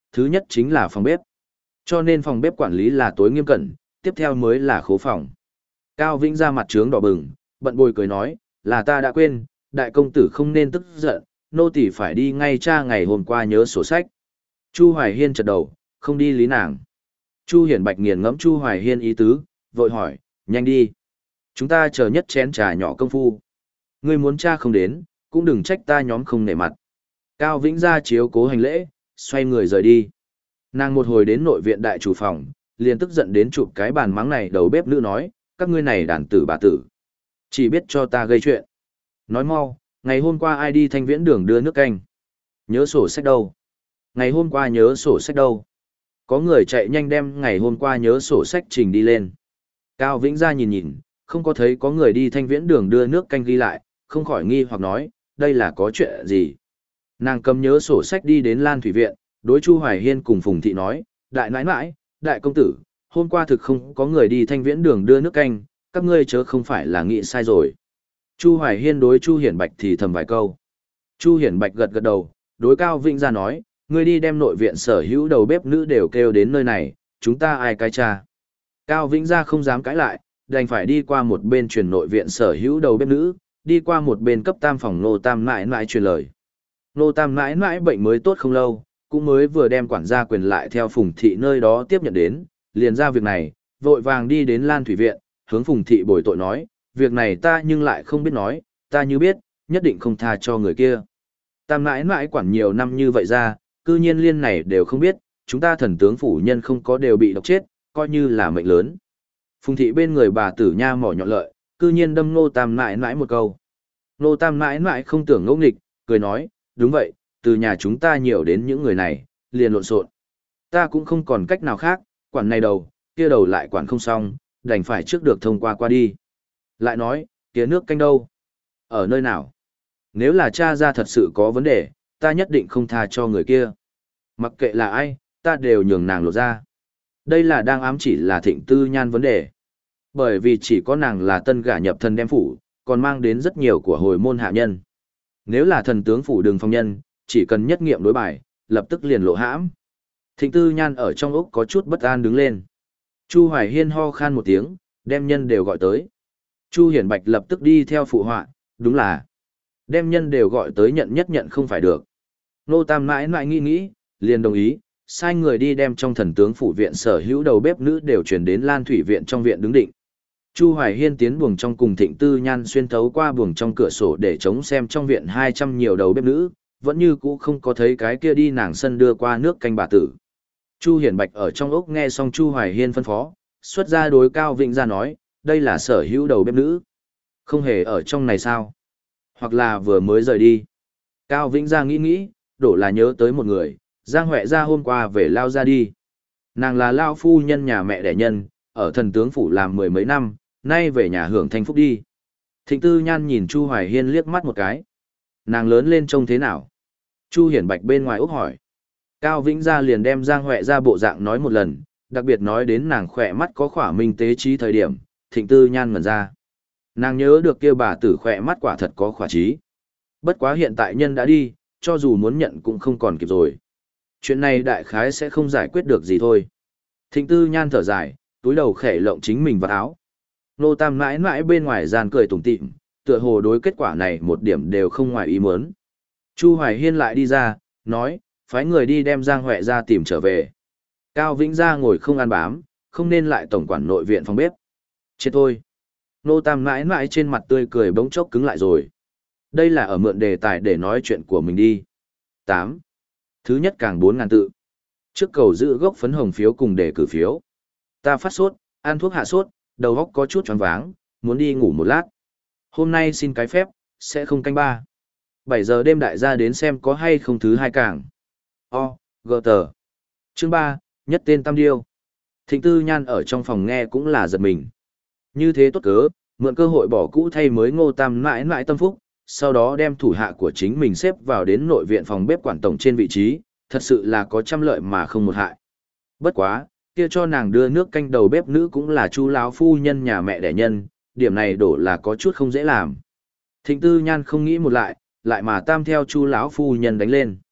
thứ nhất chính là phòng bếp. Cho nên phòng bếp quản lý là tối nghiêm cẩn, tiếp theo mới là khố phòng. Cao Vĩnh ra mặt trướng đỏ bừng, bận bồi cười nói, là ta đã quên, đại công tử không nên tức giận, nô tỳ phải đi ngay tra ngày hôm qua nhớ sổ sách. Chu Hoài Hiên chật đầu, không đi lý nàng. Chu Hiển Bạch nghiền ngẫm Chu Hoài Hiên ý tứ, vội hỏi, nhanh đi. Chúng ta chờ nhất chén trà nhỏ công phu. Ngươi muốn tra không đến, cũng đừng trách ta nhóm không nể mặt. Cao Vĩnh ra chiếu cố hành lễ, xoay người rời đi. Nàng một hồi đến nội viện đại chủ phòng, liền tức giận đến chụp cái bàn mắng này đầu bếp nữ nói, các ngươi này đàn tử bà tử. Chỉ biết cho ta gây chuyện. Nói mau, ngày hôm qua ai đi thanh viễn đường đưa nước canh? Nhớ sổ sách đâu? Ngày hôm qua nhớ sổ sách đâu? Có người chạy nhanh đem ngày hôm qua nhớ sổ sách trình đi lên. Cao Vĩnh ra nhìn nhìn, không có thấy có người đi thanh viễn đường đưa nước canh ghi lại, không khỏi nghi hoặc nói, đây là có chuyện gì? Nàng cầm nhớ sổ sách đi đến Lan Thủy Viện, đối Chu Hoài Hiên cùng Phùng Thị nói, đại nãi nãi, đại công tử, hôm qua thực không có người đi thanh viễn đường đưa nước canh, các ngươi chớ không phải là nghĩ sai rồi. Chu Hoài Hiên đối Chu Hiển Bạch thì thầm vài câu. Chu Hiển Bạch gật gật đầu, đối Cao Vĩnh ra nói, ngươi đi đem nội viện sở hữu đầu bếp nữ đều kêu đến nơi này, chúng ta ai cái cha. Cao Vĩnh ra không dám cãi lại, đành phải đi qua một bên truyền nội viện sở hữu đầu bếp nữ, đi qua một bên cấp tam phòng Nô Tam mãi mãi truyền lời. Nô Tam mãi mãi bệnh mới tốt không lâu, cũng mới vừa đem quản gia quyền lại theo Phùng Thị nơi đó tiếp nhận đến, liền ra việc này, vội vàng đi đến Lan Thủy Viện, hướng Phùng Thị bồi tội nói, việc này ta nhưng lại không biết nói, ta như biết, nhất định không tha cho người kia. Tam mãi mãi quản nhiều năm như vậy ra, cư nhiên liên này đều không biết, chúng ta thần tướng phủ nhân không có đều bị độc chết, coi như là mệnh lớn. Phùng Thị bên người bà tử nha mỏ nhọn lợi, cư nhiên đâm Nô Tam mãi mãi một câu. Nô Tam mãi mãi không tưởng ngẫu nghịch, cười nói, đúng vậy, từ nhà chúng ta nhiều đến những người này, liền lộn xộn. Ta cũng không còn cách nào khác, quản này đầu, kia đầu lại quản không xong, đành phải trước được thông qua qua đi. Lại nói, kia nước canh đâu? Ở nơi nào? Nếu là cha ra thật sự có vấn đề, ta nhất định không tha cho người kia. Mặc kệ là ai, ta đều nhường nàng lột ra. Đây là đang ám chỉ là Thịnh Tư Nhan vấn đề. Bởi vì chỉ có nàng là tân gả nhập thần đem phủ, còn mang đến rất nhiều của hồi môn hạ nhân. Nếu là thần tướng phủ đường phong nhân, chỉ cần nhất nghiệm đối bài, lập tức liền lộ hãm. Thịnh Tư Nhan ở trong ốc có chút bất an đứng lên. Chu Hoài Hiên ho khan một tiếng, đem nhân đều gọi tới. Chu Hiển Bạch lập tức đi theo phụ họa, đúng là đem nhân đều gọi tới nhận nhất nhận không phải được. Nô Tam mãi mãi nghĩ nghĩ, liền đồng ý, sai người đi đem trong thần tướng phủ viện sở hữu đầu bếp nữ đều chuyển đến Lan Thủy Viện trong viện đứng định. Chu Hoài Hiên tiến buồng trong cùng Thịnh Tư Nhan xuyên thấu qua buồng trong cửa sổ để chống xem trong viện hai trăm nhiều đầu bếp nữ, vẫn như cũ không có thấy cái kia đi nàng sân đưa qua nước canh bà tử. Chu Hiển Bạch ở trong ốc nghe xong Chu Hoài Hiên phân phó, xuất ra đối Cao Vĩnh ra nói, đây là sở hữu đầu bếp nữ. Không hề ở trong này sao? Hoặc là vừa mới rời đi. Cao Vĩnh ra nghĩ nghĩ, đổ là nhớ tới một người, Giang Huệ ra hôm qua về lao ra đi. Nàng là lao phu nhân nhà mẹ đẻ nhân, ở thần tướng phủ làm mười mấy năm, nay về nhà hưởng thanh phúc đi. Thịnh Tư Nhan nhìn Chu Hoài Hiên liếc mắt một cái. Nàng lớn lên trông thế nào? Chu Hiển Bạch bên ngoài úc hỏi. Cao Vĩnh ra liền đem Giang Huệ ra bộ dạng nói một lần, đặc biệt nói đến nàng khỏe mắt có khỏa minh tế trí thời điểm, Thịnh Tư Nhan ngẩn ra. Nàng nhớ được kia bà tử khỏe mắt quả thật có khỏa trí. Bất quá hiện tại nhân đã đi, cho dù muốn nhận cũng không còn kịp rồi. Chuyện này đại khái sẽ không giải quyết được gì thôi. Thịnh Tư Nhan thở dài, túi đầu khẽ lộng chính mình vào áo. Nô Tam mãi mãi bên ngoài gian cười tủm tỉm, tựa hồ đối kết quả này một điểm đều không ngoài ý muốn. Chu Hoài Hiên lại đi ra, nói, phái người đi đem Giang Huệ ra tìm trở về. Cao Vĩnh ra ngồi không ăn bám, không nên lại tổng quản nội viện phòng bếp. Chết thôi. Nô Tam mãi mãi trên mặt tươi cười bỗng chốc cứng lại rồi. Đây là ở mượn đề tài để nói chuyện của mình đi. tám. Thứ nhất càng bốn ngàn tự. Trước cầu giữ gốc phấn hồng phiếu cùng đề cử phiếu. Ta phát sốt, ăn thuốc hạ sốt, đầu óc có chút choáng váng, muốn đi ngủ một lát. Hôm nay xin cái phép, sẽ không canh ba. bảy giờ đêm đại gia đến xem có hay không thứ hai càng. O, gờ tờ. Chương ba, nhất tên Tam Điêu. Thịnh Tư Nhan ở trong phòng nghe cũng là giật mình. Như thế tốt cớ, mượn cơ hội bỏ cũ thay mới Ngô Tam mãi mãi tâm phúc, sau đó đem thủ hạ của chính mình xếp vào đến nội viện phòng bếp quản tổng trên vị trí, thật sự là có trăm lợi mà không một hại. Bất quá, kia cho nàng đưa nước canh đầu bếp nữ cũng là Chu lão phu nhân nhà mẹ đẻ nhân, điểm này đổ là có chút không dễ làm. Thịnh Tư Nhan không nghĩ một lại, lại mà tam theo Chu lão phu nhân đánh lên.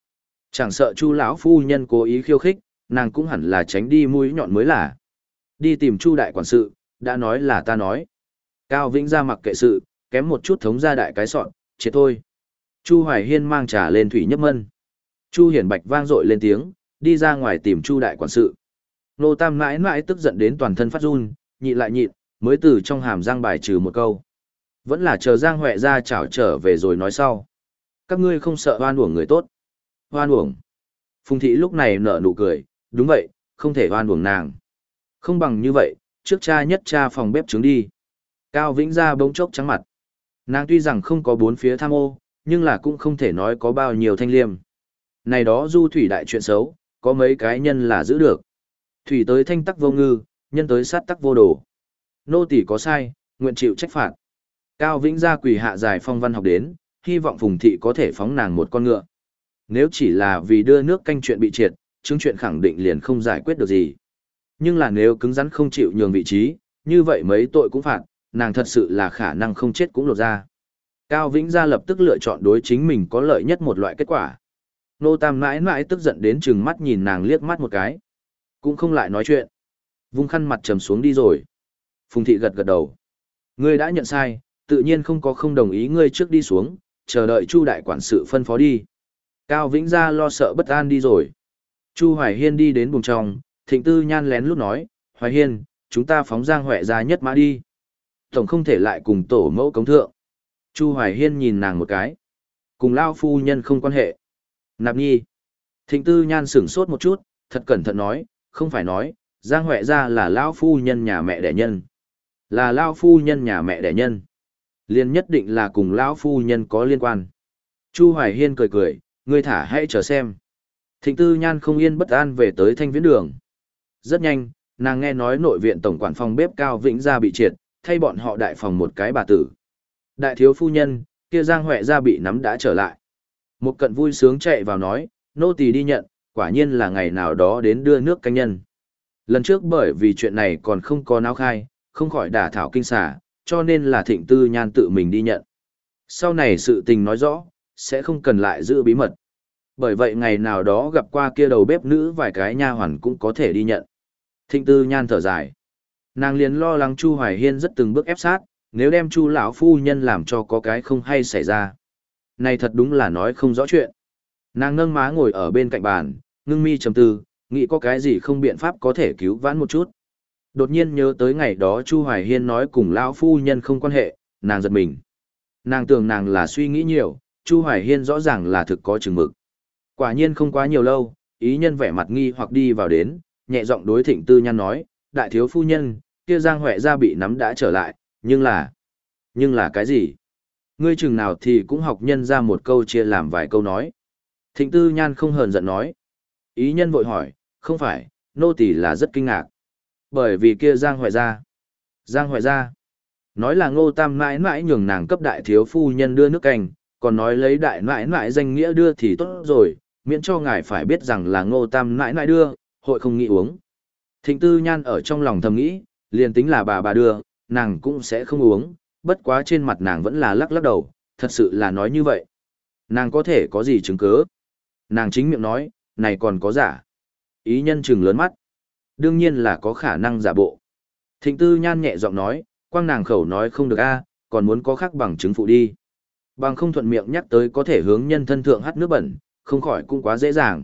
Chẳng sợ Chu lão phu nhân cố ý khiêu khích, nàng cũng hẳn là tránh đi mũi nhọn mới là. Đi tìm Chu đại quản sự, đã nói là ta nói. Cao Vĩnh ra mặc kệ sự, kém một chút thống ra đại cái sọn, chết thôi. Chu Hoài Hiên mang trà lên thủy nhấp mân. Chu Hiển Bạch vang dội lên tiếng, đi ra ngoài tìm Chu đại quản sự. Nô Tam mãi mãi tức giận đến toàn thân phát run, nhịn lại nhịn, mới từ trong hàm răng bài trừ một câu. Vẫn là chờ Giang Huệ ra chảo trở về rồi nói sau. Các ngươi không sợ oan uổng người tốt. Oan uổng. Phùng thị lúc này nở nụ cười, đúng vậy, không thể oan uổng nàng. Không bằng như vậy, trước cha nhất cha phòng bếp trứng đi. Cao Vĩnh ra bỗng chốc trắng mặt. Nàng tuy rằng không có bốn phía tham ô, nhưng là cũng không thể nói có bao nhiêu thanh liêm. Này đó du thủy đại chuyện xấu, có mấy cái nhân là giữ được. Thủy tới thanh tắc vô ngư, nhân tới sát tắc vô đồ. Nô tỳ có sai, nguyện chịu trách phạt. Cao Vĩnh ra quỳ hạ giải phong văn học đến, hy vọng Phùng thị có thể phóng nàng một con ngựa. Nếu chỉ là vì đưa nước canh chuyện bị triệt, chứng chuyện khẳng định liền không giải quyết được gì. Nhưng là nếu cứng rắn không chịu nhường vị trí, như vậy mấy tội cũng phạt, nàng thật sự là khả năng không chết cũng lột ra. Cao Vĩnh gia lập tức lựa chọn đối chính mình có lợi nhất một loại kết quả. Nô Tam mãi mãi tức giận đến chừng mắt nhìn nàng liếc mắt một cái. Cũng không lại nói chuyện. Vung khăn mặt trầm xuống đi rồi. Phùng thị gật gật đầu. Ngươi đã nhận sai, tự nhiên không có không đồng ý ngươi trước đi xuống, chờ đợi Chu đại quản sự phân phó đi. Cao Vĩnh gia lo sợ bất an đi rồi. Chu Hoài Hiên đi đến buồng trong, Thịnh Tư Nhan lén lút nói, Hoài Hiên, chúng ta phóng Giang Huệ ra nhất mã đi. Tổng không thể lại cùng tổ mẫu cống thượng. Chu Hoài Hiên nhìn nàng một cái. Cùng Lao phu nhân không quan hệ. Nạp nhi. Thịnh Tư Nhan sửng sốt một chút, thật cẩn thận nói, không phải nói, Giang Huệ ra là Lao phu nhân nhà mẹ đẻ nhân. Là Lao phu nhân nhà mẹ đẻ nhân. Liên nhất định là cùng Lão phu nhân có liên quan. Chu Hoài Hiên cười cười, ngươi thả hãy chờ xem. Thịnh Tư Nhan không yên bất an về tới Thanh Viễn Đường. Rất nhanh, nàng nghe nói nội viện tổng quản phòng bếp Cao Vĩnh gia bị triệt, thay bọn họ đại phòng một cái bà tử. Đại thiếu phu nhân, kia Giang Huệ gia bị nắm đã trở lại. Một cận vui sướng chạy vào nói, nô tỳ đi nhận, quả nhiên là ngày nào đó đến đưa nước canh nhân. Lần trước bởi vì chuyện này còn không có náo khai, không khỏi đả thảo kinh xà, cho nên là Thịnh Tư Nhan tự mình đi nhận. Sau này sự tình nói rõ, sẽ không cần lại giữ bí mật. Bởi vậy ngày nào đó gặp qua kia đầu bếp nữ vài cái nha hoàn cũng có thể đi nhận. Thịnh Tư Nhan thở dài. Nàng liền lo lắng Chu Hoài Hiên rất từng bước ép sát, nếu đem Chu lão phu nhân làm cho có cái không hay xảy ra. Này thật đúng là nói không rõ chuyện. Nàng nâng má ngồi ở bên cạnh bàn, ngưng mi trầm tư, nghĩ có cái gì không biện pháp có thể cứu vãn một chút. Đột nhiên nhớ tới ngày đó Chu Hoài Hiên nói cùng lão phu nhân không quan hệ, nàng giật mình. Nàng tưởng nàng là suy nghĩ nhiều, Chu Hoài Hiên rõ ràng là thực có chừng mực. Quả nhiên không quá nhiều lâu, ý nhân vẻ mặt nghi hoặc đi vào đến, nhẹ giọng đối Thịnh Tư Nhan nói, đại thiếu phu nhân, kia Giang Huệ gia bị nắm đã trở lại, nhưng là... Nhưng là cái gì? Ngươi chừng nào thì cũng học nhân ra một câu chia làm vài câu nói. Thịnh Tư Nhan không hờn giận nói. Ý nhân vội hỏi, không phải, nô tỳ là rất kinh ngạc. Bởi vì kia Giang Huệ gia. Giang Huệ gia. Nói là Ngô Tam mãi mãi nhường nàng cấp đại thiếu phu nhân đưa nước canh, còn nói lấy đại mãi mãi danh nghĩa đưa thì tốt rồi, miễn cho ngài phải biết rằng là Ngô Tam mãi mãi đưa, hội không nghĩ uống. Thịnh Tư Nhan ở trong lòng thầm nghĩ, liền tính là bà bà đưa, nàng cũng sẽ không uống, bất quá trên mặt nàng vẫn là lắc lắc đầu, thật sự là nói như vậy. Nàng có thể có gì chứng cứ? Nàng chính miệng nói, này còn có giả. Ý nhân trừng lớn mắt. Đương nhiên là có khả năng giả bộ. Thịnh Tư Nhan nhẹ giọng nói, quang nàng khẩu nói không được a, còn muốn có khác bằng chứng phụ đi. Bằng không thuận miệng nhắc tới có thể hướng nhân thân thượng hắt nước bẩn, không khỏi cũng quá dễ dàng.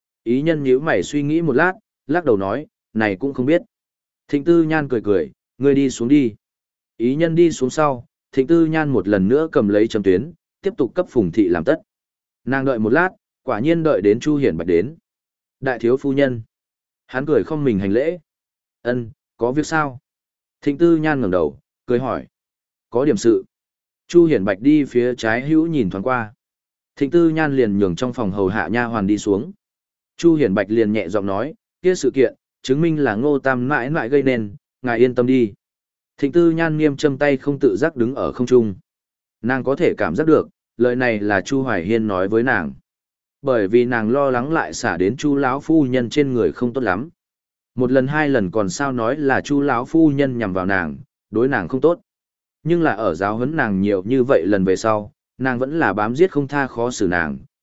Ý nhân nhíu mày suy nghĩ một lát, lắc đầu nói, này cũng không biết. Thịnh Tư Nhan cười cười, ngươi đi xuống đi. Ý nhân đi xuống sau, Thịnh Tư Nhan một lần nữa cầm lấy châm tuyến, tiếp tục cấp Phùng thị làm tất. Nàng đợi một lát, quả nhiên đợi đến Chu Hiển Bạch đến. Đại thiếu phu nhân. Hắn cười không mình hành lễ. Ân, có việc sao? Thịnh Tư Nhan ngẩng đầu, cười hỏi. Có điểm sự. Chu Hiển Bạch đi phía trái hữu nhìn thoáng qua. Thịnh Tư Nhan liền nhường trong phòng hầu hạ nha hoàn đi xuống. Chu Hiển Bạch liền nhẹ giọng nói, kia sự kiện, chứng minh là Ngô Tam mãi mãi gây nên, ngài yên tâm đi. Thịnh Tư Nhan nghiêm châm tay không tự giác đứng ở không trung. Nàng có thể cảm giác được, lời này là Chu Hoài Hiên nói với nàng. Bởi vì nàng lo lắng lại xả đến Chu lão phu nhân trên người không tốt lắm. Một lần hai lần còn sao nói là Chu lão phu nhân nhằm vào nàng, đối nàng không tốt. Nhưng là ở giáo huấn nàng nhiều như vậy lần về sau, nàng vẫn là bám giết không tha khó xử nàng,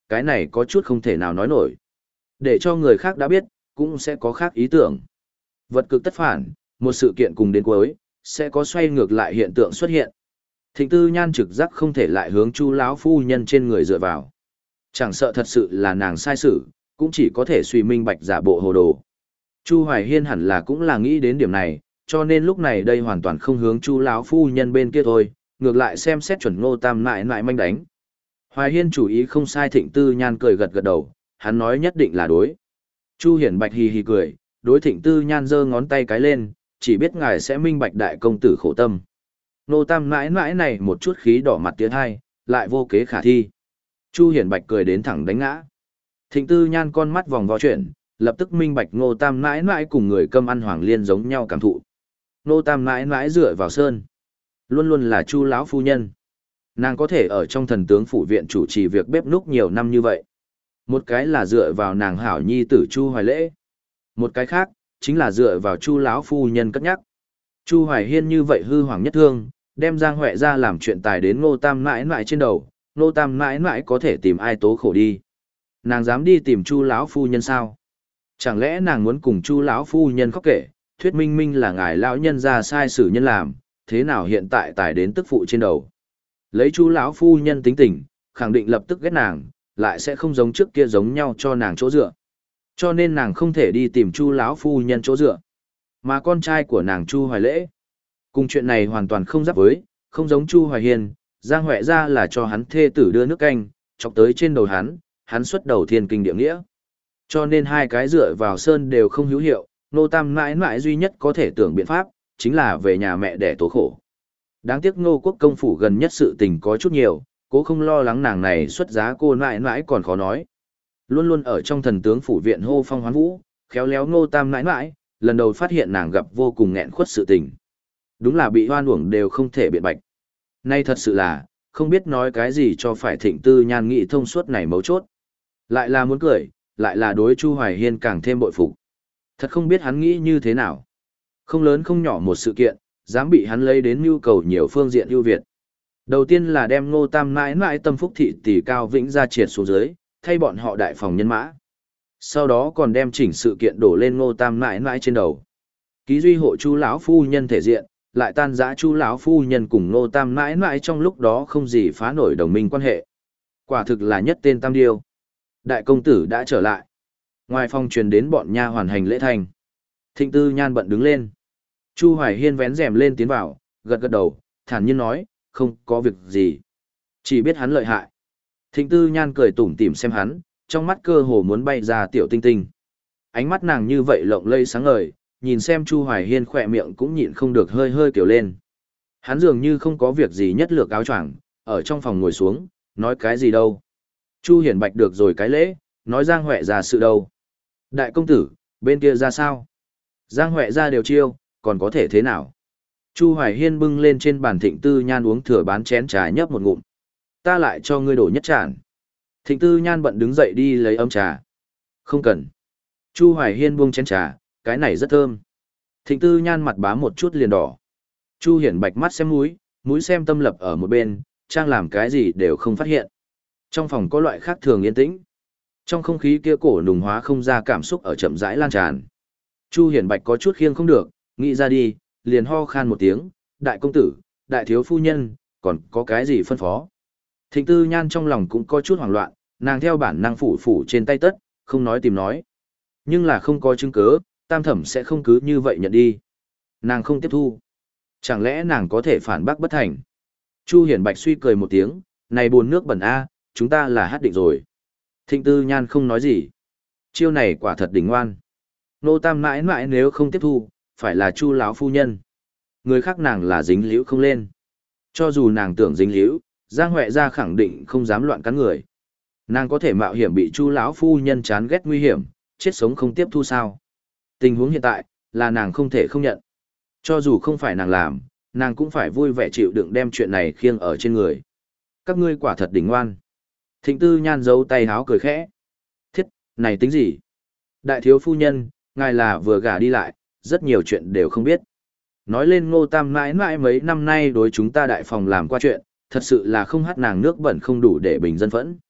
cái này có chút không thể nào nói nổi. Để cho người khác đã biết, cũng sẽ có khác ý tưởng. Vật cực tất phản, một sự kiện cùng đến cuối, sẽ có xoay ngược lại hiện tượng xuất hiện. Thịnh Tư Nhan trực giác không thể lại hướng Chu lão phu nhân trên người dựa vào. Chẳng sợ thật sự là nàng sai sự, cũng chỉ có thể suy minh bạch giả bộ hồ đồ. Chu Hoài Hiên hẳn là cũng là nghĩ đến điểm này, cho nên lúc này đây hoàn toàn không hướng Chu lão phu nhân bên kia thôi, ngược lại xem xét chuẩn Ngô Tam nại nại manh đánh. Hoài Hiên chủ ý không sai, Thịnh Tư Nhan cười gật gật đầu, hắn nói nhất định là đối. Chu Hiển Bạch hì hì cười, đối Thịnh Tư Nhan giơ ngón tay cái lên, chỉ biết ngài sẽ minh bạch đại công tử khổ tâm. Ngô Tam nãi nãi này một chút khí đỏ mặt tiến hai, lại vô kế khả thi. Chu Hiển Bạch cười đến thẳng đánh ngã. Thịnh Tư Nhan con mắt vòng vo chuyển, lập tức minh bạch Ngô Tam nãi nãi cùng người câm ăn hoàng liên giống nhau cảm thụ. Ngô Tam nãi nãi dựa vào sơn, luôn luôn là Chu lão phu nhân. Nàng có thể ở trong thần tướng phủ viện chủ trì việc bếp núc nhiều năm như vậy. Một cái là dựa vào nàng hảo nhi tử Chu Hoài Lễ. Một cái khác, chính là dựa vào Chu lão phu nhân cất nhắc. Chu Hoài Hiên như vậy hư hoàng nhất thương, đem Giang Huệ ra làm chuyện tài đến Ngô Tam mãi mãi trên đầu, Ngô Tam mãi mãi có thể tìm ai tố khổ đi. Nàng dám đi tìm Chu lão phu nhân sao? Chẳng lẽ nàng muốn cùng Chu lão phu nhân khóc kể, thuyết minh minh là ngài lão nhân ra sai xử nhân làm, thế nào hiện tại tài đến tức phụ trên đầu? Lấy Chu lão phu nhân tính tình, khẳng định lập tức ghét nàng, lại sẽ không giống trước kia giống nhau cho nàng chỗ dựa. Cho nên nàng không thể đi tìm Chu lão phu nhân chỗ dựa. Mà con trai của nàng Chu Hoài Lễ, cùng chuyện này hoàn toàn không giáp với, không giống Chu Hoài Hiên, Giang Huệ ra là cho hắn thê tử đưa nước canh, chọc tới trên đầu hắn, hắn xuất đầu thiên kinh địa nghĩa. Cho nên hai cái dựa vào sơn đều không hữu hiệu, Ngô Tam mãi mãi duy nhất có thể tưởng biện pháp, chính là về nhà mẹ để tố khổ. Đáng tiếc Ngô Quốc công phủ gần nhất sự tình có chút nhiều, cố không lo lắng nàng này xuất giá cô mãi mãi còn khó nói. Luôn luôn ở trong thần tướng phủ viện hô phong hoán vũ, khéo léo Ngô Tam mãi mãi, lần đầu phát hiện nàng gặp vô cùng nghẹn khuất sự tình. Đúng là bị hoan uổng đều không thể biện bạch. Nay thật sự là, không biết nói cái gì cho phải Thịnh Tư Nhan nghị thông suốt này mấu chốt. Lại là muốn cười, lại là đối Chu Hoài Hiên càng thêm bội phục. Thật không biết hắn nghĩ như thế nào. Không lớn không nhỏ một sự kiện, dám bị hắn lấy đến nhu cầu nhiều phương diện ưu việt. Đầu tiên là đem Ngô Tam mãi mãi tâm phúc thị tỷ Cao Vĩnh ra triệt xuống dưới, thay bọn họ đại phòng nhân mã. Sau đó còn đem chỉnh sự kiện đổ lên Ngô Tam mãi mãi trên đầu. Ký duy hộ Chu lão phu nhân thể diện, lại tan rã Chu lão phu nhân cùng Ngô Tam mãi mãi trong lúc đó không gì phá nổi đồng minh quan hệ. Quả thực là nhất tên tam điêu. Đại công tử đã trở lại. Ngoài phòng truyền đến bọn nha hoàn hành lễ thành. Thịnh Tư Nhan bận đứng lên. Chu Hoài Hiên vén rèm lên tiến vào, gật gật đầu, thản nhiên nói, không có việc gì. Chỉ biết hắn lợi hại. Thịnh Tư Nhan cười tủm tỉm xem hắn, trong mắt cơ hồ muốn bay ra tiểu tinh tinh. Ánh mắt nàng như vậy lộng lây sáng ngời, nhìn xem Chu Hoài Hiên khỏe miệng cũng nhịn không được hơi hơi kiểu lên. Hắn dường như không có việc gì nhất lược áo choàng, ở trong phòng ngồi xuống, nói cái gì đâu. Chu Hiển Bạch được rồi cái lễ, nói Giang Huệ ra sự đâu. Đại công tử, bên kia ra sao? Giang Huệ ra đều chiêu, còn có thể thế nào? Chu Hoài Hiên bưng lên trên bàn Thịnh Tư Nhan uống thừa bán chén trà nhấp một ngụm. Ta lại cho ngươi đổ nhất tràn. Thịnh Tư Nhan bận đứng dậy đi lấy ấm trà. Không cần. Chu Hoài Hiên buông chén trà, cái này rất thơm. Thịnh Tư Nhan mặt bám một chút liền đỏ. Chu Hiển Bạch mắt xem mũi, mũi xem tâm lập ở một bên, trang làm cái gì đều không phát hiện. Trong phòng có loại khác thường yên tĩnh. Trong không khí kia cổ nùng hóa không ra cảm xúc ở chậm rãi lan tràn. Chu Hiển Bạch có chút khiêng không được, nghĩ ra đi, liền ho khan một tiếng, đại công tử, đại thiếu phu nhân, còn có cái gì phân phó. Thịnh Tư Nhan trong lòng cũng có chút hoảng loạn, nàng theo bản năng phủ phủ trên tay tất, không nói tìm nói. Nhưng là không có chứng cứ, tam thẩm sẽ không cứ như vậy nhận đi. Nàng không tiếp thu. Chẳng lẽ nàng có thể phản bác bất thành? Chu Hiển Bạch suy cười một tiếng, này buồn nước bẩn a, chúng ta là hát định rồi. Thịnh Tư Nhan không nói gì. Chiêu này quả thật đỉnh ngoan. Nô Tam mãi mãi nếu không tiếp thu, phải là Chu lão phu nhân. Người khác nàng là dính liễu không lên. Cho dù nàng tưởng dính liễu, Giang Huệ ra khẳng định không dám loạn cắn người. Nàng có thể mạo hiểm bị Chu lão phu nhân chán ghét nguy hiểm, chết sống không tiếp thu sao? Tình huống hiện tại là nàng không thể không nhận. Cho dù không phải nàng làm, nàng cũng phải vui vẻ chịu đựng đem chuyện này khiêng ở trên người. Các ngươi quả thật đỉnh ngoan. Thịnh Tư Nhan giấu tay háo cười khẽ. Thiết, này tính gì? Đại thiếu phu nhân, ngài là vừa gả đi lại, rất nhiều chuyện đều không biết. Nói lên Ngô Tam mãi mãi mấy năm nay đối chúng ta đại phòng làm qua chuyện, thật sự là không hát nàng nước bẩn không đủ để bình dân phẫn.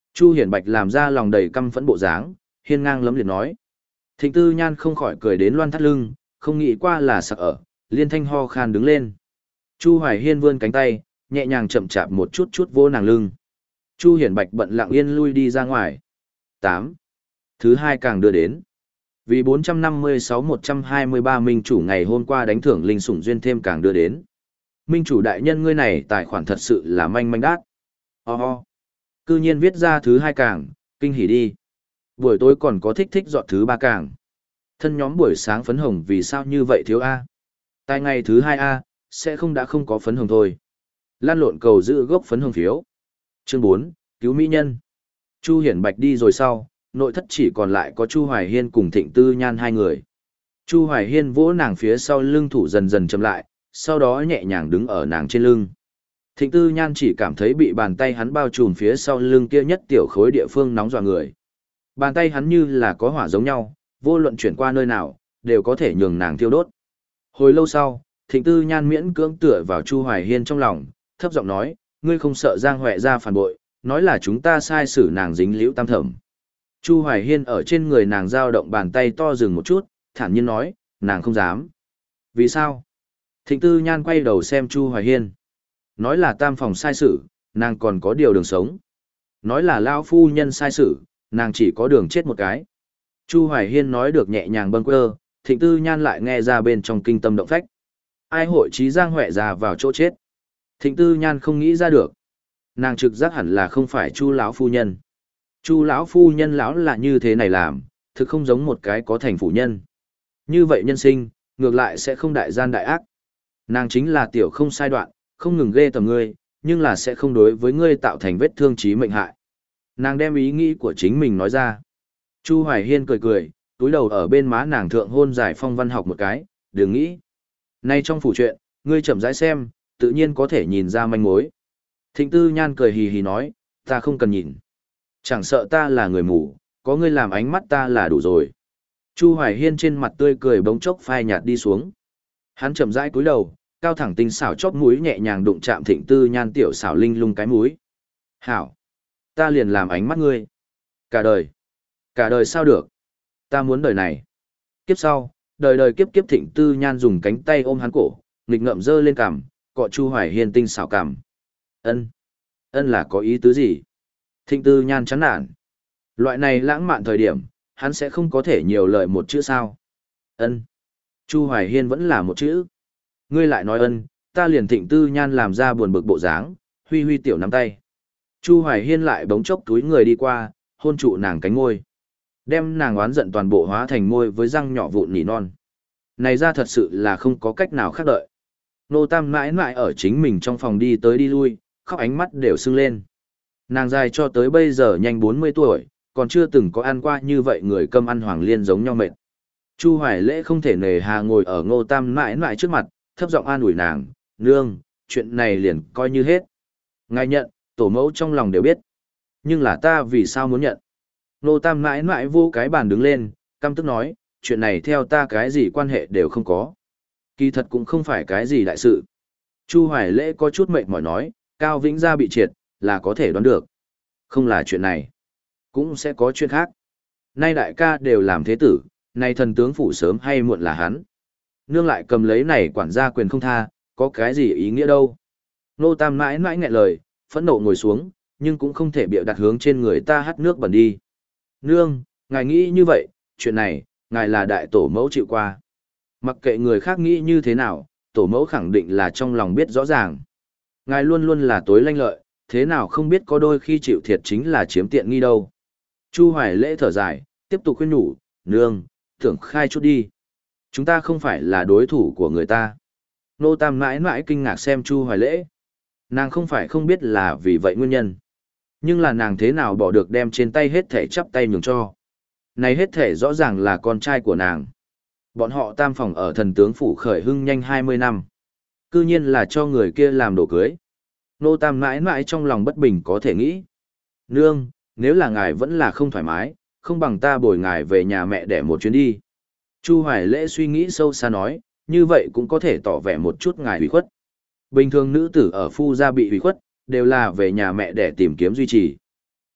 Chu Hiển Bạch làm ra lòng đầy căm phẫn bộ dáng, hiên ngang lấm liệt nói. Thịnh Tư Nhan không khỏi cười đến loan thắt lưng, không nghĩ qua là sặc ở, liên thanh ho khan đứng lên. Chu Hoài Hiên vươn cánh tay, nhẹ nhàng chậm chạp một chút chút vô nàng lưng. Chu Hiển Bạch bận lặng yên lui đi ra ngoài. tám. Thứ hai càng đưa đến. Vì bốn trăm năm mươi sáu một trăm hai mươi ba minh chủ ngày hôm qua đánh thưởng linh sủng duyên thêm càng đưa đến. Minh chủ đại nhân ngươi này tài khoản thật sự là manh manh đát. Ho oh ho. Cư nhiên viết ra thứ hai càng, kinh hỉ đi. Buổi tối còn có thích thích dọn thứ ba càng. Thân nhóm buổi sáng phấn hồng vì sao như vậy thiếu A. Tài ngày thứ hai A, sẽ không đã không có phấn hồng thôi. Lan lộn cầu giữ gốc phấn hồng phiếu. Chương bốn, cứu mỹ nhân. Chu Hiển Bạch đi rồi sau, nội thất chỉ còn lại có Chu Hoài Hiên cùng Thịnh Tư Nhan hai người. Chu Hoài Hiên vỗ nàng phía sau lưng thủ dần dần chậm lại, sau đó nhẹ nhàng đứng ở nàng trên lưng. Thịnh Tư Nhan chỉ cảm thấy bị bàn tay hắn bao trùm phía sau lưng kia nhất tiểu khối địa phương nóng dọa người. Bàn tay hắn như là có hỏa giống nhau, vô luận chuyển qua nơi nào, đều có thể nhường nàng thiêu đốt. Hồi lâu sau, Thịnh Tư Nhan miễn cưỡng tựa vào Chu Hoài Hiên trong lòng, thấp giọng nói, ngươi không sợ Giang Huệ ra phản bội, nói là chúng ta sai xử nàng dính liễu tam thẩm. Chu Hoài Hiên ở trên người nàng dao động bàn tay to dừng một chút, thản nhiên nói, nàng không dám. Vì sao? Thịnh Tư Nhan quay đầu xem Chu Hoài Hiên. Nói là tam phòng sai xử, nàng còn có điều đường sống. Nói là lão phu nhân sai xử, nàng chỉ có đường chết một cái. Chu Hoài Hiên nói được nhẹ nhàng bâng quơ, Thịnh Tư Nhan lại nghe ra bên trong kinh tâm động phách. Ai hội trí Giang Huệ già vào chỗ chết? Thịnh Tư Nhan không nghĩ ra được. Nàng trực giác hẳn là không phải Chu lão phu nhân. Chu lão phu nhân lão là như thế này làm, thực không giống một cái có thành phủ nhân. Như vậy nhân sinh, ngược lại sẽ không đại gian đại ác. Nàng chính là tiểu không sai đoạn, không ngừng ghê tầm ngươi, nhưng là sẽ không đối với ngươi tạo thành vết thương chí mệnh hại. Nàng đem ý nghĩ của chính mình nói ra. Chu Hoài Hiên cười cười, túi đầu ở bên má nàng thượng hôn giải phong văn học một cái, đừng nghĩ. Nay trong phủ chuyện, ngươi chậm rãi xem, tự nhiên có thể nhìn ra manh mối. Thịnh Tư Nhan cười hì hì nói, ta không cần nhìn. Chẳng sợ ta là người mù, có ngươi làm ánh mắt ta là đủ rồi. Chu Hoài Hiên trên mặt tươi cười bỗng chốc phai nhạt đi xuống. Hắn chậm rãi cúi đầu, cao thẳng tinh xảo chóp mũi nhẹ nhàng đụng chạm Thịnh Tư Nhan tiểu xảo linh lung cái mũi. Hảo, ta liền làm ánh mắt ngươi. Cả đời. Cả đời sao được? Ta muốn đời này. Kiếp sau, đời đời kiếp kiếp Thịnh Tư Nhan dùng cánh tay ôm hắn cổ, nghịch ngợm dơ lên cằm, cọ Chu Hoài Hiên tinh xảo cằm. Ân, ân là có ý tứ gì? Thịnh Tư Nhan chán nản. Loại này lãng mạn thời điểm, hắn sẽ không có thể nhiều lời một chữ sao? Ân. Chu Hoài Hiên vẫn là một chữ. Ngươi lại nói ân, ta liền Thịnh Tư Nhan làm ra buồn bực bộ dáng, huy huy tiểu nắm tay. Chu Hoài Hiên lại bỗng chốc túi người đi qua, hôn trụ nàng cánh môi. Đem nàng oán giận toàn bộ hóa thành môi với răng nhỏ vụn nỉ non. Này ra thật sự là không có cách nào khác đợi. Nô Tam mãi mãi ở chính mình trong phòng đi tới đi lui, khóc ánh mắt đều sưng lên. Nàng dài cho tới bây giờ nhanh bốn mươi tuổi, còn chưa từng có ăn qua như vậy người cơm ăn hoàng liên giống nhau mệt. Chu Hoài Lễ không thể nề hà ngồi ở Ngô Tam mãi mãi trước mặt, thấp giọng an ủi nàng, nương, chuyện này liền coi như hết. Ngài nhận, tổ mẫu trong lòng đều biết. Nhưng là ta vì sao muốn nhận? Ngô Tam mãi mãi vô cái bàn đứng lên, căm tức nói, chuyện này theo ta cái gì quan hệ đều không có. Kỳ thật cũng không phải cái gì đại sự. Chu Hoài Lễ có chút mệt mỏi nói, Cao Vĩnh Gia bị triệt, là có thể đoán được. Không là chuyện này, cũng sẽ có chuyện khác. Nay đại ca đều làm thế tử, nay thần tướng phủ sớm hay muộn là hắn. Nương lại cầm lấy này quản gia quyền không tha, có cái gì ý nghĩa đâu. Nô Tam mãi mãi nghẹn lời, phẫn nộ ngồi xuống, nhưng cũng không thể bịa đặt hướng trên người ta hắt nước bẩn đi. Nương, ngài nghĩ như vậy, chuyện này, ngài là đại tổ mẫu chịu qua. Mặc kệ người khác nghĩ như thế nào, tổ mẫu khẳng định là trong lòng biết rõ ràng. Ngài luôn luôn là tối lanh lợi, thế nào không biết có đôi khi chịu thiệt chính là chiếm tiện nghi đâu. Chu Hoài Lễ thở dài, tiếp tục khuyên nhủ, nương, tưởng khai chút đi. Chúng ta không phải là đối thủ của người ta. Nô Tam mãi mãi kinh ngạc xem Chu Hoài Lễ. Nàng không phải không biết là vì vậy nguyên nhân. Nhưng là nàng thế nào bỏ được đem trên tay hết thể chắp tay nhường cho. Này hết thể rõ ràng là con trai của nàng. Bọn họ tam phòng ở thần tướng phủ khởi hưng nhanh hai mươi năm. Cư nhiên là cho người kia làm đồ cưới. Nô Tam mãi mãi trong lòng bất bình có thể nghĩ. Nương, nếu là ngài vẫn là không thoải mái, không bằng ta bồi ngài về nhà mẹ để một chuyến đi. Chu Hoài Lễ suy nghĩ sâu xa nói, như vậy cũng có thể tỏ vẻ một chút ngài ủy khuất. Bình thường nữ tử ở phu gia bị ủy khuất, đều là về nhà mẹ để tìm kiếm duy trì.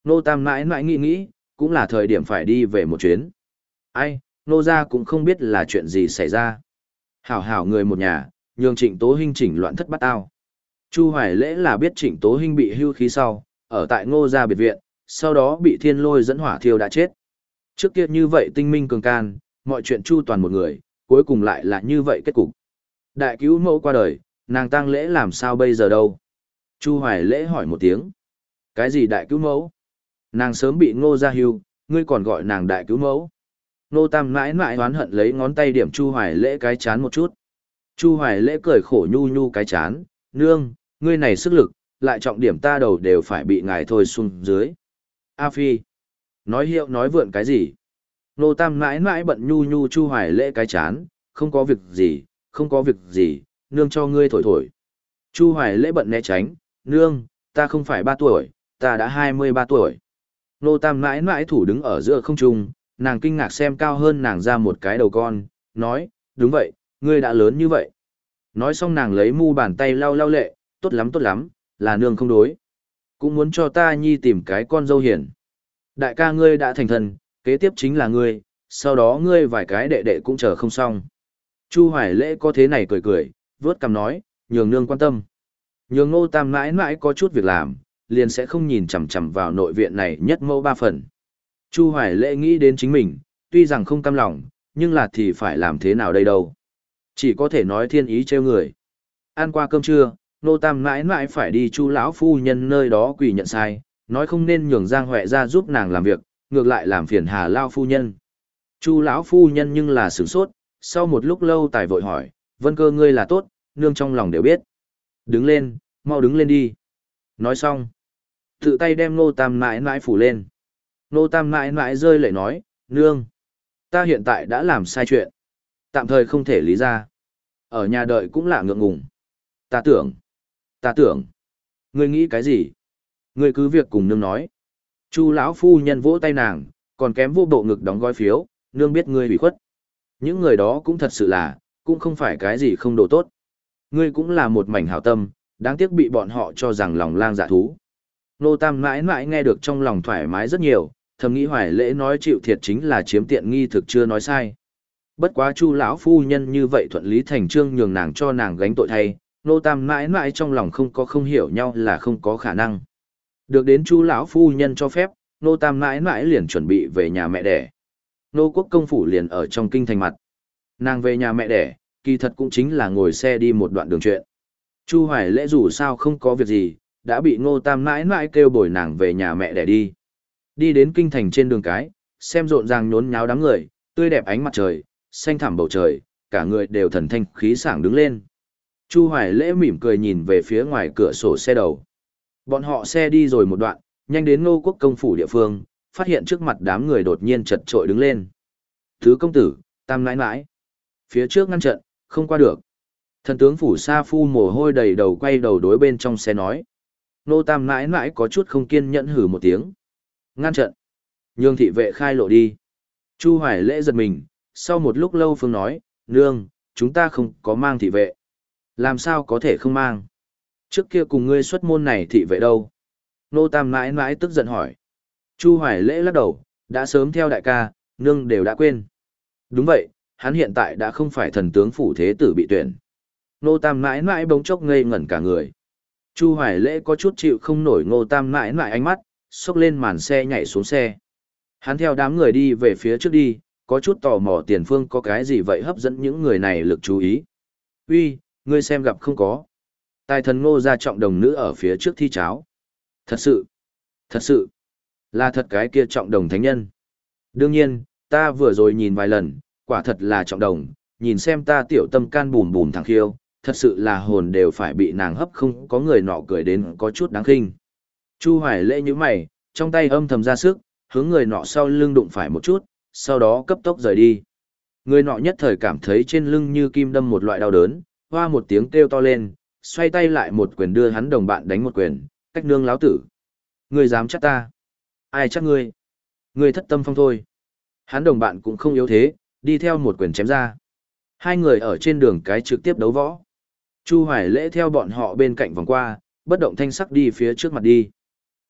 Nô Tam mãi mãi nghĩ nghĩ, cũng là thời điểm phải đi về một chuyến. Ai, nô gia cũng không biết là chuyện gì xảy ra. Hảo hảo người một nhà, nhường Trịnh Tố Hinh chỉnh loạn thất bát ao. Chu Hoài Lễ là biết Trịnh Tố Hinh bị hưu khí sau, ở tại Ngô gia biệt viện, sau đó bị thiên lôi dẫn hỏa thiêu đã chết. Trước kia như vậy tinh minh cường can, mọi chuyện chu toàn một người, cuối cùng lại là như vậy kết cục. Đại cứu mẫu qua đời, nàng tang lễ làm sao bây giờ đâu? Chu Hoài Lễ hỏi một tiếng. Cái gì đại cứu mẫu? Nàng sớm bị Ngô gia hưu, ngươi còn gọi nàng đại cứu mẫu. Nô Tam mãi mãi oán hận lấy ngón tay điểm Chu Hoài Lễ cái chán một chút. Chu Hoài Lễ cười khổ nhu nhu cái chán, nương, ngươi này sức lực, lại trọng điểm ta đầu đều phải bị ngài thôi xuống dưới. A Phi, nói hiệu nói vượn cái gì? Nô Tam mãi mãi bận nhu nhu Chu Hoài Lễ cái chán, không có việc gì, không có việc gì, nương cho ngươi thổi thổi. Chu Hoài Lễ bận né tránh, nương, ta không phải ba tuổi, ta đã hai mươi ba tuổi. Nô Tam mãi mãi thủ đứng ở giữa không trung, nàng kinh ngạc xem cao hơn nàng ra một cái đầu con, nói, đúng vậy, ngươi đã lớn như vậy. Nói xong nàng lấy mu bàn tay lau lau lệ, tốt lắm tốt lắm, là nương không đối. Cũng muốn cho ta nhi tìm cái con dâu hiền. Đại ca ngươi đã thành thần, kế tiếp chính là ngươi, sau đó ngươi vài cái đệ đệ cũng chờ không xong. Chu Hoài Lễ có thế này cười cười, vớt cằm nói, nhường nương quan tâm. Nhường Ngô Tam mãi mãi có chút việc làm, liền sẽ không nhìn chằm chằm vào nội viện này nhất mẫu ba phần. Chu Hoài Lễ nghĩ đến chính mình, tuy rằng không cam lòng, nhưng là thì phải làm thế nào đây đâu. Chỉ có thể nói thiên ý trêu người. Ăn qua cơm trưa, Nô Tam mãi mãi phải đi Chu lão phu nhân nơi đó quỳ nhận sai, nói không nên nhường Giang Huệ ra giúp nàng làm việc, ngược lại làm phiền Hà Lao phu nhân. Chu lão phu nhân nhưng là sửng sốt, sau một lúc lâu tài vội hỏi, Vân Cơ ngươi là tốt, nương trong lòng đều biết. Đứng lên, mau đứng lên đi. Nói xong, tự tay đem Nô Tam mãi mãi phủ lên. Nô Tam mãi mãi rơi lệ nói, nương, ta hiện tại đã làm sai chuyện. Tạm thời không thể lý ra. Ở nhà đợi cũng là ngượng ngùng. Ta tưởng, ta tưởng, ngươi nghĩ cái gì? Ngươi cứ việc cùng nương nói. Chu lão phu nhân vỗ tay nàng, còn kém vô bộ ngực đóng gói phiếu, nương biết ngươi bị khuất. Những người đó cũng thật sự là, cũng không phải cái gì không độ tốt. Ngươi cũng là một mảnh hảo tâm, đáng tiếc bị bọn họ cho rằng lòng lang dạ thú. Nô Tam mãi mãi nghe được trong lòng thoải mái rất nhiều, thầm nghĩ Hoài Lễ nói chịu thiệt chính là chiếm tiện nghi thực chưa nói sai. Bất quá Chu lão phu nhân như vậy thuận lý thành trương nhường nàng cho nàng gánh tội thay, Nô Tam mãi mãi trong lòng không có không hiểu nhau là không có khả năng. Được đến Chu lão phu nhân cho phép, Nô Tam mãi mãi liền chuẩn bị về nhà mẹ đẻ. Nô Quốc công phủ liền ở trong kinh thành mặt. Nàng về nhà mẹ đẻ, kỳ thật cũng chính là ngồi xe đi một đoạn đường chuyện. Chu Hoài Lễ dù sao không có việc gì, đã bị Ngô Tam mãi mãi kêu bồi nàng về nhà mẹ đẻ đi. Đi đến kinh thành trên đường cái, xem rộn ràng nhốn nháo đám người, tươi đẹp ánh mặt trời, xanh thẳm bầu trời, cả người đều thần thanh khí sảng đứng lên. Chu Hoài Lễ mỉm cười nhìn về phía ngoài cửa sổ xe đầu. Bọn họ xe đi rồi một đoạn, nhanh đến Ngô Quốc công phủ địa phương, phát hiện trước mặt đám người đột nhiên chật trội đứng lên. Thứ công tử, Tam nãi nãi. Phía trước ngăn trận, không qua được. Thần tướng phủ Sa Phu mồ hôi đầy đầu quay đầu đối bên trong xe nói. Nô Tam nãi nãi có chút không kiên nhẫn hử một tiếng. Ngăn trận. Nhường thị vệ khai lộ đi. Chu Hoài Lễ giật mình, sau một lúc lâu phương nói, nương, chúng ta không có mang thị vệ. Làm sao có thể không mang? Trước kia cùng ngươi xuất môn này thị vệ đâu? Nô Tam mãi mãi tức giận hỏi. Chu Hoài Lễ lắc đầu, đã sớm theo đại ca, nương đều đã quên. Đúng vậy, hắn hiện tại đã không phải thần tướng phủ thế tử bị tuyển. Nô Tam mãi mãi bỗng chốc ngây ngẩn cả người. Chu Hoài Lễ có chút chịu không nổi Ngô Tam mãi mãi ánh mắt, xốc lên màn xe nhảy xuống xe. Hắn theo đám người đi về phía trước đi, có chút tò mò tiền phương có cái gì vậy hấp dẫn những người này lực chú ý. Uy, ngươi xem gặp không có. Tài thần Ngô gia trọng đồng nữ ở phía trước thi cháo. Thật sự, thật sự, là thật cái kia trọng đồng thánh nhân. Đương nhiên, ta vừa rồi nhìn vài lần, quả thật là trọng đồng, nhìn xem ta tiểu tâm can bùm bùm thằng khiêu, thật sự là hồn đều phải bị nàng hấp không có người nọ cười đến có chút đáng khinh. Chu Hoài Lễ như mày, trong tay âm thầm ra sức, hướng người nọ sau lưng đụng phải một chút, sau đó cấp tốc rời đi. Người nọ nhất thời cảm thấy trên lưng như kim đâm một loại đau đớn, hoa một tiếng kêu to lên, xoay tay lại một quyền đưa hắn đồng bạn đánh một quyền, cách nương láo tử. Ngươi dám chắc ta? Ai chắc ngươi? Ngươi thất tâm phong thôi. Hắn đồng bạn cũng không yếu thế, đi theo một quyền chém ra. Hai người ở trên đường cái trực tiếp đấu võ. Chu Hoài Lễ theo bọn họ bên cạnh vòng qua, bất động thanh sắc đi phía trước mặt đi.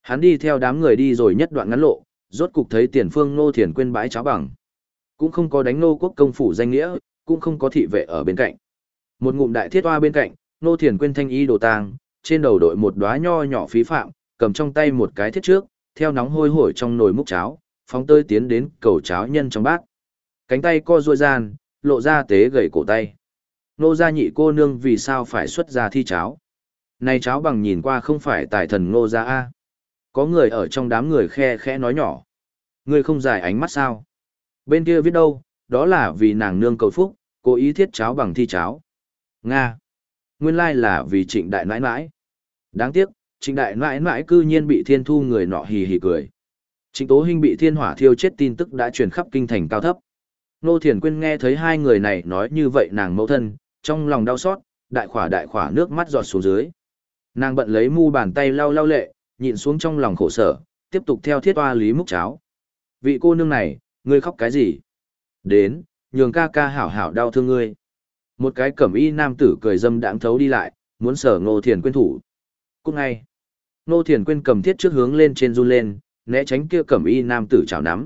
Hắn đi theo đám người đi rồi nhất đoạn ngắn lộ, rốt cục thấy tiền phương Ngô Thiền Quyên bãi cháo bằng. Cũng không có đánh Ngô Quốc công phủ danh nghĩa, cũng không có thị vệ ở bên cạnh. Một ngụm đại thiết oa bên cạnh, Ngô Thiền Quyên thanh y đồ tang, trên đầu đội một đóa nho nhỏ phí phạm, cầm trong tay một cái thiết trước, theo nóng hôi hổi trong nồi múc cháo, phóng tơi tiến đến cầu cháo nhân trong bát. Cánh tay co duỗi gian, lộ ra tế gầy cổ tay. Nô gia nhị cô nương vì sao phải xuất ra thi cháo? Này cháo bằng nhìn qua không phải tài thần Ngô gia a. Có người ở trong đám người khe khẽ nói nhỏ. Ngươi không giải ánh mắt sao? Bên kia viết đâu, đó là vì nàng nương cầu phúc, cố ý thiết cháo bằng thi cháo. Nga. Nguyên lai là vì trịnh đại nãi nãi. Đáng tiếc, trịnh đại nãi nãi cư nhiên bị thiên thu người nọ hì hì cười. Trịnh Tố Hinh bị thiên hỏa thiêu chết tin tức đã truyền khắp kinh thành cao thấp. Nô Thiền Quyên nghe thấy hai người này nói như vậy nàng mẫu thân, trong lòng đau xót, đại khỏa đại khỏa nước mắt giọt xuống dưới. Nàng bận lấy mu bàn tay lau lau lệ, nhịn xuống trong lòng khổ sở, tiếp tục theo thiết oa lý múc cháo. Vị cô nương này, ngươi khóc cái gì? Đến, nhường ca ca hảo hảo đau thương ngươi. Một cái cẩm y nam tử cười dâm đãng thấu đi lại, muốn sở Ngô Thiền Quyên thủ. Cũng ngay, Ngô Thiền Quyên cầm thiết trước hướng lên trên run lên, né tránh kia cẩm y nam tử chảo nắm.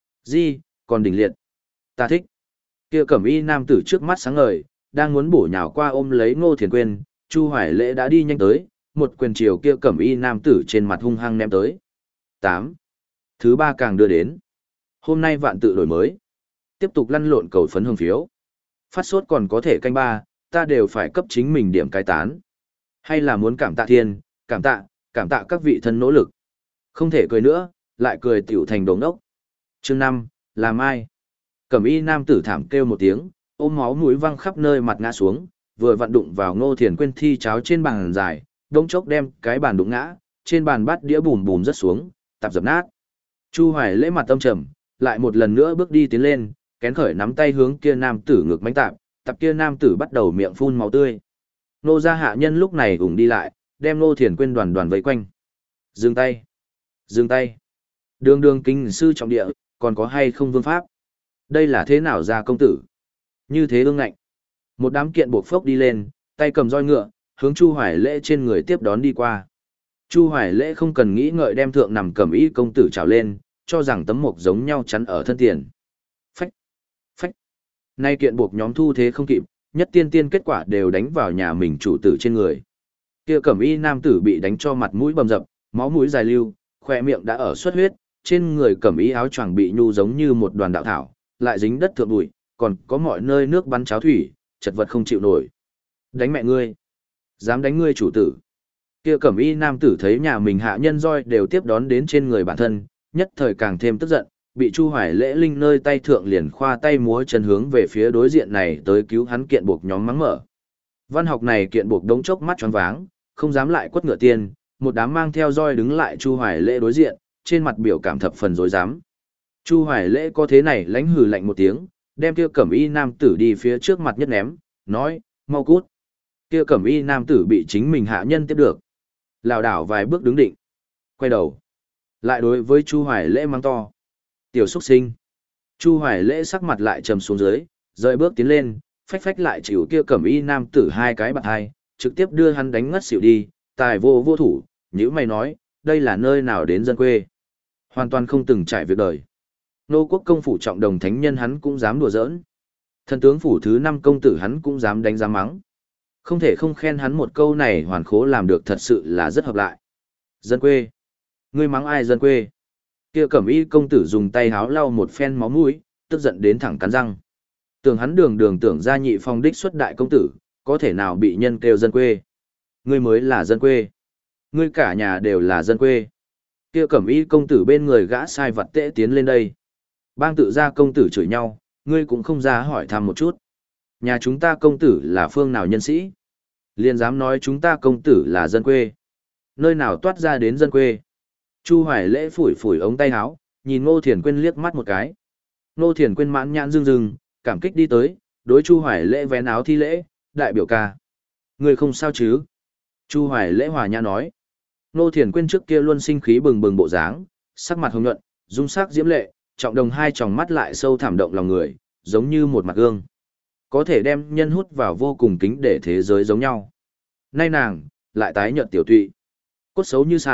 Di, còn đỉnh liệt. Ta thích. Kia cẩm y nam tử trước mắt sáng ngời, đang muốn bổ nhào qua ôm lấy Ngô Thiền Quyên, Chu Hoài Lễ đã đi nhanh tới, một quyền chiều kia cẩm y nam tử trên mặt hung hăng ném tới. tám. Thứ ba càng đưa đến. Hôm nay vạn tự đổi mới. Tiếp tục lăn lộn cầu phấn hồng phiếu. Phát sốt còn có thể canh ba, ta đều phải cấp chính mình điểm cai tán. Hay là muốn cảm tạ thiên, cảm tạ, cảm tạ các vị thân nỗ lực. Không thể cười nữa, lại cười tiểu thành đồ ngốc. Chương năm, làm ai? Cẩm y nam tử thảm kêu một tiếng, ôm máu mũi văng khắp nơi mặt ngã xuống, vừa vặn đụng vào Ngô Thiền Quyên thi cháo trên bàn dài, đống chốc đem cái bàn đụng ngã, trên bàn bát đĩa bùm bùm rất xuống, tạp dập nát. Chu Hoài Lễ mặt tâm trầm, lại một lần nữa bước đi tiến lên, kén khởi nắm tay hướng kia nam tử ngực mánh tạp, tập kia nam tử bắt đầu miệng phun máu tươi. Nô gia hạ nhân lúc này ủng đi lại, đem Ngô Thiền Quyên đoàn đoàn vây quanh. Dừng tay! Dừng tay! Đường đường kinh sư trọng địa, còn có hay không vương pháp? Đây là thế nào ra công tử? Như thế ương ngạnh. Một đám kiện buộc phốc đi lên, tay cầm roi ngựa, hướng Chu Hoài Lễ trên người tiếp đón đi qua. Chu Hoài Lễ không cần nghĩ ngợi đem thượng nằm cầm y công tử trào lên, cho rằng tấm mộc giống nhau chắn ở thân tiền. Phách! Phách! Nay kiện buộc nhóm thu thế không kịp, nhất tiên tiên kết quả đều đánh vào nhà mình chủ tử trên người. Kia cẩm y nam tử bị đánh cho mặt mũi bầm dập, máu mũi dài lưu, khỏe miệng đã ở xuất huyết, trên người cẩm y áo choàng bị nhu giống như một đoàn đạo thảo, lại dính đất thượng bụi, còn có mọi nơi nước bắn cháo thủy, chật vật không chịu nổi. Đánh mẹ ngươi! Dám đánh ngươi chủ tử! Kia cẩm y nam tử thấy nhà mình hạ nhân roi đều tiếp đón đến trên người bản thân, nhất thời càng thêm tức giận, bị Chu Hoài Lễ linh nơi tay thượng liền khoa tay múa chân hướng về phía đối diện này tới cứu hắn kiện buộc nhóm mắng mở. Văn học này kiện buộc đống chốc mắt choáng váng, không dám lại quất ngựa tiền, một đám mang theo roi đứng lại Chu Hoài Lễ đối diện, trên mặt biểu cảm thập phần rối rắm. Chu Hoài Lễ có thế này lánh hừ lạnh một tiếng, đem kia cẩm y nam tử đi phía trước mặt nhất ném, nói, mau cút. Kia cẩm y nam tử bị chính mình hạ nhân tiếp được. Lảo đảo vài bước đứng định. Quay đầu. Lại đối với Chu Hoài Lễ mang to. Tiểu xuất sinh. Chu Hoài Lễ sắc mặt lại trầm xuống dưới, rời bước tiến lên, phách phách lại chịu kia cẩm y nam tử hai cái bạt hai, trực tiếp đưa hắn đánh ngất xỉu đi, tài vô vô thủ, nhữ mày nói, đây là nơi nào đến dân quê. Hoàn toàn không từng trải việc đời. Nô quốc công phủ trọng đồng thánh nhân hắn cũng dám đùa giỡn. Thần tướng phủ thứ năm công tử hắn cũng dám đánh dám mắng. Không thể không khen hắn một câu này hoàn khố làm được thật sự là rất hợp lại. Dân quê. Ngươi mắng ai dân quê? Kia cẩm y công tử dùng tay háo lau một phen máu mũi, tức giận đến thẳng cắn răng. Tưởng hắn đường đường tưởng ra nhị phong đích xuất đại công tử, có thể nào bị nhân kêu dân quê? Ngươi mới là dân quê. Ngươi cả nhà đều là dân quê. Kia cẩm y công tử bên người gã sai vật tễ tiến lên đây. Bang tự ra công tử chửi nhau, ngươi cũng không ra hỏi thăm một chút. Nhà chúng ta công tử là phương nào nhân sĩ? Liền dám nói chúng ta công tử là dân quê. Nơi nào toát ra đến dân quê? Chu Hoài Lễ phủi phủi ống tay áo, nhìn Ngô Thiền Quyên liếc mắt một cái. Ngô Thiền Quyên mãn nhãn rưng rưng, cảm kích đi tới, đối Chu Hoài Lễ vén áo thi lễ, đại biểu ca. Người không sao chứ? Chu Hoài Lễ hòa nhã nói. Ngô Thiền Quyên trước kia luôn sinh khí bừng bừng bộ dáng, sắc mặt hồng nhuận, dung sắc diễm lệ, trọng đồng hai tròng mắt lại sâu thẳm động lòng người, giống như một mặt gương. Có thể đem nhân hút vào vô cùng kính để thế giới giống nhau. Nay nàng, lại tái nhợt tiểu tụy. Cốt xấu như xài,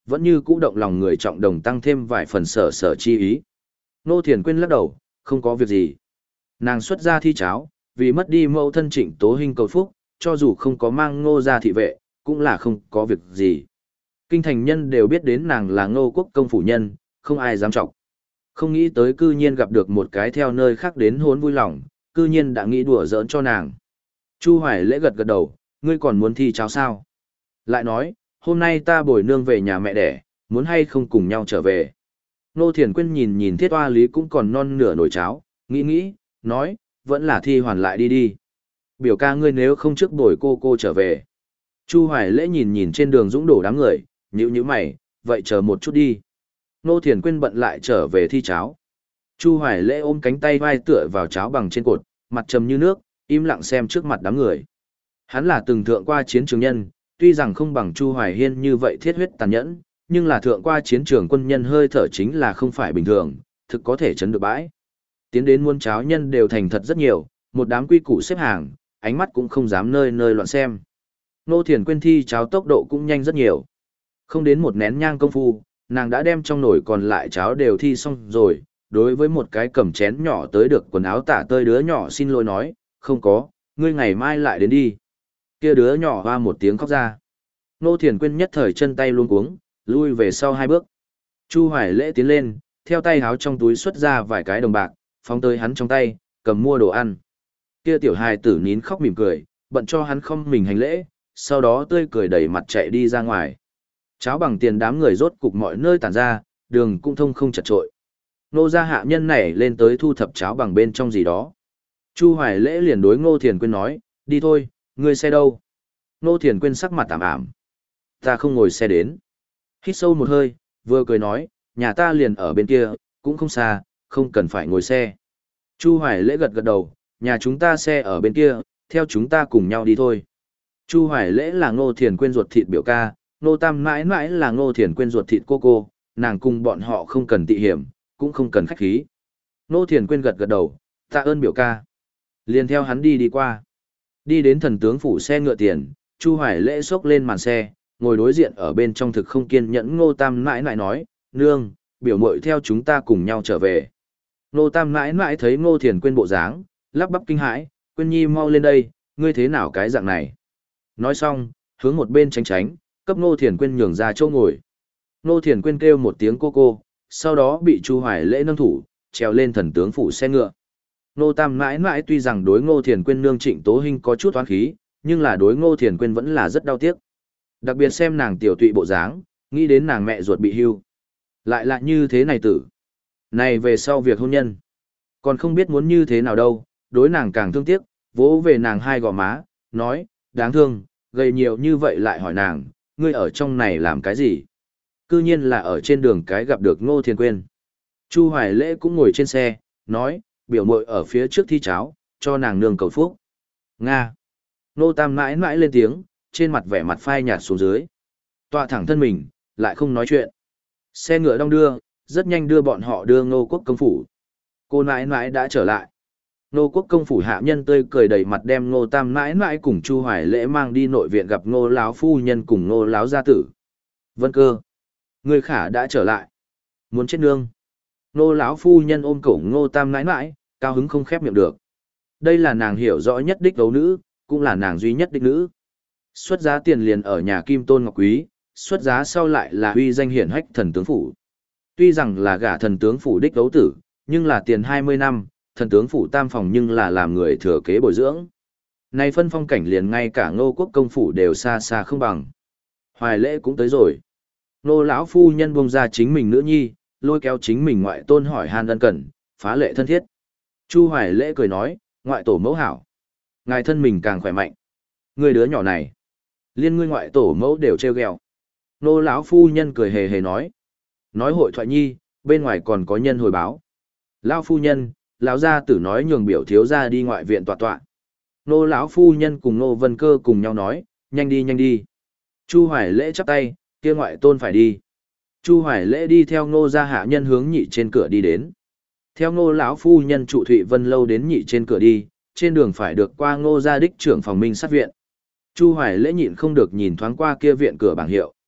vẫn như cũ động lòng người trọng đồng tăng thêm vài phần sở sở chi ý. Ngô Thiền Quyên lắc đầu, không có việc gì. Nàng xuất ra thi cháo, vì mất đi mẫu thân Trịnh Tố Hinh cầu phúc, cho dù không có mang Ngô gia thị vệ, cũng là không có việc gì. Kinh thành nhân đều biết đến nàng là Ngô quốc công phủ nhân, không ai dám trọng. Không nghĩ tới cư nhiên gặp được một cái theo nơi khác đến hốn vui lòng, cư nhiên đã nghĩ đùa giỡn cho nàng. Chu Hoài Lễ gật gật đầu, ngươi còn muốn thi cháo sao? Lại nói, hôm nay ta bồi nương về nhà mẹ đẻ, muốn hay không cùng nhau trở về. Nô Thiền Quyên nhìn nhìn Thiết Oa Lý cũng còn non nửa nồi cháo, nghĩ nghĩ, nói, vẫn là thi hoàn lại đi đi. Biểu ca ngươi nếu không trước bồi cô cô trở về. Chu Hoài Lễ nhìn nhìn trên đường dũng đổ đám người, nhíu nhíu mày, vậy chờ một chút đi. Nô Thiền Quyên bận lại trở về thi cháo. Chu Hoài Lễ ôm cánh tay vai tựa vào cháo bằng trên cột, mặt trầm như nước, im lặng xem trước mặt đám người. Hắn là từng thượng qua chiến trường nhân, tuy rằng không bằng Chu Hoài Hiên như vậy thiết huyết tàn nhẫn, nhưng là thượng qua chiến trường quân nhân hơi thở chính là không phải bình thường, thực có thể chấn được bãi. Tiến đến muôn cháo nhân đều thành thật rất nhiều, một đám quy củ xếp hàng, ánh mắt cũng không dám nơi nơi loạn xem. Nô Thiền Quyên thi cháo tốc độ cũng nhanh rất nhiều. Không đến một nén nhang công phu, nàng đã đem trong nồi còn lại cháo đều thi xong rồi, đối với một cái cầm chén nhỏ tới được quần áo tả tơi đứa nhỏ xin lỗi nói, không có, ngươi ngày mai lại đến đi. Kia đứa nhỏ hoa một tiếng khóc ra. Nô Thiền Quyên nhất thời chân tay luống cuống, lui về sau hai bước. Chu Hoài Lễ tiến lên, theo tay háo trong túi xuất ra vài cái đồng bạc, phóng tới hắn trong tay, cầm mua đồ ăn. Kia tiểu hài tử nín khóc mỉm cười, bận cho hắn không mình hành lễ, sau đó tươi cười đẩy mặt chạy đi ra ngoài. Cháo bằng tiền đám người rốt cục mọi nơi tản ra, đường cũng thông không chật trội. Nô gia hạ nhân này lên tới thu thập cháo bằng bên trong gì đó. Chu Hoài Lễ liền đối Ngô Thiền Quyên nói, đi thôi, ngươi xe đâu? Ngô Thiền Quyên sắc mặt tạm ảm. Ta không ngồi xe đến. Hít sâu một hơi, vừa cười nói, nhà ta liền ở bên kia, cũng không xa, không cần phải ngồi xe. Chu Hoài Lễ gật gật đầu, nhà chúng ta xe ở bên kia, theo chúng ta cùng nhau đi thôi. Chu Hoài Lễ là Ngô Thiền Quyên ruột thịt biểu ca, Ngô Tam mãi mãi là Ngô Thiền Quyên ruột thịt cô cô, nàng cùng bọn họ không cần tị hiểm, cũng không cần khách khí. Ngô Thiền Quyên gật gật đầu, tạ ơn biểu ca. Liền theo hắn đi đi qua. Đi đến thần tướng phủ xe ngựa tiền, Chu Hoài Lễ xốc lên màn xe, ngồi đối diện ở bên trong thực không kiên nhẫn Ngô Tam mãi mãi nói, nương, biểu muội theo chúng ta cùng nhau trở về. Ngô Tam mãi mãi thấy Ngô Thiền Quyên bộ dáng, lắp bắp kinh hãi, Quyên nhi mau lên đây, ngươi thế nào cái dạng này. Nói xong, hướng một bên tránh tránh, cấp Ngô Thiền Quyên nhường ra chỗ ngồi. Ngô Thiền Quyên kêu một tiếng cô cô, sau đó bị Chu Hoài Lễ nâng thủ, trèo lên thần tướng phủ xe ngựa. Ngô Tam mãi mãi tuy rằng đối Ngô Thiền Quyên nương Trịnh Tố Hinh có chút oán khí, nhưng là đối Ngô Thiền Quyên vẫn là rất đau tiếc. Đặc biệt xem nàng tiểu tụy bộ dáng, nghĩ đến nàng mẹ ruột bị hưu. Lại lại như thế này tử. Này về sau việc hôn nhân. Còn không biết muốn như thế nào đâu, đối nàng càng thương tiếc, vỗ về nàng hai gò má, nói, đáng thương, gầy nhiều như vậy lại hỏi nàng, ngươi ở trong này làm cái gì? Cư nhiên là ở trên đường cái gặp được Ngô Thiền Quyên. Chu Hoài Lễ cũng ngồi trên xe, nói, biểu muội ở phía trước thi cháo, cho nàng nương cầu phúc. Nga. Ngô Tam mãi mãi lên tiếng, trên mặt vẻ mặt phai nhạt xuống dưới. Tọa thẳng thân mình, lại không nói chuyện. Xe ngựa đong đưa, rất nhanh đưa bọn họ đưa Ngô quốc công phủ. Cô nãi nãi đã trở lại. Ngô quốc công phủ hạ nhân tươi cười đầy mặt đem Ngô Tam nãi nãi cùng Chu Hoài Lễ mang đi nội viện gặp Ngô lão phu nhân cùng Ngô lão gia tử. Vân Cơ, người khả đã trở lại. Muốn chết nương. Ngô lão phu nhân ôm cổ Ngô Tam nãi nãi, cao hứng không khép miệng được. Đây là nàng hiểu rõ nhất đích đấu nữ, cũng là nàng duy nhất đích nữ. Xuất giá tiền liền ở nhà Kim Tôn Ngọc Quý, xuất giá sau lại là uy danh hiển hách thần tướng phủ. Tuy rằng là gả thần tướng phủ đích đấu tử, nhưng là tiền hai mươi năm, thần tướng phủ tam phòng nhưng là làm người thừa kế bồi dưỡng. Này phân phong cảnh liền ngay cả Ngô quốc công phủ đều xa xa không bằng. Hoài Lễ cũng tới rồi. Ngô lão phu nhân buông ra chính mình nữ nhi, lôi kéo chính mình ngoại tôn hỏi han ân cần, phá lệ thân thiết. Chu Hoài Lễ cười nói, ngoại tổ mẫu hảo. Ngài thân mình càng khỏe mạnh. Người đứa nhỏ này, liên ngươi ngoại tổ mẫu đều trêu ghẹo. Ngô lão phu nhân cười hề hề nói. Nói hội thoại nhi, bên ngoài còn có nhân hồi báo. Lão phu nhân, lão gia tử nói nhường biểu thiếu gia đi ngoại viện tọa tọa. Ngô lão phu nhân cùng Ngô Vân Cơ cùng nhau nói, nhanh đi nhanh đi. Chu Hoài Lễ chắp tay, kia ngoại tôn phải đi. Chu Hoài Lễ đi theo Ngô gia hạ nhân hướng nhị trên cửa đi đến. Theo Ngô lão phu nhân trụ Thụy Vân lâu đến nhị trên cửa đi, trên đường phải được qua Ngô gia đích trưởng phòng minh sát viện. Chu Hoài Lễ nhịn không được nhìn thoáng qua kia viện cửa bảng hiệu.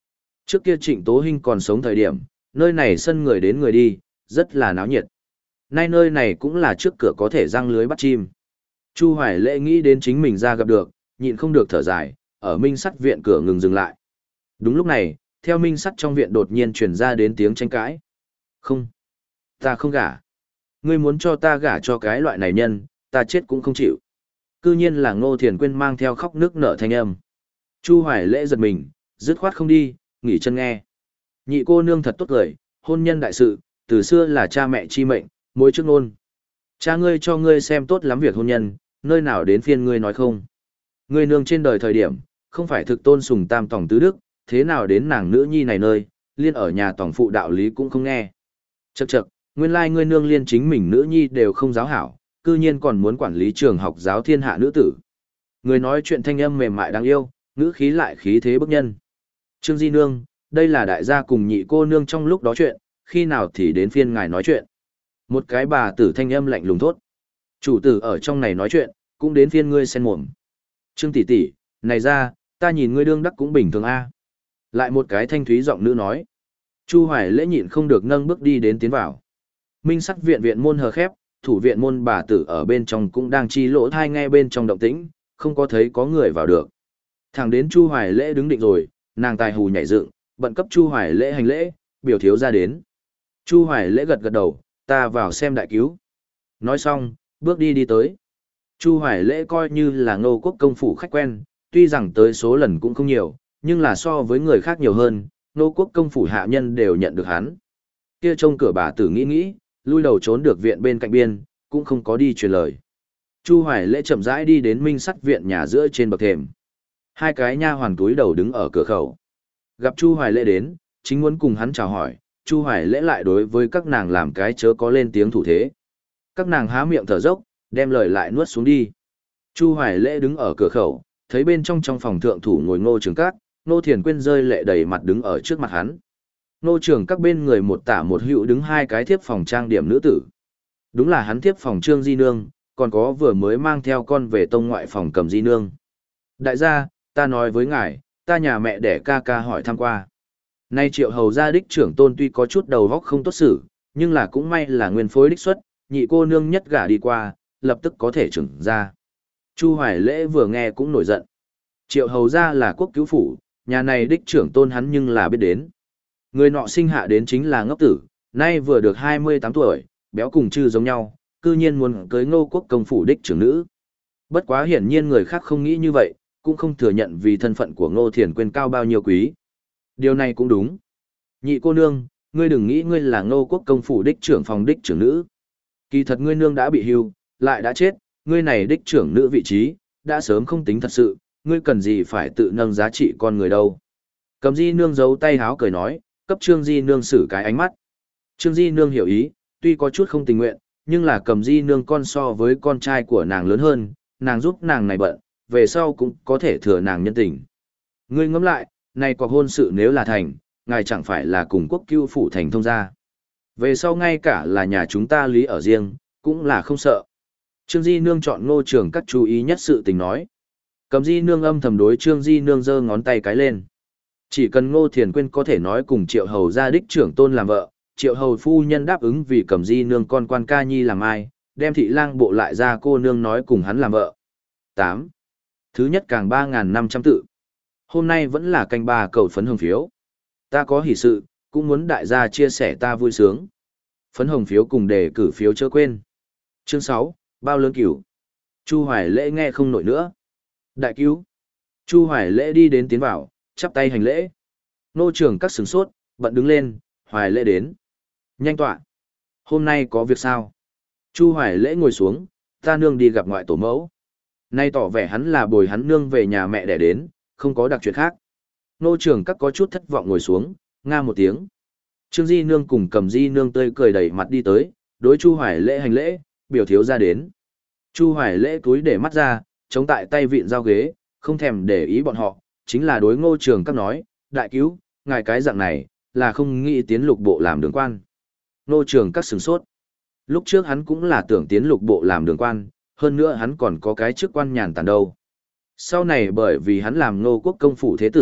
Trước kia Trịnh Tố Hinh còn sống thời điểm, nơi này sân người đến người đi, rất là náo nhiệt. Nay nơi này cũng là trước cửa có thể răng lưới bắt chim. Chu Hoài Lễ nghĩ đến chính mình ra gặp được, nhịn không được thở dài, ở Minh Sắt viện cửa ngừng dừng lại. Đúng lúc này, theo Minh Sắt trong viện đột nhiên truyền ra đến tiếng tranh cãi. Không, ta không gả. Ngươi muốn cho ta gả cho cái loại này nhân, ta chết cũng không chịu. Cư nhiên là Ngô Thiền Quyên mang theo khóc nước nở thanh âm. Chu Hoài Lễ giật mình, dứt khoát không đi, nghỉ chân nghe. Nhị cô nương thật tốt lời, hôn nhân đại sự, từ xưa là cha mẹ chi mệnh, mối trước ngôn. Cha ngươi cho ngươi xem tốt lắm việc hôn nhân, nơi nào đến phiên ngươi nói không. Ngươi nương trên đời thời điểm, không phải thực tôn sùng tam tòng tứ đức, thế nào đến nàng nữ nhi này nơi, liên ở nhà tổng phụ đạo lý cũng không nghe. Chậc chậc, nguyên lai ngươi nương liên chính mình nữ nhi đều không giáo hảo, cư nhiên còn muốn quản lý trường học giáo thiên hạ nữ tử. Người nói chuyện thanh âm mềm mại đáng yêu, ngữ khí lại khí thế bức nhân. Trương Di Nương, đây là đại gia cùng nhị cô nương trong lúc đó chuyện, khi nào thì đến phiên ngài nói chuyện. Một cái bà tử thanh âm lạnh lùng thốt. Chủ tử ở trong này nói chuyện, cũng đến phiên ngươi sen mồm. Trương tỷ tỷ, này ra, ta nhìn ngươi đương đắc cũng bình thường a. Lại một cái thanh thúy giọng nữ nói. Chu Hoài Lễ nhịn không được nâng bước đi đến tiến vào. Minh Sắt viện viện môn hờ khép, thủ viện môn bà tử ở bên trong cũng đang chi lỗ thai nghe bên trong động tĩnh, không có thấy có người vào được. Thẳng đến Chu Hoài Lễ đứng định rồi, nàng tài hù nhảy dựng, bận cấp Chu Hoài Lễ hành lễ, biểu thiếu ra đến. Chu Hoài Lễ gật gật đầu, ta vào xem đại cứu. Nói xong, bước đi đi tới. Chu Hoài Lễ coi như là Ngô Quốc công phủ khách quen, tuy rằng tới số lần cũng không nhiều, nhưng là so với người khác nhiều hơn, Ngô Quốc công phủ hạ nhân đều nhận được hắn. Kia trông cửa bà tử nghĩ nghĩ, lui đầu trốn được viện bên cạnh biên, cũng không có đi truyền lời. Chu Hoài Lễ chậm rãi đi đến Minh Sắt viện nhà giữa trên bậc thềm. Hai cái nha hoàn túi đầu đứng ở cửa khẩu. Gặp Chu Hoài Lễ đến, chính muốn cùng hắn chào hỏi, Chu Hoài Lễ lại đối với các nàng làm cái chớ có lên tiếng thủ thế. Các nàng há miệng thở dốc, đem lời lại nuốt xuống đi. Chu Hoài Lễ đứng ở cửa khẩu, thấy bên trong trong phòng thượng thủ ngồi Ngô Trường Các, Ngô Thiền Quyên rơi lệ đầy mặt đứng ở trước mặt hắn. Ngô Trường Các bên người một tả một hữu đứng hai cái thiếp phòng trang điểm nữ tử. Đúng là hắn thiếp phòng Trương Di Nương, còn có vừa mới mang theo con về tông ngoại phòng Cầm Di Nương. Đại gia, ta nói với ngài, ta nhà mẹ để ca ca hỏi thăm qua. Nay Triệu hầu gia đích trưởng tôn tuy có chút đầu góc không tốt xử, nhưng là cũng may là nguyên phối đích xuất, nhị cô nương nhất gả đi qua, lập tức có thể trưởng ra. Chu Hoài Lễ vừa nghe cũng nổi giận. Triệu hầu gia là quốc cứu phủ, nhà này đích trưởng tôn hắn nhưng là biết đến. Người nọ sinh hạ đến chính là ngốc tử, nay vừa được hai mươi tám tuổi, béo cùng chư giống nhau, cư nhiên muốn cưới Ngô Quốc công phủ đích trưởng nữ. Bất quá hiển nhiên người khác không nghĩ như vậy, cũng không thừa nhận vì thân phận của Ngô Thiền Quyên cao bao nhiêu quý. Điều này cũng đúng. Nhị cô nương, ngươi đừng nghĩ ngươi là Ngô Quốc công phủ đích trưởng phòng đích trưởng nữ. Kỳ thật ngươi nương đã bị hưu, lại đã chết, ngươi này đích trưởng nữ vị trí, đã sớm không tính thật sự, ngươi cần gì phải tự nâng giá trị con người đâu. Cầm Di nương giấu tay háo cười nói, cấp Trương Di nương xử cái ánh mắt. Trương Di nương hiểu ý, tuy có chút không tình nguyện, nhưng là Cầm Di nương con so với con trai của nàng lớn hơn, nàng giúp nàng này bận, về sau cũng có thể thừa nàng nhân tình. Ngươi ngẫm lại, này cuộc hôn sự nếu là thành, ngài chẳng phải là cùng quốc cưu phủ thành thông gia. Về sau ngay cả là nhà chúng ta lý ở riêng, cũng là không sợ. Trương Di nương chọn Ngô Trường Các chú ý nhất sự tình nói. Cầm Di nương âm thầm đối Trương Di nương giơ ngón tay cái lên. Chỉ cần Ngô Thiền Quyên có thể nói cùng Triệu hầu gia đích trưởng tôn làm vợ, Triệu hầu phu nhân đáp ứng vì Cầm Di nương con quan ca nhi làm ai, đem thị lang bộ lại ra cô nương nói cùng hắn làm vợ. tám. Thứ nhất càng ba nghìn năm trăm tự. Hôm nay vẫn là canh ba cầu phấn hồng phiếu. Ta có hỷ sự, cũng muốn đại gia chia sẻ ta vui sướng. Phấn hồng phiếu cùng đề cử phiếu chớ quên. Chương sáu, bao lớn cửu. Chu Hoài Lễ nghe không nổi nữa. Đại cứu. Chu Hoài Lễ đi đến tiến vào, chắp tay hành lễ. Nô trưởng các sửng sốt, bận đứng lên, Hoài Lễ đến. Nhanh tọa. Hôm nay có việc sao? Chu Hoài Lễ ngồi xuống, ta nương đi gặp ngoại tổ mẫu. Nay tỏ vẻ hắn là bồi hắn nương về nhà mẹ để đến, không có đặc chuyện khác. Nô trưởng các có chút thất vọng ngồi xuống, nga một tiếng. Trương Di nương cùng Cầm Di nương tươi cười đầy mặt đi tới, đối Chu Hoài Lễ hành lễ, biểu thiếu ra đến. Chu Hoài Lễ cúi để mắt ra, chống tại tay vịn giao ghế, không thèm để ý bọn họ, chính là đối Ngô Trường Các nói, đại cứu, ngài cái dạng này, là không nghĩ tiến lục bộ làm đường quan. Ngô Trường Các sửng sốt. Lúc trước hắn cũng là tưởng tiến lục bộ làm đường quan, hơn nữa hắn còn có cái chức quan nhàn tản đâu. Sau này bởi vì hắn làm Ngô Quốc công phủ thế tử,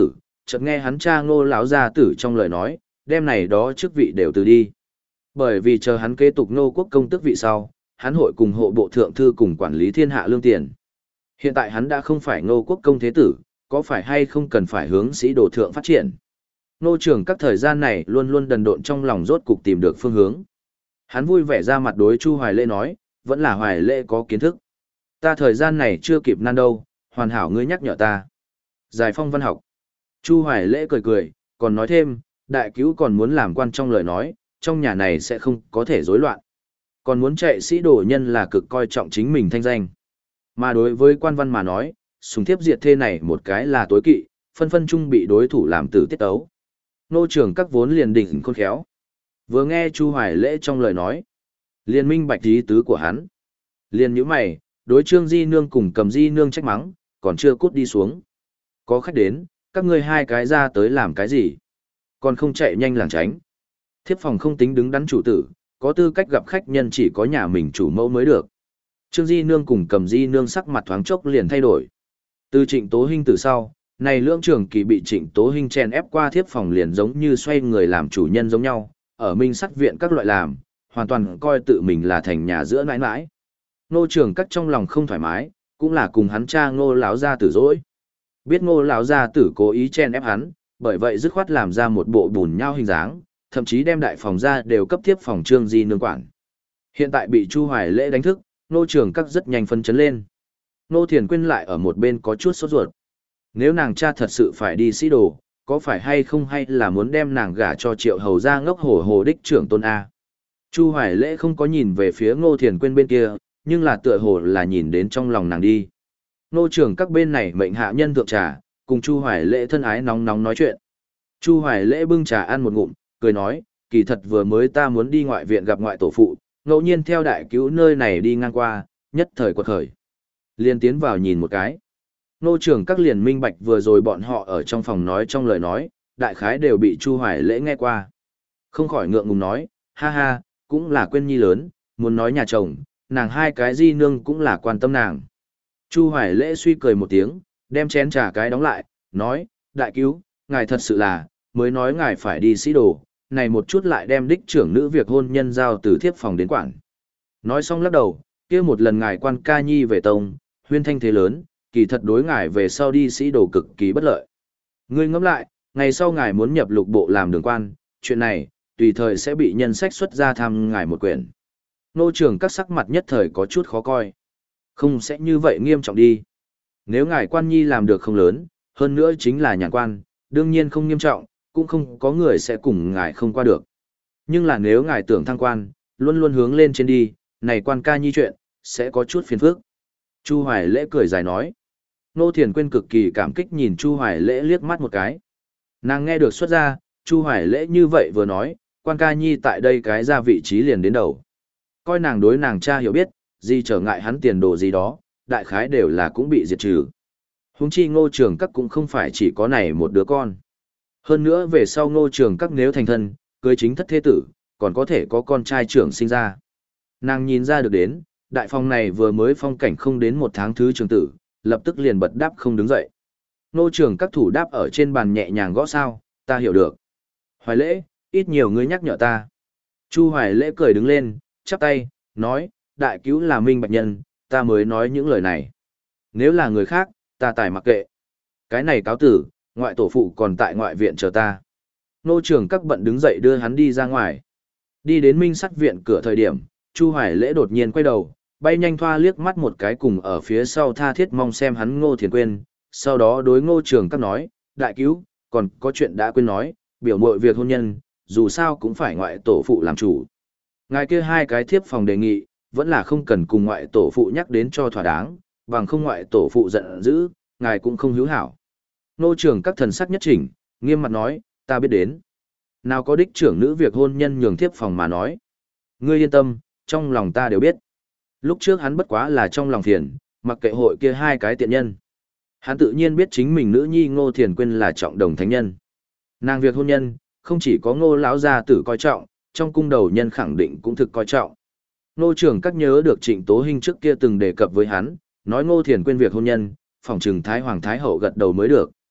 chợt nghe hắn cha Ngô lão gia tử trong lời nói, đem này đó chức vị đều từ đi. Bởi vì chờ hắn kế tục Ngô quốc công tước vị sau, hắn hội cùng hộ bộ thượng thư cùng quản lý thiên hạ lương tiền. Hiện tại hắn đã không phải Ngô quốc công thế tử, có phải hay không cần phải hướng sĩ đồ thượng phát triển. Ngô Trường các thời gian này luôn luôn đần độn trong lòng rốt cục tìm được phương hướng. Hắn vui vẻ ra mặt đối Chu Hoài Lễ nói, vẫn là Hoài Lễ có kiến thức. Ta thời gian này chưa kịp nan đâu, hoàn hảo ngươi nhắc nhở ta. Giải phong văn học. Chu Hoài Lễ cười cười, còn nói thêm, đại cứu còn muốn làm quan trong lời nói, trong nhà này sẽ không có thể rối loạn. Còn muốn chạy sĩ đồ nhân là cực coi trọng chính mình thanh danh. Mà đối với quan văn mà nói, sùng thiếp diệt thê này một cái là tối kỵ, phân phân chung bị đối thủ làm tử tiết tấu. Nô Trường các vốn liền đỉnh khôn khéo. Vừa nghe Chu Hoài Lễ trong lời nói, liền minh bạch ý tứ của hắn. Liền nhíu mày, đối Trương Di Nương cùng Cầm Di Nương trách mắng, còn chưa cút đi xuống. Có khách đến, các ngươi hai cái ra tới làm cái gì? Còn không chạy nhanh làng tránh. Thiếp phòng không tính đứng đắn chủ tử, có tư cách gặp khách nhân chỉ có nhà mình chủ mẫu mới được. Trương Di Nương cùng Cầm Di Nương sắc mặt thoáng chốc liền thay đổi. Từ Trịnh Tố Hinh từ sau, này lưỡng trường kỳ bị Trịnh Tố Hinh chen ép qua thiếp phòng liền giống như xoay người làm chủ nhân giống nhau, ở Minh Sắt viện các loại làm, hoàn toàn coi tự mình là thành nhà giữa nãi nãi. Ngô Trường các trong lòng không thoải mái, cũng là cùng hắn cha Ngô lão gia tử dỗi. Biết Ngô lão gia tử cố ý chen ép hắn, bởi vậy dứt khoát làm ra một bộ bùn nhau hình dáng, thậm chí đem đại phòng ra đều cấp tiếp phòng Trương Di Nương quản. Hiện tại bị Chu Hoài Lễ đánh thức, Ngô Trường các rất nhanh phân chấn lên. Ngô Thiền Quyên lại ở một bên có chút sốt ruột. Nếu nàng cha thật sự phải đi sĩ đồ, có phải hay không hay là muốn đem nàng gả cho Triệu Hầu gia ngốc hổ hồ đích trưởng tôn A. Chu Hoài Lễ không có nhìn về phía Ngô Thiền Quyên bên kia, nhưng là tựa hồ là nhìn đến trong lòng nàng đi. Ngô Trường các bên này mệnh hạ nhân thượng trà, cùng Chu Hoài Lễ thân ái nóng nóng nói chuyện. Chu Hoài Lễ bưng trà ăn một ngụm, cười nói, kỳ thật vừa mới ta muốn đi ngoại viện gặp ngoại tổ phụ, ngẫu nhiên theo đại cứu nơi này đi ngang qua, nhất thời quật khởi. Liền tiến vào nhìn một cái. Ngô Trường các liền minh bạch vừa rồi bọn họ ở trong phòng nói trong lời nói, đại khái đều bị Chu Hoài Lễ nghe qua. Không khỏi ngượng ngùng nói, ha ha, cũng là quên nhi lớn, muốn nói nhà chồng, nàng hai cái Di Nương cũng là quan tâm nàng. Chu Hoài Lễ suy cười một tiếng, đem chén trà cái đóng lại, nói, đại cứu, ngài thật sự là, mới nói ngài phải đi sĩ đồ, này một chút lại đem đích trưởng nữ việc hôn nhân giao từ thiếp phòng đến quản. Nói xong lắc đầu, kia một lần ngài quan ca nhi về tông, huyên thanh thế lớn, kỳ thật đối ngài về sau đi sĩ đồ cực kỳ bất lợi. Ngươi ngẫm lại, ngày sau ngài muốn nhập lục bộ làm đường quan, chuyện này, tùy thời sẽ bị nhân sách xuất ra thăm ngài một quyển. Nô Trường các sắc mặt nhất thời có chút khó coi. Không sẽ như vậy nghiêm trọng đi. Nếu ngài quan nhi làm được không lớn, hơn nữa chính là nhàn quan, đương nhiên không nghiêm trọng, cũng không có người sẽ cùng ngài không qua được. Nhưng là nếu ngài tưởng thăng quan, luôn luôn hướng lên trên đi, này quan ca nhi chuyện, sẽ có chút phiền phức. Chu Hoài Lễ cười dài nói. Nô Thiền Quyên cực kỳ cảm kích nhìn Chu Hoài Lễ liếc mắt một cái. Nàng nghe được xuất ra, Chu Hoài Lễ như vậy vừa nói, quan ca nhi tại đây cái ra vị trí liền đến đầu. Coi nàng đối nàng cha hiểu biết, gì trở ngại hắn tiền đồ gì đó, đại khái đều là cũng bị diệt trừ. Huống chi Ngô Trường các cũng không phải chỉ có này một đứa con. Hơn nữa về sau Ngô Trường các nếu thành thân, cưới chính thất thế tử, còn có thể có con trai trưởng sinh ra. Nàng nhìn ra được đến, đại phong này vừa mới phong cảnh không đến một tháng thứ trường tử, lập tức liền bật đáp không đứng dậy. Ngô Trường các thủ đáp ở trên bàn nhẹ nhàng gõ sao, ta hiểu được. Hoài Lễ, ít nhiều ngươi nhắc nhở ta. Chu Hoài Lễ cười đứng lên, chắp tay, nói, đại cứu là minh bạch nhân, ta mới nói những lời này. Nếu là người khác, ta tài mặc kệ. Cái này cáo tử, ngoại tổ phụ còn tại ngoại viện chờ ta. Nô Trường các bận đứng dậy đưa hắn đi ra ngoài. Đi đến Minh Sắt viện cửa thời điểm, Chu Hoài Lễ đột nhiên quay đầu, bay nhanh thoa liếc mắt một cái cùng ở phía sau tha thiết mong xem hắn Ngô Thiền Quyên, sau đó đối Ngô Trường các nói, đại cứu, còn có chuyện đã quên nói, biểu mội việc hôn nhân, dù sao cũng phải ngoại tổ phụ làm chủ. Ngài kia hai cái thiếp phòng đề nghị, vẫn là không cần cùng ngoại tổ phụ nhắc đến cho thỏa đáng, bằng không ngoại tổ phụ giận dữ, ngài cũng không hữu hảo. Nô Trường các thần sắc nhất chỉnh, nghiêm mặt nói, ta biết đến. Nào có đích trưởng nữ việc hôn nhân nhường thiếp phòng mà nói. Ngươi yên tâm, trong lòng ta đều biết. Lúc trước hắn bất quá là trong lòng phiền, mặc kệ hội kia hai cái tiện nhân. Hắn tự nhiên biết chính mình nữ nhi Ngô Thiền Quyên là trọng đồng thánh nhân. Nàng việc hôn nhân, không chỉ có Ngô lão gia tử coi trọng, trong cung đầu nhân khẳng định cũng thực coi trọng. Ngô Trường các nhớ được Trịnh Tố Hinh trước kia từng đề cập với hắn, nói Ngô Thiền Quyên việc hôn nhân, phòng trừng Thái Hoàng Thái Hậu gật đầu mới được.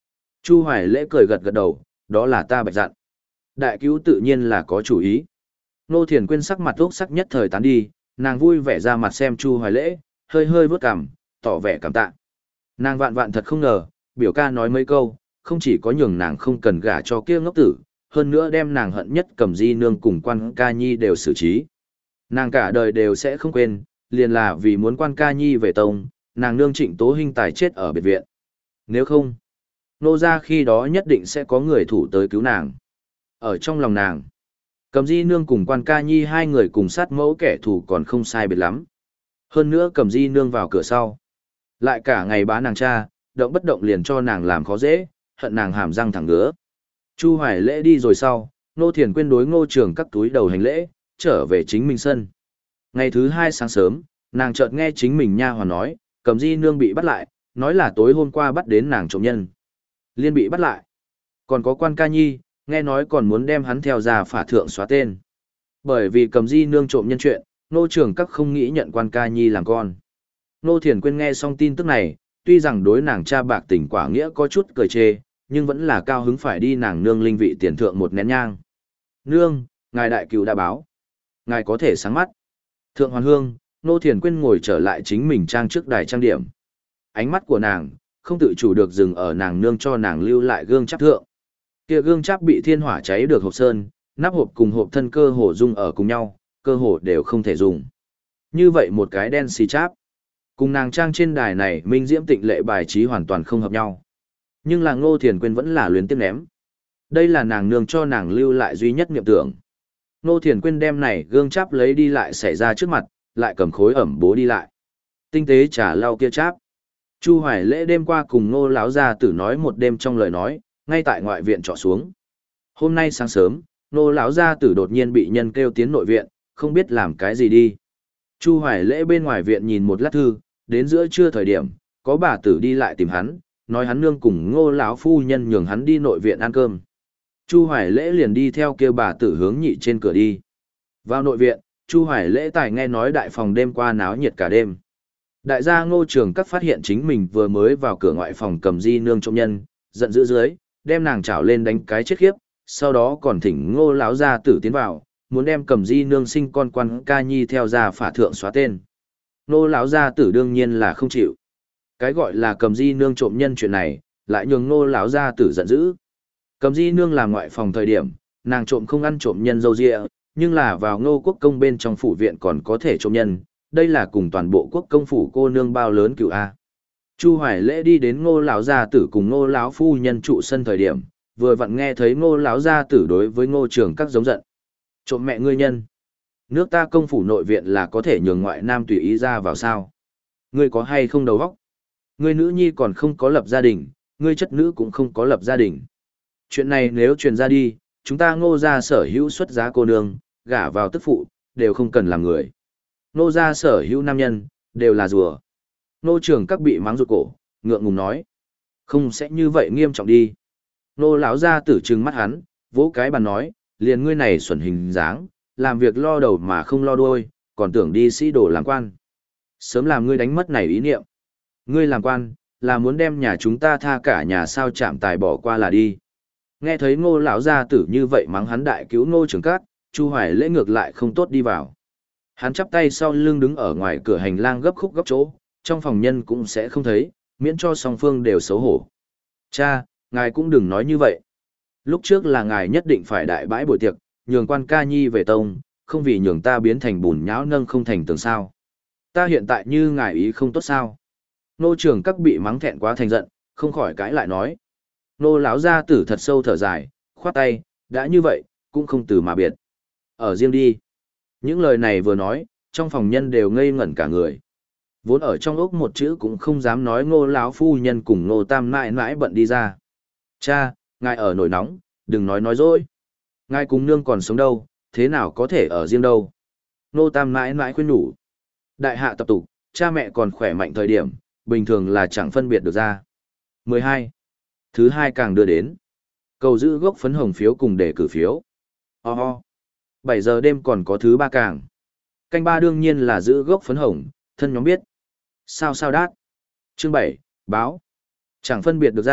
Chu Hoài Lễ cười gật gật đầu, đó là ta bạch dặn. Đại cứu tự nhiên là có chủ ý. Nô Thiền Quyên sắc mặt ốc sắc nhất thời tán đi, nàng vui vẻ ra mặt xem Chu Hoài Lễ, hơi hơi vớt cằm, tỏ vẻ cảm tạ. Nàng vạn vạn thật không ngờ, biểu ca nói mấy câu, không chỉ có nhường nàng không cần gả cho kia ngốc tử, hơn nữa đem nàng hận nhất Cầm Di nương cùng Quan Ca Nhi đều xử trí. Nàng cả đời đều sẽ không quên, liền là vì muốn Quan Ca Nhi về tông, nàng nương Trịnh Tố Hinh tài chết ở biệt viện. Nếu không, nô ra khi đó nhất định sẽ có người thủ tới cứu nàng. Ở trong lòng nàng, Cầm Di nương cùng Quan Ca Nhi hai người cùng sát mẫu kẻ thù còn không sai biệt lắm. Hơn nữa Cầm Di nương vào cửa sau, lại cả ngày bá nàng cha, động bất động liền cho nàng làm khó dễ, hận nàng hàm răng thẳng ngứa. Chu Hoài Lễ đi rồi sau, Nô Thiền Quyên đối Ngô Trường các túi đầu hành lễ, trở về chính mình sân. Ngày thứ hai sáng sớm, nàng chợt nghe chính mình nha hoàn nói, Cầm Di nương bị bắt lại, nói là tối hôm qua bắt đến nàng trộm nhân. Liên bị bắt lại. Còn có Quan Ca Nhi, nghe nói còn muốn đem hắn theo ra phả thượng xóa tên. Bởi vì Cầm Di nương trộm nhân chuyện, Nô Trường các không nghĩ nhận Quan Ca Nhi làm con. Nô Thiền Quyên nghe xong tin tức này, tuy rằng đối nàng cha bạc tình quả nghĩa có chút cười chê, nhưng vẫn là cao hứng phải đi nàng nương linh vị tiền thượng một nén nhang. Nương, ngài đại cửu đã báo. Ngài có thể sáng mắt. Thượng hoàn hương, Nô Thiền Quyên ngồi trở lại chính mình trang trước đài trang điểm. Ánh mắt của nàng, không tự chủ được dừng ở nàng nương cho nàng lưu lại gương chắp thượng. Kia gương chắp bị thiên hỏa cháy được hộp sơn, nắp hộp cùng hộp thân cơ hồ dung ở cùng nhau, cơ hồ đều không thể dùng. Như vậy một cái đen xì cháp. Cùng nàng trang trên đài này minh diễm tịnh lệ bài trí hoàn toàn không hợp nhau. Nhưng là Ngô Thiền Quyên vẫn là luyến tiếc ném. Đây là nàng nương cho nàng lưu lại duy nhất niệm tưởng. Ngô Thiền Quyên đem này gương cháp lấy đi lại xảy ra trước mặt, lại cầm khối ẩm bố đi lại. Tinh tế trả lau kia cháp. Chu Hoài Lễ đêm qua cùng Ngô lão gia tử nói một đêm trong lời nói, ngay tại ngoại viện trọ xuống. Hôm nay sáng sớm, Ngô lão gia tử đột nhiên bị nhân kêu tiến nội viện, không biết làm cái gì đi. Chu Hoài Lễ bên ngoài viện nhìn một lát thư, đến giữa trưa thời điểm, có bà tử đi lại tìm hắn, nói hắn nương cùng Ngô lão phu nhân nhường hắn đi nội viện ăn cơm. Chu Hoài Lễ liền đi theo kia bà tử hướng nhị trên cửa đi. Vào nội viện, Chu Hoài Lễ tài nghe nói đại phòng đêm qua náo nhiệt cả đêm. Đại gia Ngô Trường Các phát hiện chính mình vừa mới vào cửa ngoại phòng Cầm Di nương trộm nhân, giận dữ dưới, đem nàng chảo lên đánh cái chết khiếp, sau đó còn thỉnh Ngô lão gia tử tiến vào, muốn đem Cầm Di nương sinh con Quan Ca Nhi theo ra phả thượng xóa tên. Ngô lão gia tử đương nhiên là không chịu. Cái gọi là Cầm Di nương trộm nhân chuyện này, lại nhường Ngô lão gia tử giận dữ. Cầm Di nương làm ngoại phòng thời điểm, nàng trộm không ăn trộm nhân dâu dịa, nhưng là vào Ngô quốc công bên trong phủ viện còn có thể trộm nhân, đây là cùng toàn bộ quốc công phủ cô nương bao lớn cựu a. Chu Hoài Lễ đi đến Ngô lão gia tử cùng Ngô lão phu nhân trụ sân thời điểm, vừa vặn nghe thấy Ngô lão gia tử đối với Ngô Trường Các giống giận. Trộm mẹ ngươi nhân. Nước ta công phủ nội viện là có thể nhường ngoại nam tùy ý ra vào sao? Ngươi có hay không đầu óc? Ngươi nữ nhi còn không có lập gia đình, ngươi chất nữ cũng không có lập gia đình. Chuyện này nếu truyền ra đi, chúng ta Ngô gia sở hữu xuất giá cô nương, gả vào tức phụ, đều không cần làm người. Ngô gia sở hữu nam nhân, đều là rùa. Ngô Trường Các bị mắng rụt cổ, ngượng ngùng nói. Không sẽ như vậy nghiêm trọng đi. Ngô lão gia tử trừng mắt hắn, vỗ cái bàn nói, liền ngươi này xuẩn hình dáng, làm việc lo đầu mà không lo đuôi, còn tưởng đi sĩ đồ làm quan. Sớm làm ngươi đánh mất này ý niệm. Ngươi làm quan, là muốn đem nhà chúng ta tha cả nhà sao chạm tài bỏ qua là đi. Nghe thấy Ngô lão gia tử như vậy mắng hắn đại cứu Ngô Trường Các, Chu Hoài Lễ ngược lại không tốt đi vào. Hắn chắp tay sau lưng đứng ở ngoài cửa hành lang gấp khúc gấp chỗ, trong phòng nhân cũng sẽ không thấy, miễn cho song phương đều xấu hổ. Cha, ngài cũng đừng nói như vậy. Lúc trước là ngài nhất định phải đại bãi buổi tiệc, nhường Quan Ca Nhi về tông, không vì nhường ta biến thành bùn nhão nâng không thành tường sao. Ta hiện tại như ngài ý không tốt sao. Nô Trường Các bị mắng thẹn quá thành giận, không khỏi cãi lại nói. Nô lão gia tử thật sâu thở dài, khoát tay, đã như vậy, cũng không từ mà biệt. Ở riêng đi. Những lời này vừa nói, trong phòng nhân đều ngây ngẩn cả người. Vốn ở trong ốc một chữ cũng không dám nói Ngô lão phu nhân cùng Ngô Tam mãi mãi bận đi ra. Cha, ngài ở nổi nóng, đừng nói nói dối. Ngài cùng nương còn sống đâu, thế nào có thể ở riêng đâu. Ngô Tam mãi mãi khuyên nhủ. Đại hạ tập tục, cha mẹ còn khỏe mạnh thời điểm, bình thường là chẳng phân biệt được ra. mười hai. Thứ hai càng đưa đến. Cầu giữ gốc phấn hồng phiếu cùng để cử phiếu. Ho ho. bảy giờ đêm còn có thứ ba càng. Canh ba đương nhiên là giữ gốc phấn hồng, thân nhóm biết. Sao sao đát. Chương bảy báo. Chẳng phân biệt được ra,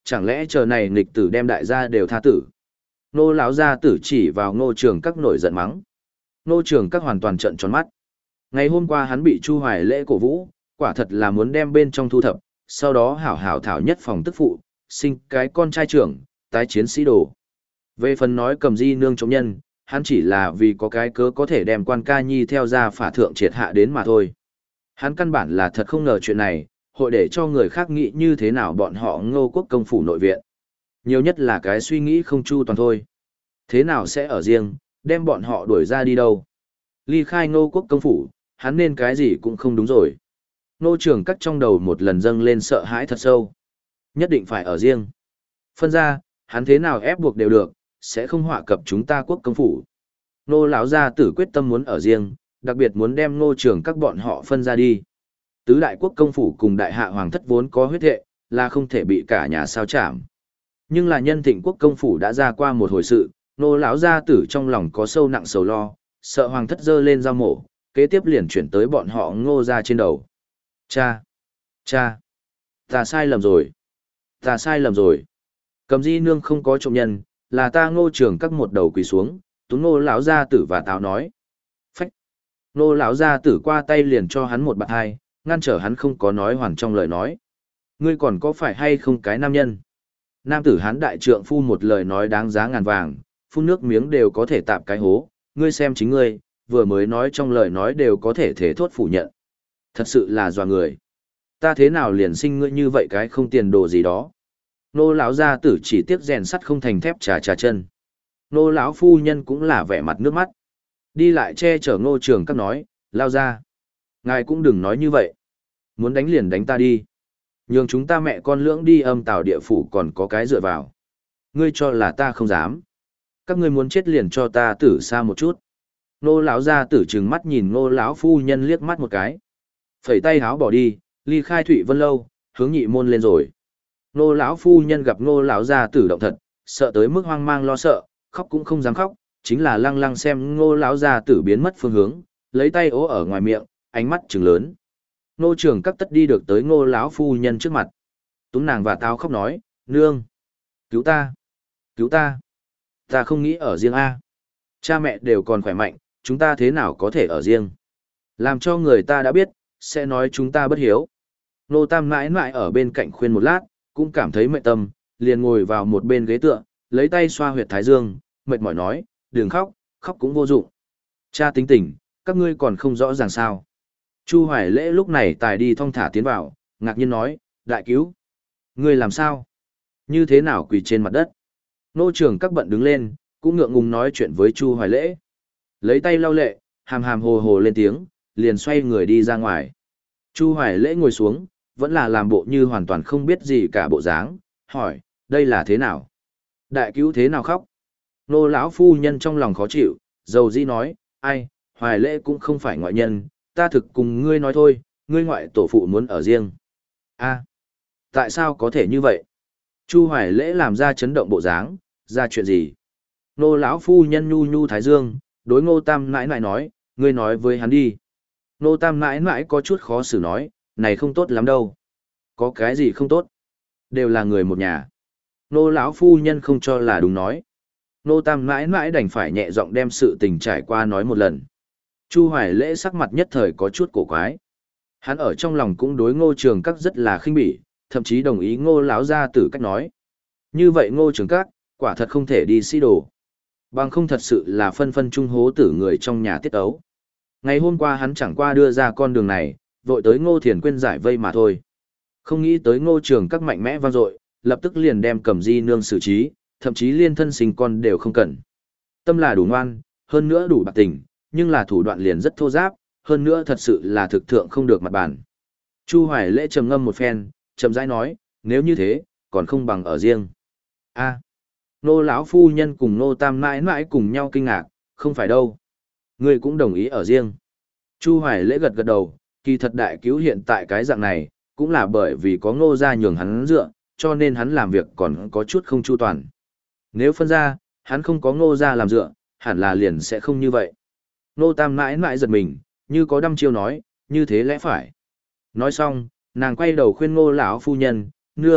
chẳng lẽ chờ này nghịch tử đem đại gia đều tha tử. Ngô lão gia tử chỉ vào Ngô Trường Các nổi giận mắng. Ngô Trường Các hoàn toàn trợn tròn mắt. Ngày hôm qua hắn bị Chu Hoài Lễ cổ vũ, quả thật là muốn đem bên trong thu thập, sau đó hảo hảo thảo nhất phòng tức phụ, sinh cái con trai trưởng, tái chiến sĩ đồ. Về phần nói Cầm Di nương chống nhân, hắn chỉ là vì có cái cớ có thể đem quan ca nhi theo ra phả thượng triệt hạ đến mà thôi. Hắn căn bản là thật không ngờ chuyện này, hội để cho người khác nghĩ như thế nào bọn họ Ngô quốc công phủ nội viện. Nhiều nhất là cái suy nghĩ không chu toàn thôi. Thế nào sẽ ở riêng, đem bọn họ đuổi ra đi đâu? Ly khai Ngô quốc công phủ, hắn nên cái gì cũng không đúng rồi. Ngô Trường Các trong đầu một lần dâng lên sợ hãi thật sâu. Nhất định phải ở riêng. Phân ra, hắn thế nào ép buộc đều được, sẽ không họa cập chúng ta quốc công phủ. Ngô lão gia tử quyết tâm muốn ở riêng, đặc biệt muốn đem Ngô Trường Các bọn họ phân ra đi. Tứ đại quốc công phủ cùng đại hạ hoàng thất vốn có huyết hệ, là không thể bị cả nhà sao chảm. Nhưng là nhân thịnh quốc công phủ đã ra qua một hồi sự, Ngô lão gia tử trong lòng có sâu nặng sầu lo, sợ hoàng thất dơ lên giao mổ, kế tiếp liền chuyển tới bọn họ Ngô ra trên đầu. Cha! Cha! Ta sai lầm rồi! Ta sai lầm rồi! Cầm Di nương không có trộm nhân, là ta Ngô Trường Các một đầu quỳ xuống, tú Ngô lão gia tử và táo nói. Phách! Ngô lão gia tử qua tay liền cho hắn một bạt hai, ngăn trở hắn không có nói hoàn trong lời nói. Ngươi còn có phải hay không cái nam nhân? Nam tử hắn đại trượng phu một lời nói đáng giá ngàn vàng, phun nước miếng đều có thể tạp cái hố, ngươi xem chính ngươi, vừa mới nói trong lời nói đều có thể thể thốt phủ nhận. Thật sự là dọa người. Ta thế nào liền sinh ngươi như vậy cái không tiền đồ gì đó. Nô lão gia tử chỉ tiếc rèn sắt không thành thép trà trà chân. Nô lão phu nhân cũng là vẻ mặt nước mắt. Đi lại che chở Ngô Trường Các nói, lao ra. Ngài cũng đừng nói như vậy. Muốn đánh liền đánh ta đi. Nhường chúng ta mẹ con lưỡng đi âm tào địa phủ còn có cái dựa vào. Ngươi cho là ta không dám. Các ngươi muốn chết liền cho ta tử xa một chút. Nô lão gia tử trừng mắt nhìn Ngô lão phu nhân liếc mắt một cái. Phẩy tay háo bỏ đi, ly khai Thụy Vân lâu, hướng nhị môn lên rồi. Nô lão phu nhân gặp Ngô lão gia tử động thật, sợ tới mức hoang mang lo sợ, khóc cũng không dám khóc, chính là lăng lăng xem Ngô lão gia tử biến mất phương hướng, lấy tay ố ở ngoài miệng, ánh mắt trừng lớn. Ngô Trường Các tất đi được tới Ngô lão phu nhân trước mặt. Túm nàng và tao khóc nói, nương, cứu ta, cứu ta. Ta không nghĩ ở riêng a. Cha mẹ đều còn khỏe mạnh, chúng ta thế nào có thể ở riêng? Làm cho người ta đã biết, sẽ nói chúng ta bất hiếu. Nô Tam mãi mãi ở bên cạnh khuyên một lát, cũng cảm thấy mệt tâm, liền ngồi vào một bên ghế tựa, lấy tay xoa huyệt thái dương, mệt mỏi nói, đừng khóc, khóc cũng vô dụng. Cha tính tỉnh, các ngươi còn không rõ ràng sao. Chu Hoài Lễ lúc này tài đi thong thả tiến vào, ngạc nhiên nói, đại cứu. Ngươi làm sao? Như thế nào quỳ trên mặt đất? Nô Trường Các bận đứng lên, cũng ngượng ngùng nói chuyện với Chu Hoài Lễ. Lấy tay lau lệ, hàm hàm hồ hồ lên tiếng, liền xoay người đi ra ngoài. Chu Hoài Lễ ngồi xuống, vẫn là làm bộ như hoàn toàn không biết gì cả bộ dáng, hỏi, đây là thế nào? Đại cứu thế nào khóc? Nô lão phu nhân trong lòng khó chịu, dầu dĩ nói, ai, Hoài Lễ cũng không phải ngoại nhân, ta thực cùng ngươi nói thôi, ngươi ngoại tổ phụ muốn ở riêng. A, tại sao có thể như vậy? Chu Hoài Lễ làm ra chấn động bộ dáng, ra chuyện gì? Nô lão phu nhân nhu nhu thái dương, đối Ngô Tam nãi nãi nói, ngươi nói với hắn đi. Nô Tam nãi nãi có chút khó xử nói, này không tốt lắm đâu. Có cái gì không tốt? Đều là người một nhà. Nô lão phu nhân không cho là đúng nói. Nô Tam nãi nãi đành phải nhẹ giọng đem sự tình trải qua nói một lần. Chu Hoài Lễ sắc mặt nhất thời có chút cổ quái. Hắn ở trong lòng cũng đối Ngô Trường Các rất là khinh bỉ, thậm chí đồng ý Ngô lão gia tử cách nói. Như vậy Ngô Trường Các, quả thật không thể đi sĩ đồ. Bằng không thật sự là phân phân trung hố tử người trong nhà tiết ấu. Ngày hôm qua hắn chẳng qua đưa ra con đường này, vội tới Ngô Thiền Quyên giải vây mà thôi. Không nghĩ tới Ngô Trường Các mạnh mẽ vang dội, lập tức liền đem Cầm Di nương xử trí, thậm chí liên thân sinh con đều không cần. Tâm là đủ ngoan, hơn nữa đủ bạc tình, nhưng là thủ đoạn liền rất thô giáp, hơn nữa thật sự là thực thượng không được mặt bản. Chu Hoài Lễ trầm ngâm một phen, chậm rãi nói, nếu như thế, còn không bằng ở riêng. A, Nô lão phu nhân cùng Nô Tam mãi mãi cùng nhau kinh ngạc, không phải đâu. Ngươi cũng đồng ý ở riêng. Chu Hoài Lễ gật gật đầu, kỳ thật đại cứu hiện tại cái dạng này, cũng là bởi vì có Ngô gia nhường hắn dựa, cho nên hắn làm việc còn có chút không chu toàn. Nếu phân ra, hắn không có Ngô gia làm dựa, hẳn là liền sẽ không như vậy. Nô Tam mãi mãi giật mình, như có đăm chiêu nói, như thế lẽ phải. Nói xong, nàng quay đầu khuyên Ngô lão phu nhân, nương,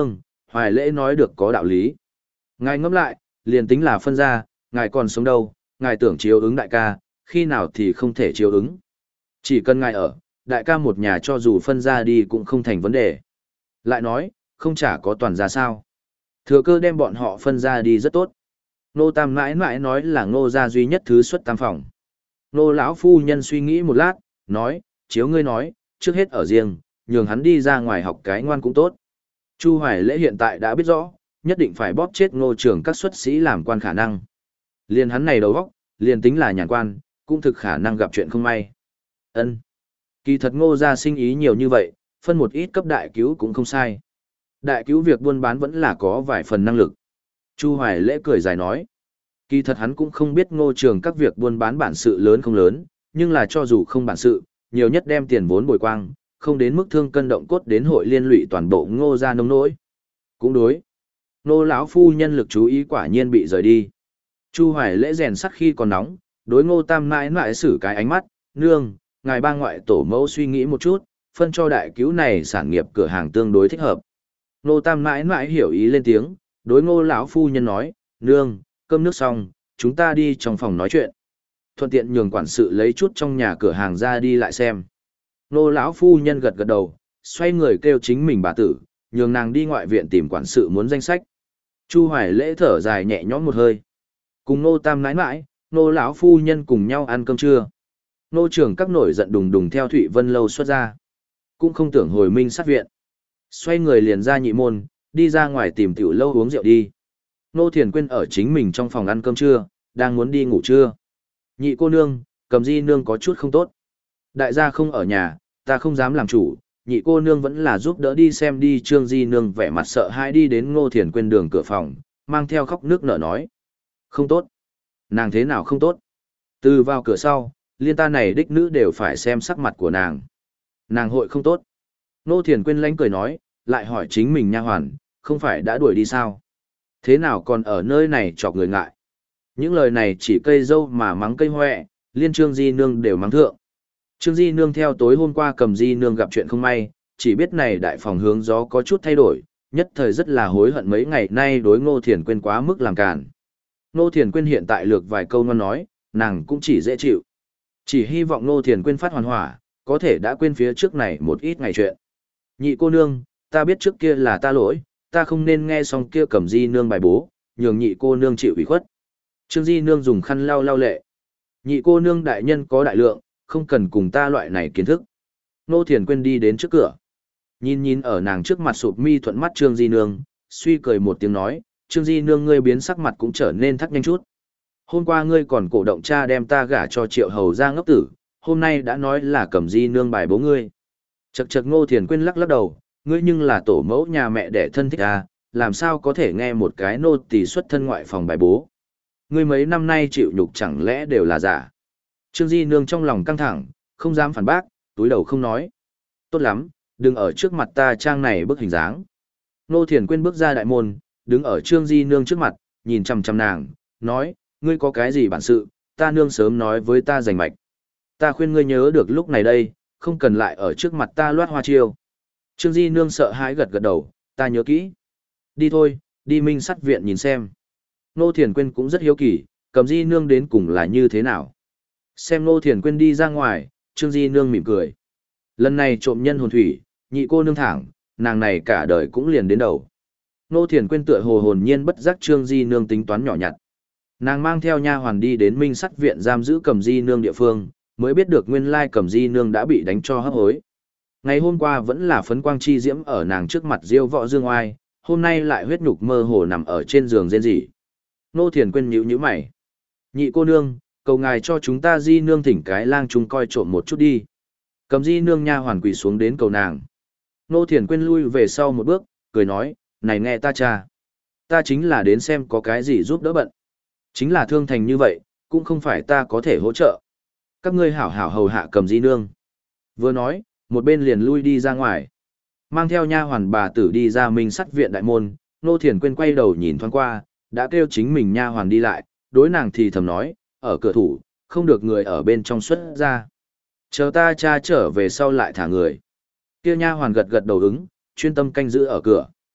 Hoài Lễ nói được có đạo lý. Ngài ngẫm lại, liền tính là phân ra, ngài còn sống đâu, ngài tưởng chiếu ứng đại ca, khi nào thì không thể chiếu ứng. Chỉ cần ngài ở, đại ca một nhà cho dù phân ra đi cũng không thành vấn đề. Lại nói, không chả có toàn ra sao. Thừa cơ đem bọn họ phân ra đi rất tốt. Nô Tam mãi mãi nói là Ngô gia duy nhất thứ xuất tam phòng. Nô lão phu nhân suy nghĩ một lát, nói, chiếu ngươi nói, trước hết ở riêng, nhường hắn đi ra ngoài học cái ngoan cũng tốt. Chu Hoài Lễ hiện tại đã biết rõ, nhất định phải bóp chết Ngô trưởng các xuất sĩ làm quan khả năng. Liền hắn này đầu óc, liền tính là nhàn quan, cũng thực khả năng gặp chuyện không may. Ân, Kỳ thật Ngô gia sinh ý nhiều như vậy, phân một ít cấp đại cứu cũng không sai. Đại cứu việc buôn bán vẫn là có vài phần năng lực. Chu Hoài Lễ cười dài nói. Kỳ thật hắn cũng không biết Ngô Trường các việc buôn bán bản sự lớn không lớn, nhưng là cho dù không bản sự, nhiều nhất đem tiền vốn bồi quang, không đến mức thương cân động cốt đến hội liên lụy toàn bộ Ngô gia nông nỗi. Cũng đối. Nô lão phu nhân lực chú ý quả nhiên bị rời đi. Chu Hoài Lễ rèn sắt khi còn nóng, đối Ngô Tam mãi mãi xử cái ánh mắt, nương, ngài ba ngoại tổ mẫu suy nghĩ một chút, phân cho đại cứu này sản nghiệp cửa hàng tương đối thích hợp. Ngô Tam mãi mãi hiểu ý lên tiếng, đối Ngô lão phu nhân nói, nương, cơm nước xong, chúng ta đi trong phòng nói chuyện. Thuận tiện nhường quản sự lấy chút trong nhà cửa hàng ra đi lại xem. Ngô lão phu nhân gật gật đầu, xoay người kêu chính mình bà tử, nhường nàng đi ngoại viện tìm quản sự muốn danh sách. Chu Hoài Lễ thở dài nhẹ nhõm một hơi. Cùng Ngô Tam nãi nãi, Ngô lão phu nhân cùng nhau ăn cơm trưa. Ngô trưởng các nổi giận đùng đùng theo Thụy Vân lâu xuất ra. Cũng không tưởng hồi minh sát viện. Xoay người liền ra nhị môn, đi ra ngoài tìm tiểu lâu uống rượu đi. Ngô Thiền Quyên ở chính mình trong phòng ăn cơm trưa, đang muốn đi ngủ trưa. Nhị cô nương, Cầm Di nương có chút không tốt. Đại gia không ở nhà, ta không dám làm chủ, nhị cô nương vẫn là giúp đỡ đi xem đi. Trương Di nương vẻ mặt sợ hãi đi đến Ngô Thiền Quyên đường cửa phòng, mang theo khóc nước nở nói. Không tốt. Nàng thế nào không tốt? Từ vào cửa sau, liên ta này đích nữ đều phải xem sắc mặt của nàng. Nàng hội không tốt. Ngô Thiền Quyên lánh cười nói, lại hỏi chính mình nha hoàn, không phải đã đuổi đi sao? Thế nào còn ở nơi này chọc người ngại? Những lời này chỉ cây dâu mà mắng cây hoẹ, liên Trương Di nương đều mắng thượng. Trương Di nương theo tối hôm qua Cầm Di nương gặp chuyện không may, chỉ biết này đại phòng hướng gió có chút thay đổi, nhất thời rất là hối hận mấy ngày nay đối Ngô Thiền Quyên quá mức làm càn. Ngô Thiền Quyên hiện tại lược vài câu ngon nói, nàng cũng chỉ dễ chịu. Chỉ hy vọng Ngô Thiền Quyên phát hoàn hỏa, có thể đã quên phía trước này một ít ngày chuyện. Nhị cô nương, ta biết trước kia là ta lỗi, ta không nên nghe xong kia Cầm Di nương bài bố, nhường nhị cô nương chịu ủy khuất. Trương Di nương dùng khăn lau lau lệ. Nhị cô nương đại nhân có đại lượng, không cần cùng ta loại này kiến thức. Ngô Thiền Quyên đi đến trước cửa. Nhìn nhìn ở nàng trước mặt sụp mi thuận mắt Trương Di nương, suy cười một tiếng nói, Trương Di nương ngươi biến sắc mặt cũng trở nên thắc nhanh chút. Hôm qua ngươi còn cổ động cha đem ta gả cho Triệu hầu ra ngốc tử, hôm nay đã nói là Cầm Di nương bài bố ngươi. Chậc chậc Ngô Thiền Quyên lắc lắc đầu, ngươi nhưng là tổ mẫu nhà mẹ đẻ thân thích à, làm sao có thể nghe một cái nô tỳ xuất thân ngoại phòng bài bố. Ngươi mấy năm nay chịu nhục chẳng lẽ đều là giả. Trương Di nương trong lòng căng thẳng, không dám phản bác, túi đầu không nói. Tốt lắm, đừng ở trước mặt ta trang này bức hình dáng. Ngô Thiền Quyên bước ra đại môn, đứng ở Trương Di nương trước mặt, nhìn chằm chằm nàng, nói, ngươi có cái gì bản sự, ta nương sớm nói với ta rành mạch. Ta khuyên ngươi nhớ được lúc này đây, không cần lại ở trước mặt ta loát hoa chiêu. Trương Di nương sợ hãi gật gật đầu, ta nhớ kỹ. Đi thôi, đi minh sắt viện nhìn xem. Ngô Thiền Quyên cũng rất hiếu kỳ, Cầm Di nương đến cùng là như thế nào. Xem Ngô Thiền Quyên đi ra ngoài, Trương Di nương mỉm cười. Lần này trộm nhân hồn thủy, nhị cô nương thẳng, nàng này cả đời cũng liền đến đầu. Ngô Thiền Quyên tựa hồ hồn nhiên bất giác Trương Di nương tính toán nhỏ nhặt. Nàng mang theo nha hoàn đi đến minh sắt viện giam giữ Cầm Di nương địa phương, mới biết được nguyên lai Cầm Di nương đã bị đánh cho hấp hối. Ngày hôm qua vẫn là phấn quang chi diễm ở nàng trước mặt diêu võ dương oai, hôm nay lại huyết nhục mơ hồ nằm ở trên giường rên rỉ. Ngô Thiền Quyên nhíu nhíu mày. Nhị cô nương, cầu ngài cho chúng ta Di nương thỉnh cái lang trung coi trộm một chút đi. Cầm Di nương nha hoàn quỳ xuống đến cầu nàng. Ngô Thiền Quyên lui về sau một bước, cười nói, này nghe ta cha. Ta chính là đến xem có cái gì giúp đỡ bận. Chính là thương thành như vậy, cũng không phải ta có thể hỗ trợ. Các ngươi hảo hảo hầu hạ Cầm Di nương. Vừa nói, một bên liền lui đi ra ngoài. Mang theo nha hoàn bà tử đi ra minh sắt viện đại môn, Ngô Thiền Quyên quay đầu nhìn thoáng qua, đã kêu chính mình nha hoàn đi lại, đối nàng thì thầm nói, ở cửa thủ, không được người ở bên trong xuất ra. Chờ ta cha trở về sau lại thả người. Kia nha hoàn gật gật đầu ứng, chuyên tâm canh giữ ở cửa.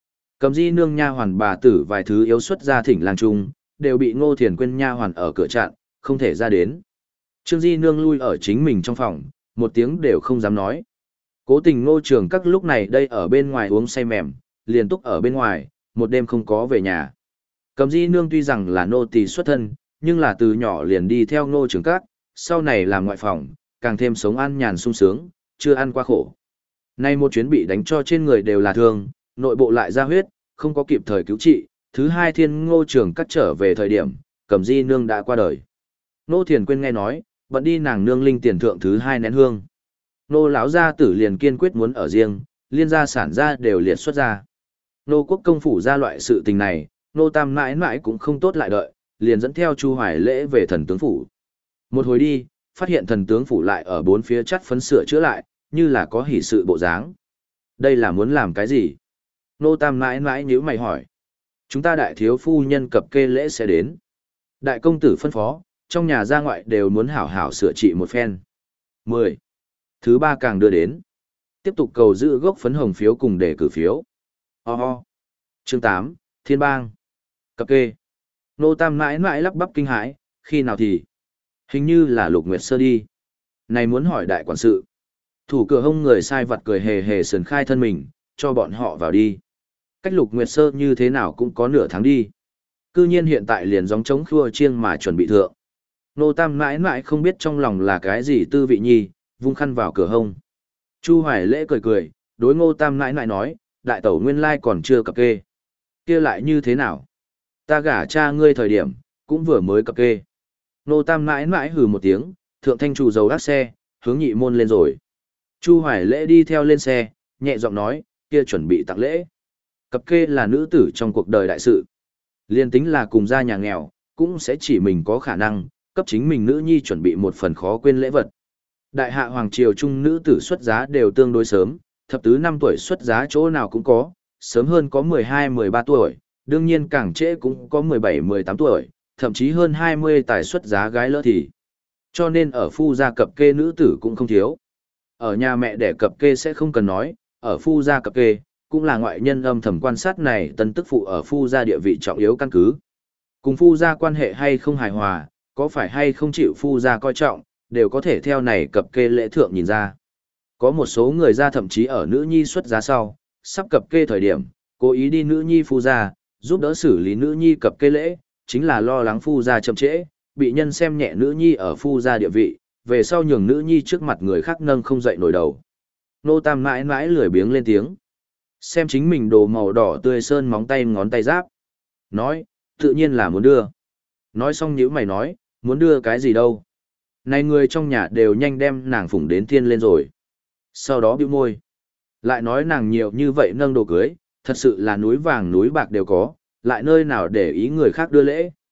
Cầm di nương nha hoàn bà tử vài thứ yếu xuất ra thỉnh lang trung, đều bị Ngô Thiền Quyên nha hoàn ở cửa chặn, không thể ra đến. Trương di nương lui ở chính mình trong phòng, một tiếng đều không dám nói. Cố tình Ngô Trường các lúc này đây ở bên ngoài uống say mềm, liền túc ở bên ngoài, một đêm không có về nhà. Cầm di nương tuy rằng là nô tỳ xuất thân, nhưng là từ nhỏ liền đi theo Ngô Trường các, sau này làm ngoại phòng, càng thêm sống an nhàn sung sướng, chưa ăn qua khổ. Nay một chuyến bị đánh cho trên người đều là thương, nội bộ lại ra huyết, không có kịp thời cứu trị, thứ hai thiên Ngô Trường cắt trở về thời điểm, Cầm di nương đã qua đời. Nô Thiền Quyên nghe nói, bận đi nàng nương linh tiền thượng thứ hai nén hương. Nô lão gia tử liền kiên quyết muốn ở riêng, liên gia sản gia đều liệt xuất ra. Nô quốc công phủ ra loại sự tình này, nô tam mãi mãi cũng không tốt lại đợi, liền dẫn theo Chu Hoài Lễ về thần tướng phủ. Một hồi đi, phát hiện thần tướng phủ lại ở bốn phía chắt phấn sửa chữa lại, như là có hỷ sự bộ dáng. Đây là muốn làm cái gì? Nô tam mãi mãi nhíu mày hỏi. Chúng ta đại thiếu phu nhân cập kê lễ sẽ đến. Đại công tử phân phó, trong nhà ra ngoại đều muốn hảo hảo sửa trị một phen. mười. Thứ ba càng đưa đến. Tiếp tục cầu giữ gốc phấn hồng phiếu cùng để cử phiếu. Ho ho. Chương tám, Thiên Bang. Cập kê. Nô tam mãi mãi lắp bắp kinh hãi, khi nào thì? Hình như là Lục Nguyệt Sơ đi. Này muốn hỏi đại quản sự. Thủ cửa hông người sai vặt cười hề hề sườn khai thân mình, cho bọn họ vào đi. Cách Lục Nguyệt Sơ như thế nào cũng có nửa tháng đi. Cư nhiên hiện tại liền gióng trống khua chiêng mà chuẩn bị thượng. Nô tam mãi mãi không biết trong lòng là cái gì tư vị nhi, vung khăn vào cửa hông. Chu Hoài Lễ cười cười, đối Ngô tam mãi mãi nói, đại tẩu nguyên lai còn chưa cập kê. Kia lại như thế nào? Ta gả cha ngươi thời điểm, cũng vừa mới cập kê. Nô tam mãi mãi hừ một tiếng, thượng thanh chủ dầu đắt xe, hướng nhị môn lên rồi. Chu Hoài Lễ đi theo lên xe, nhẹ giọng nói, kia chuẩn bị tặng lễ. Cập kê là nữ tử trong cuộc đời đại sự. Liên tính là cùng gia nhà nghèo, cũng sẽ chỉ mình có khả năng, cấp chính mình nữ nhi chuẩn bị một phần khó quên lễ vật. Đại hạ hoàng triều trung nữ tử xuất giá đều tương đối sớm, thập tứ năm tuổi xuất giá chỗ nào cũng có, sớm hơn có mười hai mười ba tuổi, đương nhiên càng trễ cũng có mười bảy mười tám tuổi, thậm chí hơn hai mươi tài xuất giá gái lỡ thì. Cho nên ở phu gia cập kê nữ tử cũng không thiếu. Ở nhà mẹ đẻ cập kê sẽ không cần nói, ở phu gia cập kê, cũng là ngoại nhân âm thầm quan sát này tân tức phụ ở phu gia địa vị trọng yếu căn cứ. Cùng phu gia quan hệ hay không hài hòa, có phải hay không chịu phu gia coi trọng, đều có thể theo này cập kê lễ thượng nhìn ra. Có một số người ra thậm chí ở nữ nhi xuất giá sau, sắp cập kê thời điểm, cố ý đi nữ nhi phu gia, giúp đỡ xử lý nữ nhi cập kê lễ, chính là lo lắng phu gia chậm trễ, bị nhân xem nhẹ nữ nhi ở phu gia địa vị, về sau nhường nữ nhi trước mặt người khác nâng không dậy nổi đầu. Nô tam mãi mãi lười biếng lên tiếng. Xem chính mình đồ màu đỏ tươi sơn móng tay ngón tay giáp. Nói, tự nhiên là muốn đưa. Nói xong nhíu mày nói, muốn đưa cái gì đâu. Này người trong nhà đều nhanh đem nàng phủng đến thiên lên rồi. Sau đó bĩu môi. Lại nói nàng nhiều như vậy nâng đồ cưới, thật sự là núi vàng núi bạc đều có, lại nơi nào để ý người khác đưa lễ.